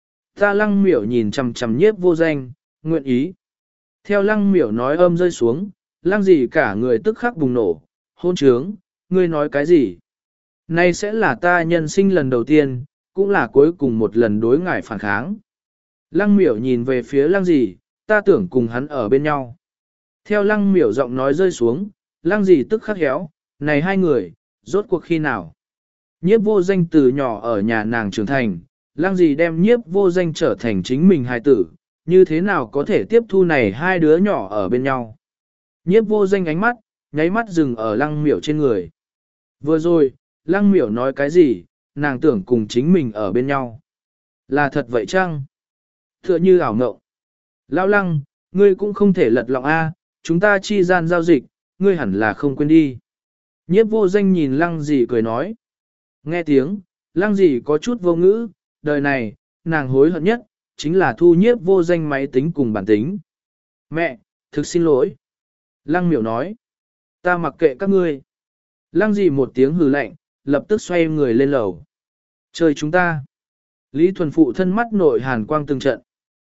Ta lăng miểu nhìn chằm chằm nhiếp vô danh, nguyện ý. Theo lăng miểu nói âm rơi xuống, lăng gì cả người tức khắc bùng nổ, hôn trướng, ngươi nói cái gì? Nay sẽ là ta nhân sinh lần đầu tiên, cũng là cuối cùng một lần đối ngại phản kháng. Lăng miểu nhìn về phía lăng gì, ta tưởng cùng hắn ở bên nhau. Theo lăng miểu giọng nói rơi xuống, lăng gì tức khắc héo, này hai người, rốt cuộc khi nào? Nhiếp vô danh từ nhỏ ở nhà nàng trưởng thành, lăng gì đem nhiếp vô danh trở thành chính mình hài tử, như thế nào có thể tiếp thu này hai đứa nhỏ ở bên nhau? Nhiếp vô danh ánh mắt, nháy mắt dừng ở lăng miểu trên người. Vừa rồi, lăng miểu nói cái gì, nàng tưởng cùng chính mình ở bên nhau. Là thật vậy chăng? Tựa như ảo ngộng. Lão lăng, ngươi cũng không thể lật lọng A, chúng ta chi gian giao dịch, ngươi hẳn là không quên đi. Nhiếp vô danh nhìn lăng gì cười nói. Nghe tiếng, lăng gì có chút vô ngữ, đời này, nàng hối hận nhất, chính là thu nhiếp vô danh máy tính cùng bản tính. Mẹ, thực xin lỗi. Lăng miểu nói. Ta mặc kệ các ngươi. Lăng gì một tiếng hừ lạnh, lập tức xoay người lên lầu. Chơi chúng ta. Lý Thuần phụ thân mắt nội hàn quang từng trận.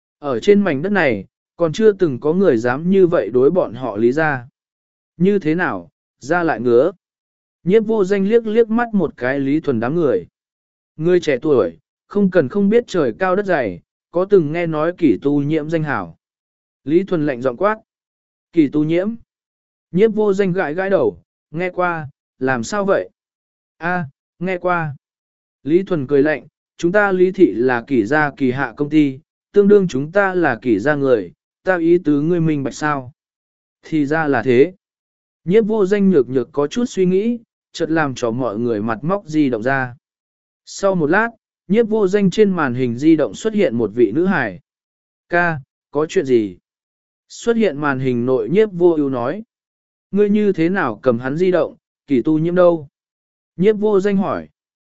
Ở trên mảnh đất này, còn chưa từng có người dám như vậy đối bọn họ Lý ra. Như thế nào, ra lại ngứa. Nhiếp vô danh liếc liếc mắt một cái Lý Thuần đám người. Người trẻ tuổi, không cần không biết trời cao đất dày, có từng nghe nói kỷ tu nhiễm danh hảo. Lý Thuần lạnh giọng quát. Kỷ tu nhiễm. Nhiếp vô danh gãi gãi đầu, nghe qua, làm sao vậy? A, nghe qua. Lý Thuần cười lạnh, chúng ta Lý Thị là kỷ gia kỳ hạ công ty, tương đương chúng ta là kỷ gia người, ta ý tứ ngươi minh bạch sao? Thì ra là thế. Nhiếp vô danh nhược nhược có chút suy nghĩ, chợt làm cho mọi người mặt móc di động ra. Sau một lát, nhiếp vô danh trên màn hình di động xuất hiện một vị nữ hải. Ca, có chuyện gì? Xuất hiện màn hình nội nhiếp vô ưu nói. Ngươi như thế nào cầm hắn di động, kỷ tu nhiễm đâu? Nhiếp vô danh hỏi.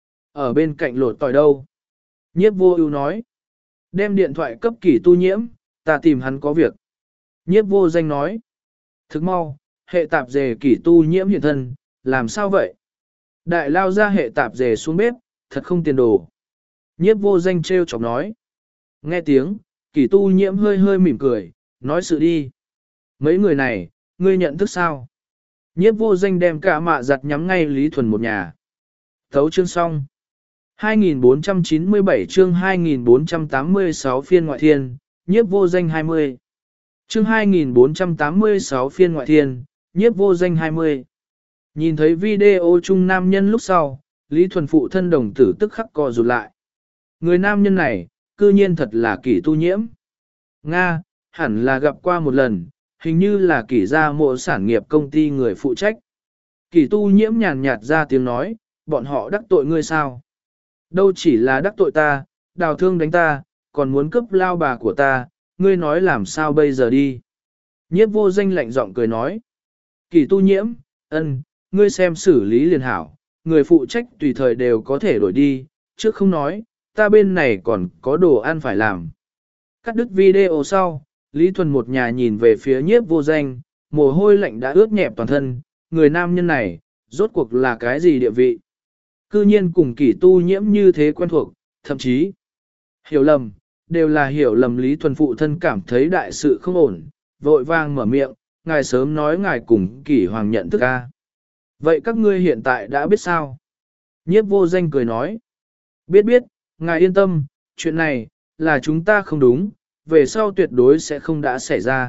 Ở bên cạnh lột tỏi đâu? Nhiếp vô ưu nói. Đem điện thoại cấp kỷ tu nhiễm, ta tìm hắn có việc. Nhiếp vô danh nói. Thức mau, hệ tạp dề kỷ tu nhiễm hiện thân, làm sao vậy? Đại lao ra hệ tạp dề xuống bếp, thật không tiền đồ. Nhiếp vô danh trêu chọc nói. Nghe tiếng, kỷ tu nhiễm hơi hơi mỉm cười, nói sự đi. Mấy người này, ngươi nhận thức sao? Nhiếp vô danh đem cả mạ giặt nhắm ngay Lý Thuần một nhà. Thấu chương xong. hai nghìn bốn trăm chín mươi bảy chương hai nghìn bốn trăm tám mươi sáu phiên ngoại thiên, nhiếp vô danh hai mươi. Chương hai nghìn bốn trăm tám mươi sáu phiên ngoại thiên, nhiếp vô danh hai mươi. Nhìn thấy video chung nam nhân lúc sau, Lý Thuần phụ thân đồng tử tức khắc co rụt lại. Người nam nhân này, cư nhiên thật là kỷ tu nhiễm. Nga, hẳn là gặp qua một lần, hình như là kỷ gia mộ sản nghiệp công ty người phụ trách. Kỷ tu nhiễm nhàn nhạt ra tiếng nói, bọn họ đắc tội ngươi sao? Đâu chỉ là đắc tội ta, đào thương đánh ta, còn muốn cướp lao bà của ta, ngươi nói làm sao bây giờ đi? Nhiếp vô danh lạnh giọng cười nói. Kỷ tu nhiễm, ân, ngươi xem xử lý liền hảo, người phụ trách tùy thời đều có thể đổi đi, trước không nói, ta bên này còn có đồ ăn phải làm. Cắt đứt video sau, Lý Thuần một nhà nhìn về phía nhiếp vô danh, mồ hôi lạnh đã ướt nhẹp toàn thân, người nam nhân này, rốt cuộc là cái gì địa vị? Cư nhiên cùng kỷ tu nhiễm như thế quen thuộc, thậm chí hiểu lầm, đều là hiểu lầm. Lý Thuần phụ thân cảm thấy đại sự không ổn, vội vang mở miệng, ngài sớm nói ngài cùng kỷ hoàng nhận thức a. Vậy các ngươi hiện tại đã biết sao? Nhiếp vô danh cười nói, biết biết, ngài yên tâm, chuyện này, là chúng ta không đúng, về sau tuyệt đối sẽ không đã xảy ra.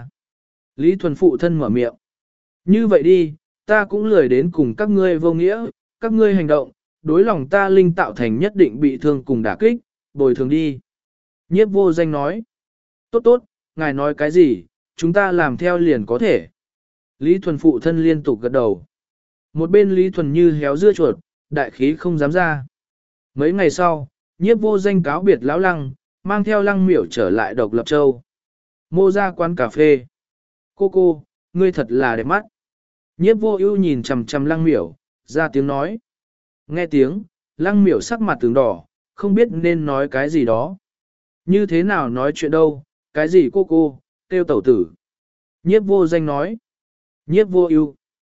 Lý Thuần phụ thân mở miệng, như vậy đi, ta cũng lười đến cùng các ngươi vô nghĩa, các ngươi hành động, đối lòng ta linh tạo thành nhất định bị thương cùng đả kích, bồi thường đi. Nhiếp vô danh nói, tốt tốt, ngài nói cái gì, chúng ta làm theo liền có thể. Lý Thuần phụ thân liên tục gật đầu. Một bên Lý Thuần như héo dưa chuột, đại khí không dám ra. Mấy ngày sau, nhiếp vô danh cáo biệt lão lăng, mang theo lăng miểu trở lại Độc Lập Châu. Mô ra quán cà phê. Cô cô, ngươi thật là đẹp mắt. Nhiếp vô ưu nhìn chằm chằm lăng miểu, ra tiếng nói. Nghe tiếng, lăng miểu sắc mặt tướng đỏ, không biết nên nói cái gì đó. Như thế nào nói chuyện đâu, cái gì cô cô, tiêu tẩu tử. Nhiếp vô danh nói. Nhiếp vô ưu.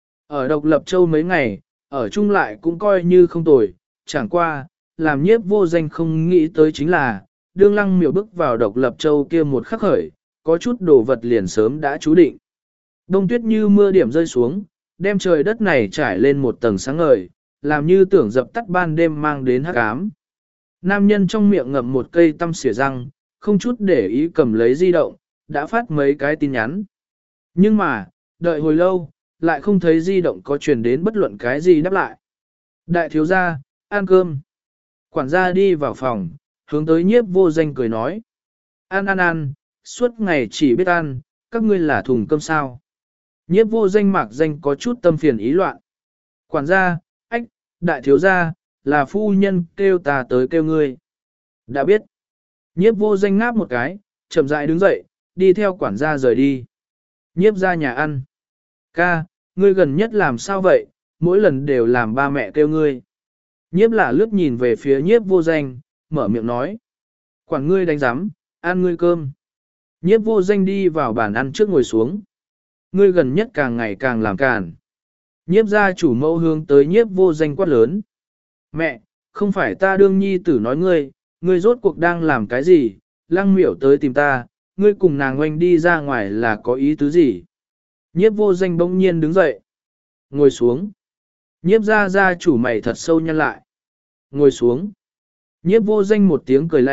Ở Độc Lập Châu mấy ngày, ở chung lại cũng coi như không tồi, chẳng qua, làm nhiếp vô danh không nghĩ tới chính là, đương lăng miểu bước vào Độc Lập Châu kia một khắc khởi, có chút đồ vật liền sớm đã chú định. Đông tuyết như mưa điểm rơi xuống, đem trời đất này trải lên một tầng sáng ngời, làm như tưởng dập tắt ban đêm mang đến hắc ám. Nam nhân trong miệng ngậm một cây tăm xỉa răng, không chút để ý cầm lấy di động, đã phát mấy cái tin nhắn. Nhưng mà, đợi hồi lâu, lại không thấy di động có truyền đến bất luận cái gì đáp lại. Đại thiếu gia, ăn cơm. Quản gia đi vào phòng, hướng tới nhiếp vô danh cười nói. Ăn ăn ăn, suốt ngày chỉ biết ăn, các ngươi là thùng cơm sao. Nhiếp vô danh mạc danh có chút tâm phiền ý loạn. Quản gia, ách, đại thiếu gia, là phu nhân kêu ta tới kêu ngươi. Đã biết. Nhiếp vô danh ngáp một cái, chậm rãi đứng dậy, đi theo quản gia rời đi. Nhiếp ra nhà ăn. Ca, ngươi gần nhất làm sao vậy, mỗi lần đều làm ba mẹ kêu ngươi. Nhiếp là lướt nhìn về phía nhiếp vô danh, mở miệng nói. Quản ngươi đánh giám, ăn ngươi cơm. Nhiếp vô danh đi vào bàn ăn trước ngồi xuống. Ngươi gần nhất càng ngày càng làm càn. Nhiếp gia chủ mẫu hướng tới nhiếp vô danh quát lớn. Mẹ, không phải ta đương nhi tử nói ngươi, ngươi rốt cuộc đang làm cái gì, lăng miểu tới tìm ta, ngươi cùng nàng oanh đi ra ngoài là có ý tứ gì. Nhiếp vô danh bỗng nhiên đứng dậy. Ngồi xuống. Nhiếp gia gia chủ mày thật sâu nhăn lại. Ngồi xuống. Nhiếp vô danh một tiếng cười lạnh,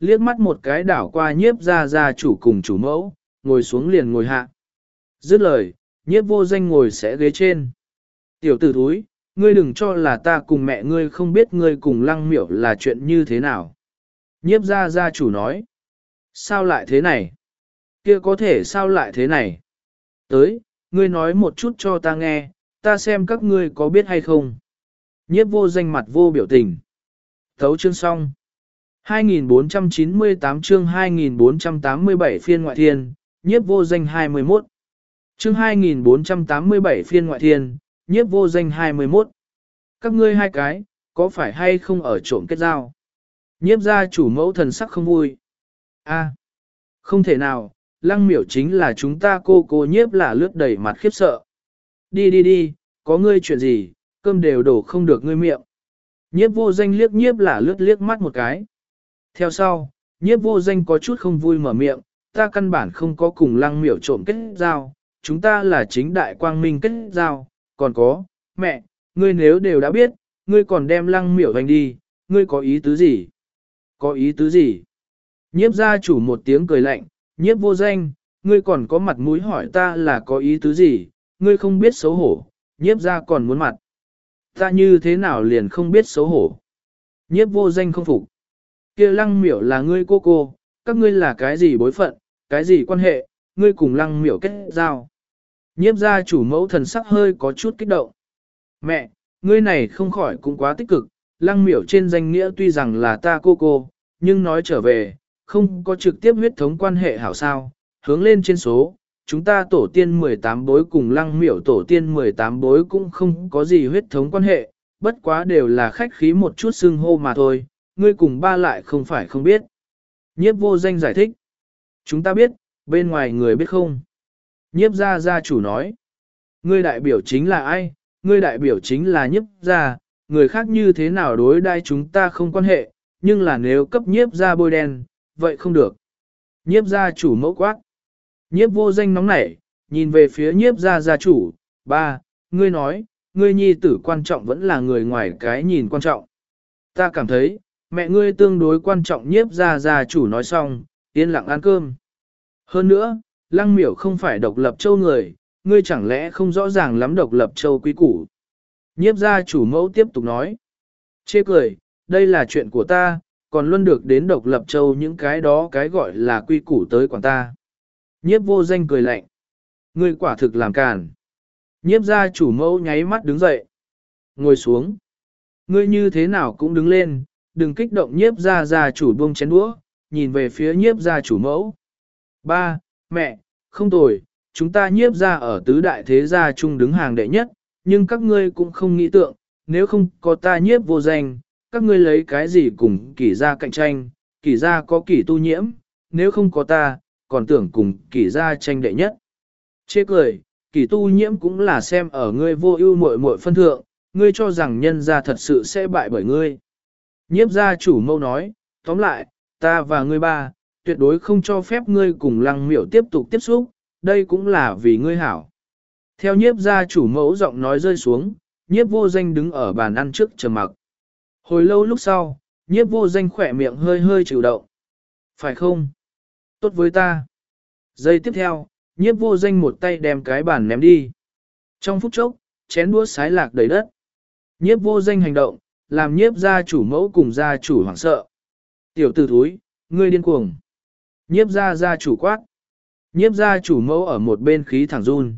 liếc mắt một cái đảo qua nhiếp ra gia chủ cùng chủ mẫu, ngồi xuống liền ngồi hạ. Dứt lời, nhiếp vô danh ngồi sẽ ghế trên. Tiểu tử thúi, ngươi đừng cho là ta cùng mẹ ngươi không biết ngươi cùng lăng miểu là chuyện như thế nào. Nhiếp gia gia chủ nói. Sao lại thế này? Kia có thể sao lại thế này? Tới, ngươi nói một chút cho ta nghe, ta xem các ngươi có biết hay không. Nhiếp vô danh mặt vô biểu tình. Thấu chương xong. hai nghìn bốn trăm chín mươi tám chương hai nghìn bốn trăm tám mươi bảy phiên ngoại thiên, nhiếp vô danh hai mươi mốt. Chương hai nghìn bốn trăm tám mươi bảy phiên ngoại thiên, nhiếp vô danh hai mươi mốt. Các ngươi hai cái, có phải hay không ở trộm kết giao? Nhiếp gia chủ mẫu thần sắc không vui. A, không thể nào, lăng miểu chính là chúng ta cô cô nhiếp là lướt đầy mặt khiếp sợ. Đi đi đi, có ngươi chuyện gì, cơm đều đổ không được ngươi miệng. Nhiếp vô danh liếc nhiếp là lướt liếc mắt một cái. Theo sau, nhiếp vô danh có chút không vui mở miệng, ta căn bản không có cùng lăng miểu trộm kết giao, chúng ta là chính đại quang minh kết giao, còn có, mẹ, ngươi nếu đều đã biết, ngươi còn đem lăng miểu hành đi, ngươi có ý tứ gì? Có ý tứ gì? Nhiếp gia chủ một tiếng cười lạnh, nhiếp vô danh, ngươi còn có mặt mũi hỏi ta là có ý tứ gì, ngươi không biết xấu hổ, nhiếp gia còn muốn mặt. Ta như thế nào liền không biết xấu hổ? Nhiếp vô danh không phục. Kia lăng miểu là ngươi cô cô, các ngươi là cái gì bối phận, cái gì quan hệ, ngươi cùng lăng miểu kết giao. Nhiếp gia chủ mẫu thần sắc hơi có chút kích động. Mẹ, ngươi này không khỏi cũng quá tích cực, lăng miểu trên danh nghĩa tuy rằng là ta cô cô, nhưng nói trở về, không có trực tiếp huyết thống quan hệ hảo sao, hướng lên trên số, chúng ta tổ tiên mười tám bối cùng lăng miểu tổ tiên mười tám bối cũng không có gì huyết thống quan hệ, bất quá đều là khách khí một chút xưng hô mà thôi, ngươi cùng ba lại không phải không biết. Nhiếp vô danh giải thích. Chúng ta biết, bên ngoài người biết không? Nhiếp gia gia chủ nói. Ngươi đại biểu chính là ai? Ngươi đại biểu chính là nhiếp gia, người khác như thế nào đối đai chúng ta không quan hệ, nhưng là nếu cấp nhiếp gia bôi đen, vậy không được. Nhiếp gia chủ mẫu quát. Nhiếp vô danh nóng nảy, nhìn về phía nhiếp gia gia chủ, ba, ngươi nói, ngươi nhi tử quan trọng vẫn là người ngoài cái nhìn quan trọng. Ta cảm thấy, mẹ ngươi tương đối quan trọng nhiếp gia gia chủ nói xong, yên lặng ăn cơm. Hơn nữa, lăng miểu không phải độc lập châu người, ngươi chẳng lẽ không rõ ràng lắm độc lập châu quý củ. Nhiếp gia chủ mẫu tiếp tục nói. Chê cười, đây là chuyện của ta, còn luôn được đến độc lập châu những cái đó cái gọi là quy củ tới quản ta. Nhiếp vô danh cười lạnh. Ngươi quả thực làm càn. Nhiếp gia chủ mẫu nháy mắt đứng dậy. Ngồi xuống. Ngươi như thế nào cũng đứng lên, đừng kích động nhiếp gia gia chủ buông chén đũa, nhìn về phía nhiếp gia chủ mẫu. Ba, mẹ, không tồi, chúng ta nhiếp gia ở tứ đại thế gia chung đứng hàng đệ nhất, nhưng các ngươi cũng không nghĩ tượng, nếu không có ta nhiếp vô danh, các ngươi lấy cái gì cùng kỷ gia cạnh tranh, kỷ gia có kỷ tu nhiễm, nếu không có ta, còn tưởng cùng kỷ gia tranh đệ nhất. Chê cười, kỷ tu nhiễm cũng là xem ở ngươi vô ưu muội muội phân thượng, ngươi cho rằng nhân gia thật sự sẽ bại bởi ngươi. Nhiếp gia chủ mâu nói, tóm lại, ta và ngươi ba, tuyệt đối không cho phép ngươi cùng lăng miểu tiếp tục tiếp xúc, đây cũng là vì ngươi hảo. Theo nhiếp gia chủ mẫu giọng nói rơi xuống, nhiếp vô danh đứng ở bàn ăn trước trầm mặc. Hồi lâu lúc sau, nhiếp vô danh khỏe miệng hơi hơi chịu động. Phải không? Tốt với ta. Giây tiếp theo, nhiếp vô danh một tay đem cái bàn ném đi. Trong phút chốc, chén đũa sái lạc đầy đất. Nhiếp vô danh hành động, làm nhiếp gia chủ mẫu cùng gia chủ hoảng sợ. Tiểu tử thúi, ngươi điên cuồng. Nhiếp gia gia chủ quát. Nhiếp gia chủ mẫu ở một bên khí thẳng run.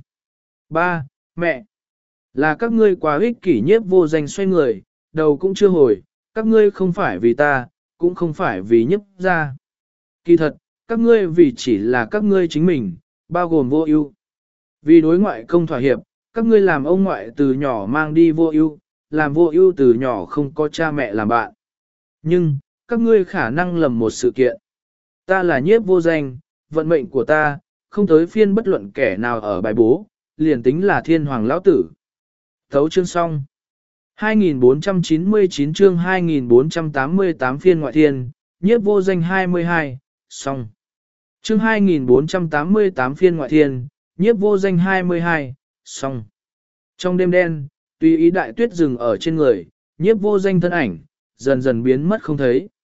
Ba, mẹ, là các ngươi quá ích kỷ. Nhiếp vô danh xoay người, đầu cũng chưa hồi, các ngươi không phải vì ta, cũng không phải vì nhiếp gia. Kỳ thật, các ngươi vì chỉ là các ngươi chính mình, bao gồm vô ưu. Vì đối ngoại công thỏa hiệp, các ngươi làm ông ngoại từ nhỏ mang đi vô ưu, làm vô ưu từ nhỏ không có cha mẹ làm bạn. Nhưng, các ngươi khả năng lầm một sự kiện. Ta là nhiếp vô danh, vận mệnh của ta, không tới phiên bất luận kẻ nào ở bài bố, liền tính là thiên hoàng lão tử. Thấu chương xong. hai nghìn bốn trăm chín mươi chín chương hai nghìn bốn trăm tám mươi tám phiên ngoại thiên, nhiếp vô danh hai mươi hai, xong. Chương hai nghìn bốn trăm tám mươi tám phiên ngoại thiên, nhiếp vô danh hai mươi hai, xong. Trong đêm đen, tùy ý đại tuyết dừng ở trên người, nhiếp vô danh thân ảnh, dần dần biến mất không thấy.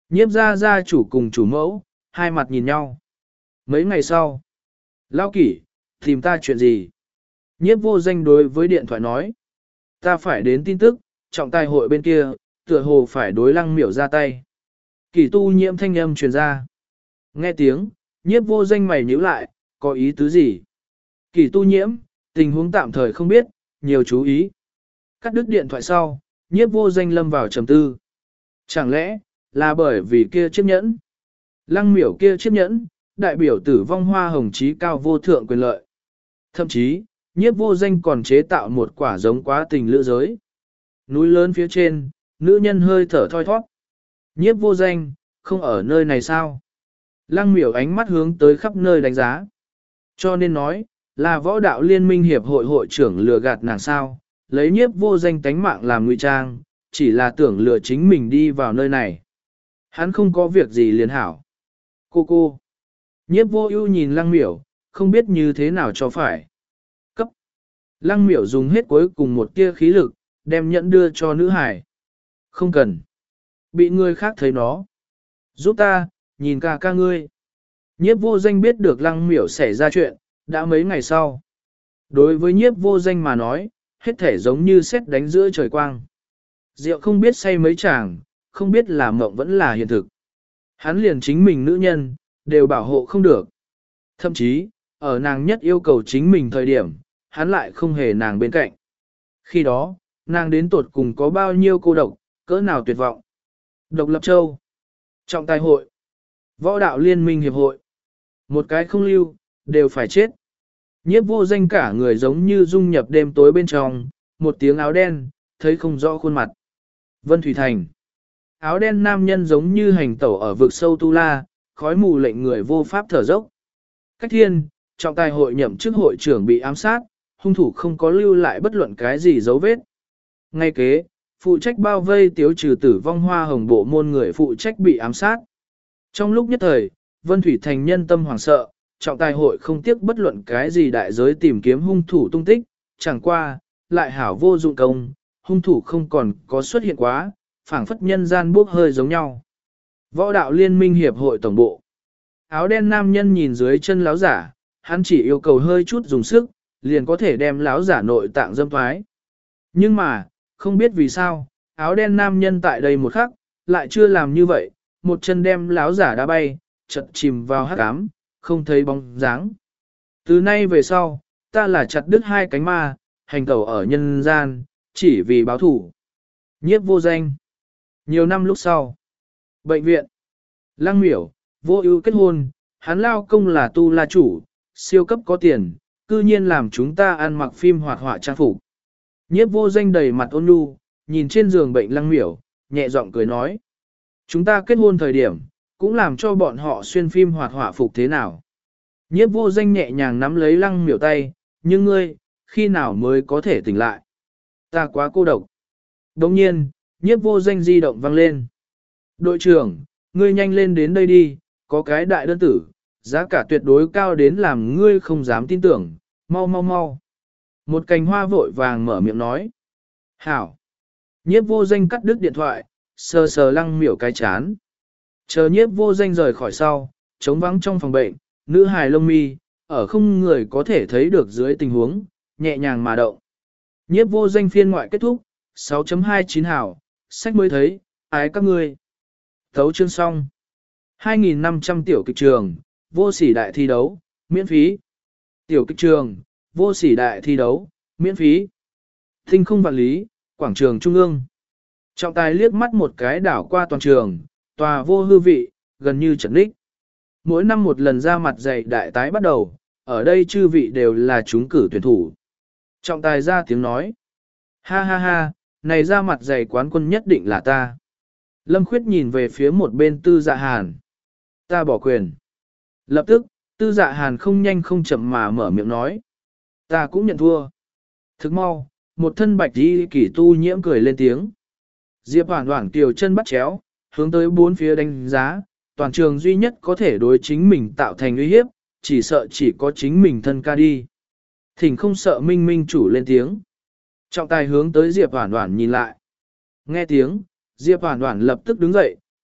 Nhiếp gia gia chủ cùng chủ mẫu, hai mặt nhìn nhau. Mấy ngày sau, Lão Kỷ, tìm ta chuyện gì? Nhiếp vô danh đối với điện thoại nói. Ta phải đến tin tức, trọng tài hội bên kia, tựa hồ phải đối Lăng Miểu ra tay. Kỷ tu nhiễm thanh âm truyền ra. Nghe tiếng, nhiếp vô danh mày nhíu lại, có ý tứ gì? Kỷ tu nhiễm, tình huống tạm thời không biết, nhiều chú ý. Cắt đứt điện thoại sau, nhiếp vô danh lâm vào trầm tư. Chẳng lẽ, là bởi vì kia chiếc nhẫn? Lăng Miểu kia chiếc nhẫn, đại biểu tử vong hoa hồng trí cao vô thượng quyền lợi. Thậm chí, nhiếp vô danh còn chế tạo một quả giống quá tình lữ giới. Núi lớn phía trên, nữ nhân hơi thở thoi thoát. Nhiếp vô danh, không ở nơi này sao? Lăng Miểu ánh mắt hướng tới khắp nơi đánh giá. Cho nên nói, là võ đạo liên minh hiệp hội hội trưởng lừa gạt nàng sao, lấy nhiếp vô danh tánh mạng làm ngụy trang, chỉ là tưởng lừa chính mình đi vào nơi này. Hắn không có việc gì liền hảo. Cô cô. Nhiếp vô ưu nhìn Lăng Miểu, không biết như thế nào cho phải. Cấp. Lăng Miểu dùng hết cuối cùng một tia khí lực, đem nhẫn đưa cho nữ hải. Không cần. Bị người khác thấy nó. Giúp ta, nhìn ca ca ngươi. Nhiếp vô danh biết được Lăng Miểu xảy ra chuyện, đã mấy ngày sau. Đối với nhiếp vô danh mà nói, hết thể giống như sét đánh giữa trời quang. Rượu không biết say mấy chàng, không biết là mộng vẫn là hiện thực. Hắn liền chính mình nữ nhân, đều bảo hộ không được. Thậm chí, ở nàng nhất yêu cầu chính mình thời điểm, hắn lại không hề nàng bên cạnh. Khi đó, nàng đến tột cùng có bao nhiêu cô độc, cỡ nào tuyệt vọng. Độc Lập Châu, trọng tài hội, võ đạo liên minh hiệp hội. Một cái không lưu, đều phải chết. Nhiếp vô danh cả người giống như dung nhập đêm tối bên trong, một tiếng áo đen, thấy không rõ khuôn mặt. Vân Thủy Thành. Áo đen nam nhân giống như hành tẩu ở vực sâu Tu La, khói mù lệnh người vô pháp thở dốc. Cách thiên, trọng tài hội nhậm chức hội trưởng bị ám sát, hung thủ không có lưu lại bất luận cái gì dấu vết. Ngay kế, phụ trách bao vây tiếu trừ tử vong hoa hồng bộ môn người phụ trách bị ám sát. Trong lúc nhất thời, Vân Thủy Thành nhân tâm hoảng sợ, trọng tài hội không tiếc bất luận cái gì đại giới tìm kiếm hung thủ tung tích, chẳng qua, lại hảo vô dụng công, hung thủ không còn có xuất hiện quá, phảng phất nhân gian bốc hơi giống nhau. Võ đạo liên minh hiệp hội tổng bộ. Áo đen nam nhân nhìn dưới chân láo giả, hắn chỉ yêu cầu hơi chút dùng sức, liền có thể đem láo giả nội tạng dâm thoái. Nhưng mà, không biết vì sao, áo đen nam nhân tại đây một khắc, lại chưa làm như vậy, một chân đem láo giả đá bay, chật chìm vào hắc ám, không thấy bóng dáng. Từ nay về sau, ta là chặt đứt hai cánh ma, hành tẩu ở nhân gian, chỉ vì báo thủ. Nhiếp vô danh. Nhiều năm lúc sau. Bệnh viện. Lăng Miểu, vô ưu kết hôn, hắn lao công là Tu La chủ, siêu cấp có tiền, cư nhiên làm chúng ta ăn mặc phim hoạt họa trang phục. Nhiếp vô danh đầy mặt ôn nhu, nhìn trên giường bệnh Lăng Miểu, nhẹ giọng cười nói. Chúng ta kết hôn thời điểm, cũng làm cho bọn họ xuyên phim hoạt họa phục thế nào. Nhiếp vô danh nhẹ nhàng nắm lấy Lăng Miểu tay, nhưng ngươi, khi nào mới có thể tỉnh lại? Ta quá cô độc. Đồng nhiên, nhiếp vô danh di động vang lên. Đội trưởng, ngươi nhanh lên đến đây đi, có cái đại đơn tử, giá cả tuyệt đối cao đến làm ngươi không dám tin tưởng, mau mau mau. Một cành hoa vội vàng mở miệng nói. Hảo. Nhiếp vô danh cắt đứt điện thoại, sờ sờ Lăng Miểu cái chán. Chờ nhiếp vô danh rời khỏi sau, trống vắng trong phòng bệnh, nữ hài lông mi, ở không người có thể thấy được dưới tình huống, nhẹ nhàng mà động. Nhiếp vô danh phiên ngoại kết thúc, sáu chấm hai chín hảo, sách mới thấy, ái các ngươi. Thấu chương xong. hai nghìn năm trăm tiểu kịch trường, vô sỉ đại thi đấu, miễn phí. Tiểu kịch trường, vô sỉ đại thi đấu, miễn phí. Thinh không vạn lý, quảng trường trung ương. Trọng tài liếc mắt một cái đảo qua toàn trường, tòa vô hư vị, gần như trấn đích. Mỗi năm một lần ra mặt dạy đại tái bắt đầu, ở đây chư vị đều là chúng cử tuyển thủ. Trọng tài ra tiếng nói. Ha ha ha, này ra mặt dạy quán quân nhất định là ta. Lâm Khuyết nhìn về phía một bên Tư Dạ Hàn. Ta bỏ quyền. Lập tức, Tư Dạ Hàn không nhanh không chậm mà mở miệng nói. Ta cũng nhận thua. Thức mau, một thân bạch đi kỷ tu nhiễm cười lên tiếng. Diệp Hoảng Hoảng tiểu chân bắt chéo, hướng tới bốn phía đánh giá, toàn trường duy nhất có thể đối chính mình tạo thành uy hiếp, chỉ sợ chỉ có chính mình thân ca đi. Thỉnh không sợ minh minh chủ lên tiếng. Trọng tài hướng tới Diệp Hoảng Hoảng nhìn lại. Nghe tiếng, Diệp Hoảng Hoảng lập tức đứng dậy,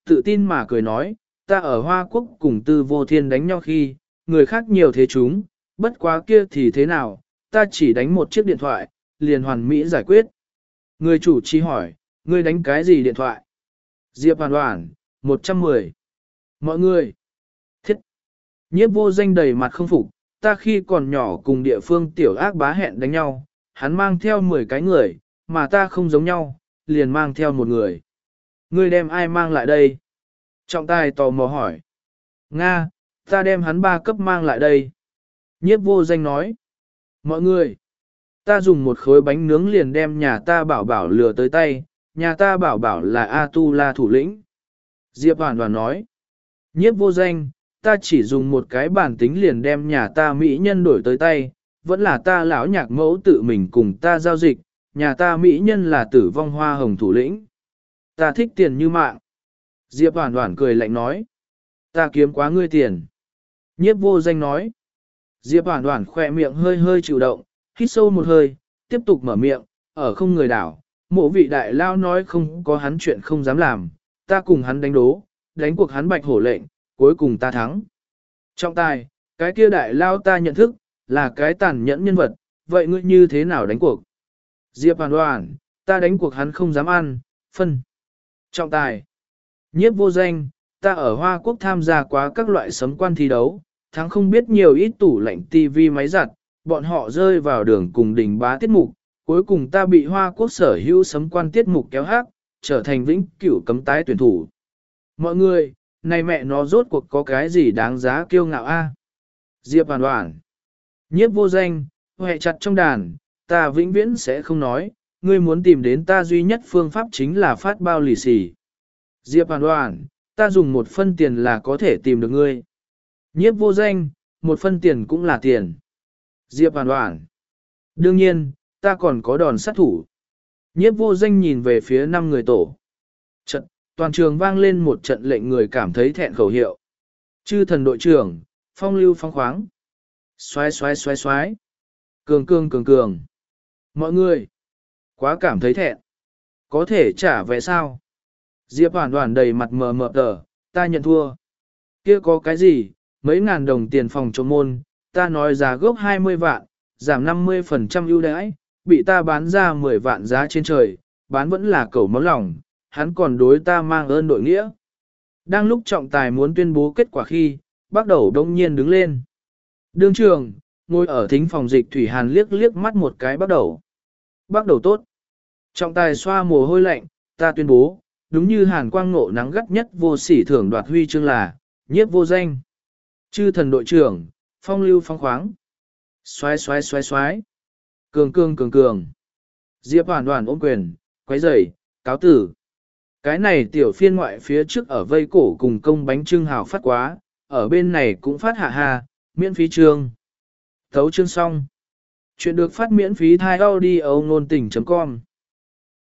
tự tin mà cười nói, ta ở Hoa Quốc cùng Tư Vô Thiên đánh nhau khi, người khác nhiều thế chúng, bất quá kia thì thế nào, ta chỉ đánh một chiếc điện thoại, liền hoàn mỹ giải quyết. Người chủ trì hỏi, ngươi đánh cái gì điện thoại? Diệp Hoàn Hoàn, một trăm mười. Mọi người. Thiết. Nhiếp vô danh đầy mặt không phục, ta khi còn nhỏ cùng địa phương tiểu ác bá hẹn đánh nhau, hắn mang theo mười cái người, mà ta không giống nhau, liền mang theo một người. Ngươi đem ai mang lại đây? Trọng tài tò mò hỏi. Nga, ta đem hắn ba cấp mang lại đây. Nhiếp vô danh nói. Mọi người. Ta dùng một khối bánh nướng liền đem nhà ta bảo bảo lừa tới tay, nhà ta bảo bảo là A-tu-la thủ lĩnh. Diệp Hoàn Hoàn nói. Nhiếp vô danh, ta chỉ dùng một cái bản tính liền đem nhà ta mỹ nhân đổi tới tay, vẫn là ta lão nhạc mẫu tự mình cùng ta giao dịch, nhà ta mỹ nhân là tử vong hoa hồng thủ lĩnh. Ta thích tiền như mạng. Diệp Hoàn Hoàn cười lạnh nói. Ta kiếm quá ngươi tiền. Nhiếp vô danh nói. Diệp Hoàn Hoàn khỏe miệng hơi hơi chịu động, hít sâu một hơi, tiếp tục mở miệng, ở không người đảo. Mộ vị đại lao nói không có hắn chuyện không dám làm, ta cùng hắn đánh đố, đánh cuộc hắn bạch hổ lệnh, cuối cùng ta thắng. Trọng tài, cái kia đại lao ta nhận thức, là cái tàn nhẫn nhân vật, vậy ngươi như thế nào đánh cuộc? Diệp Hoàn Hoàn, ta đánh cuộc hắn không dám ăn, phân. Trọng tài, nhiếp vô danh, ta ở Hoa Quốc tham gia quá các loại sấm quan thi đấu, thắng không biết nhiều ít tủ lạnh tivi máy giặt, bọn họ rơi vào đường cùng đình bá tiết mục, cuối cùng ta bị Hoa Quốc sở hữu sấm quan tiết mục kéo hát, trở thành vĩnh cửu cấm tái tuyển thủ. Mọi người, này mẹ nó rốt cuộc có cái gì đáng giá kiêu ngạo a? Diệp Hoàn Hoàn, nhiếp vô danh, hệ chặt trong đàn, ta vĩnh viễn sẽ không nói, ngươi muốn tìm đến ta duy nhất phương pháp chính là phát bao lì xì. Diệp Hoàn Hoàn, ta dùng một phân tiền là có thể tìm được ngươi. Nhiếp vô danh, một phân tiền cũng là tiền. Diệp Hoàn Hoàn, đương nhiên, ta còn có đòn sát thủ. Nhiếp vô danh nhìn về phía năm người tổ. Trận, toàn trường vang lên một trận lệnh người cảm thấy thẹn khẩu hiệu. Chư thần đội trưởng, phong lưu phong khoáng. Xoái xoái xoái xoái. Cường cường cường cường. Mọi người, quá cảm thấy thẹn. Có thể trả vé sao? Diệp Hoàn Hoàn đầy mặt mờ mờ tờ, ta nhận thua. Kia có cái gì, mấy ngàn đồng tiền phòng chống môn, ta nói giá gốc hai mươi vạn, giảm năm mươi phần trăm ưu đãi, bị ta bán ra mười vạn giá trên trời, bán vẫn là cẩu máu lòng, hắn còn đối ta mang ơn đội nghĩa. Đang lúc trọng tài muốn tuyên bố kết quả khi, bác đầu đông nhiên đứng lên. Đương trường, ngồi ở thính phòng dịch Thủy Hàn liếc liếc mắt một cái bác đầu. Bác đầu tốt. Trọng tài xoa mồ hôi lạnh, ta tuyên bố, đúng như Hàn Quang Ngộ nắng gắt nhất vô sỉ thưởng đoạt huy chương là, nhiếp vô danh. Chư thần đội trưởng, phong lưu phong khoáng. Xoái xoái xoái xoái. Cường cường cường cường. Diệp Hoàn Hoàn ôm quyền, quấy rầy, cáo tử. Cái này tiểu phiên ngoại phía trước ở vây cổ cùng công bánh trưng hào phát quá, ở bên này cũng phát hạ hà, miễn phí chương. Thấu chương xong. Chuyện được phát miễn phí thai audio nôn tình chấm com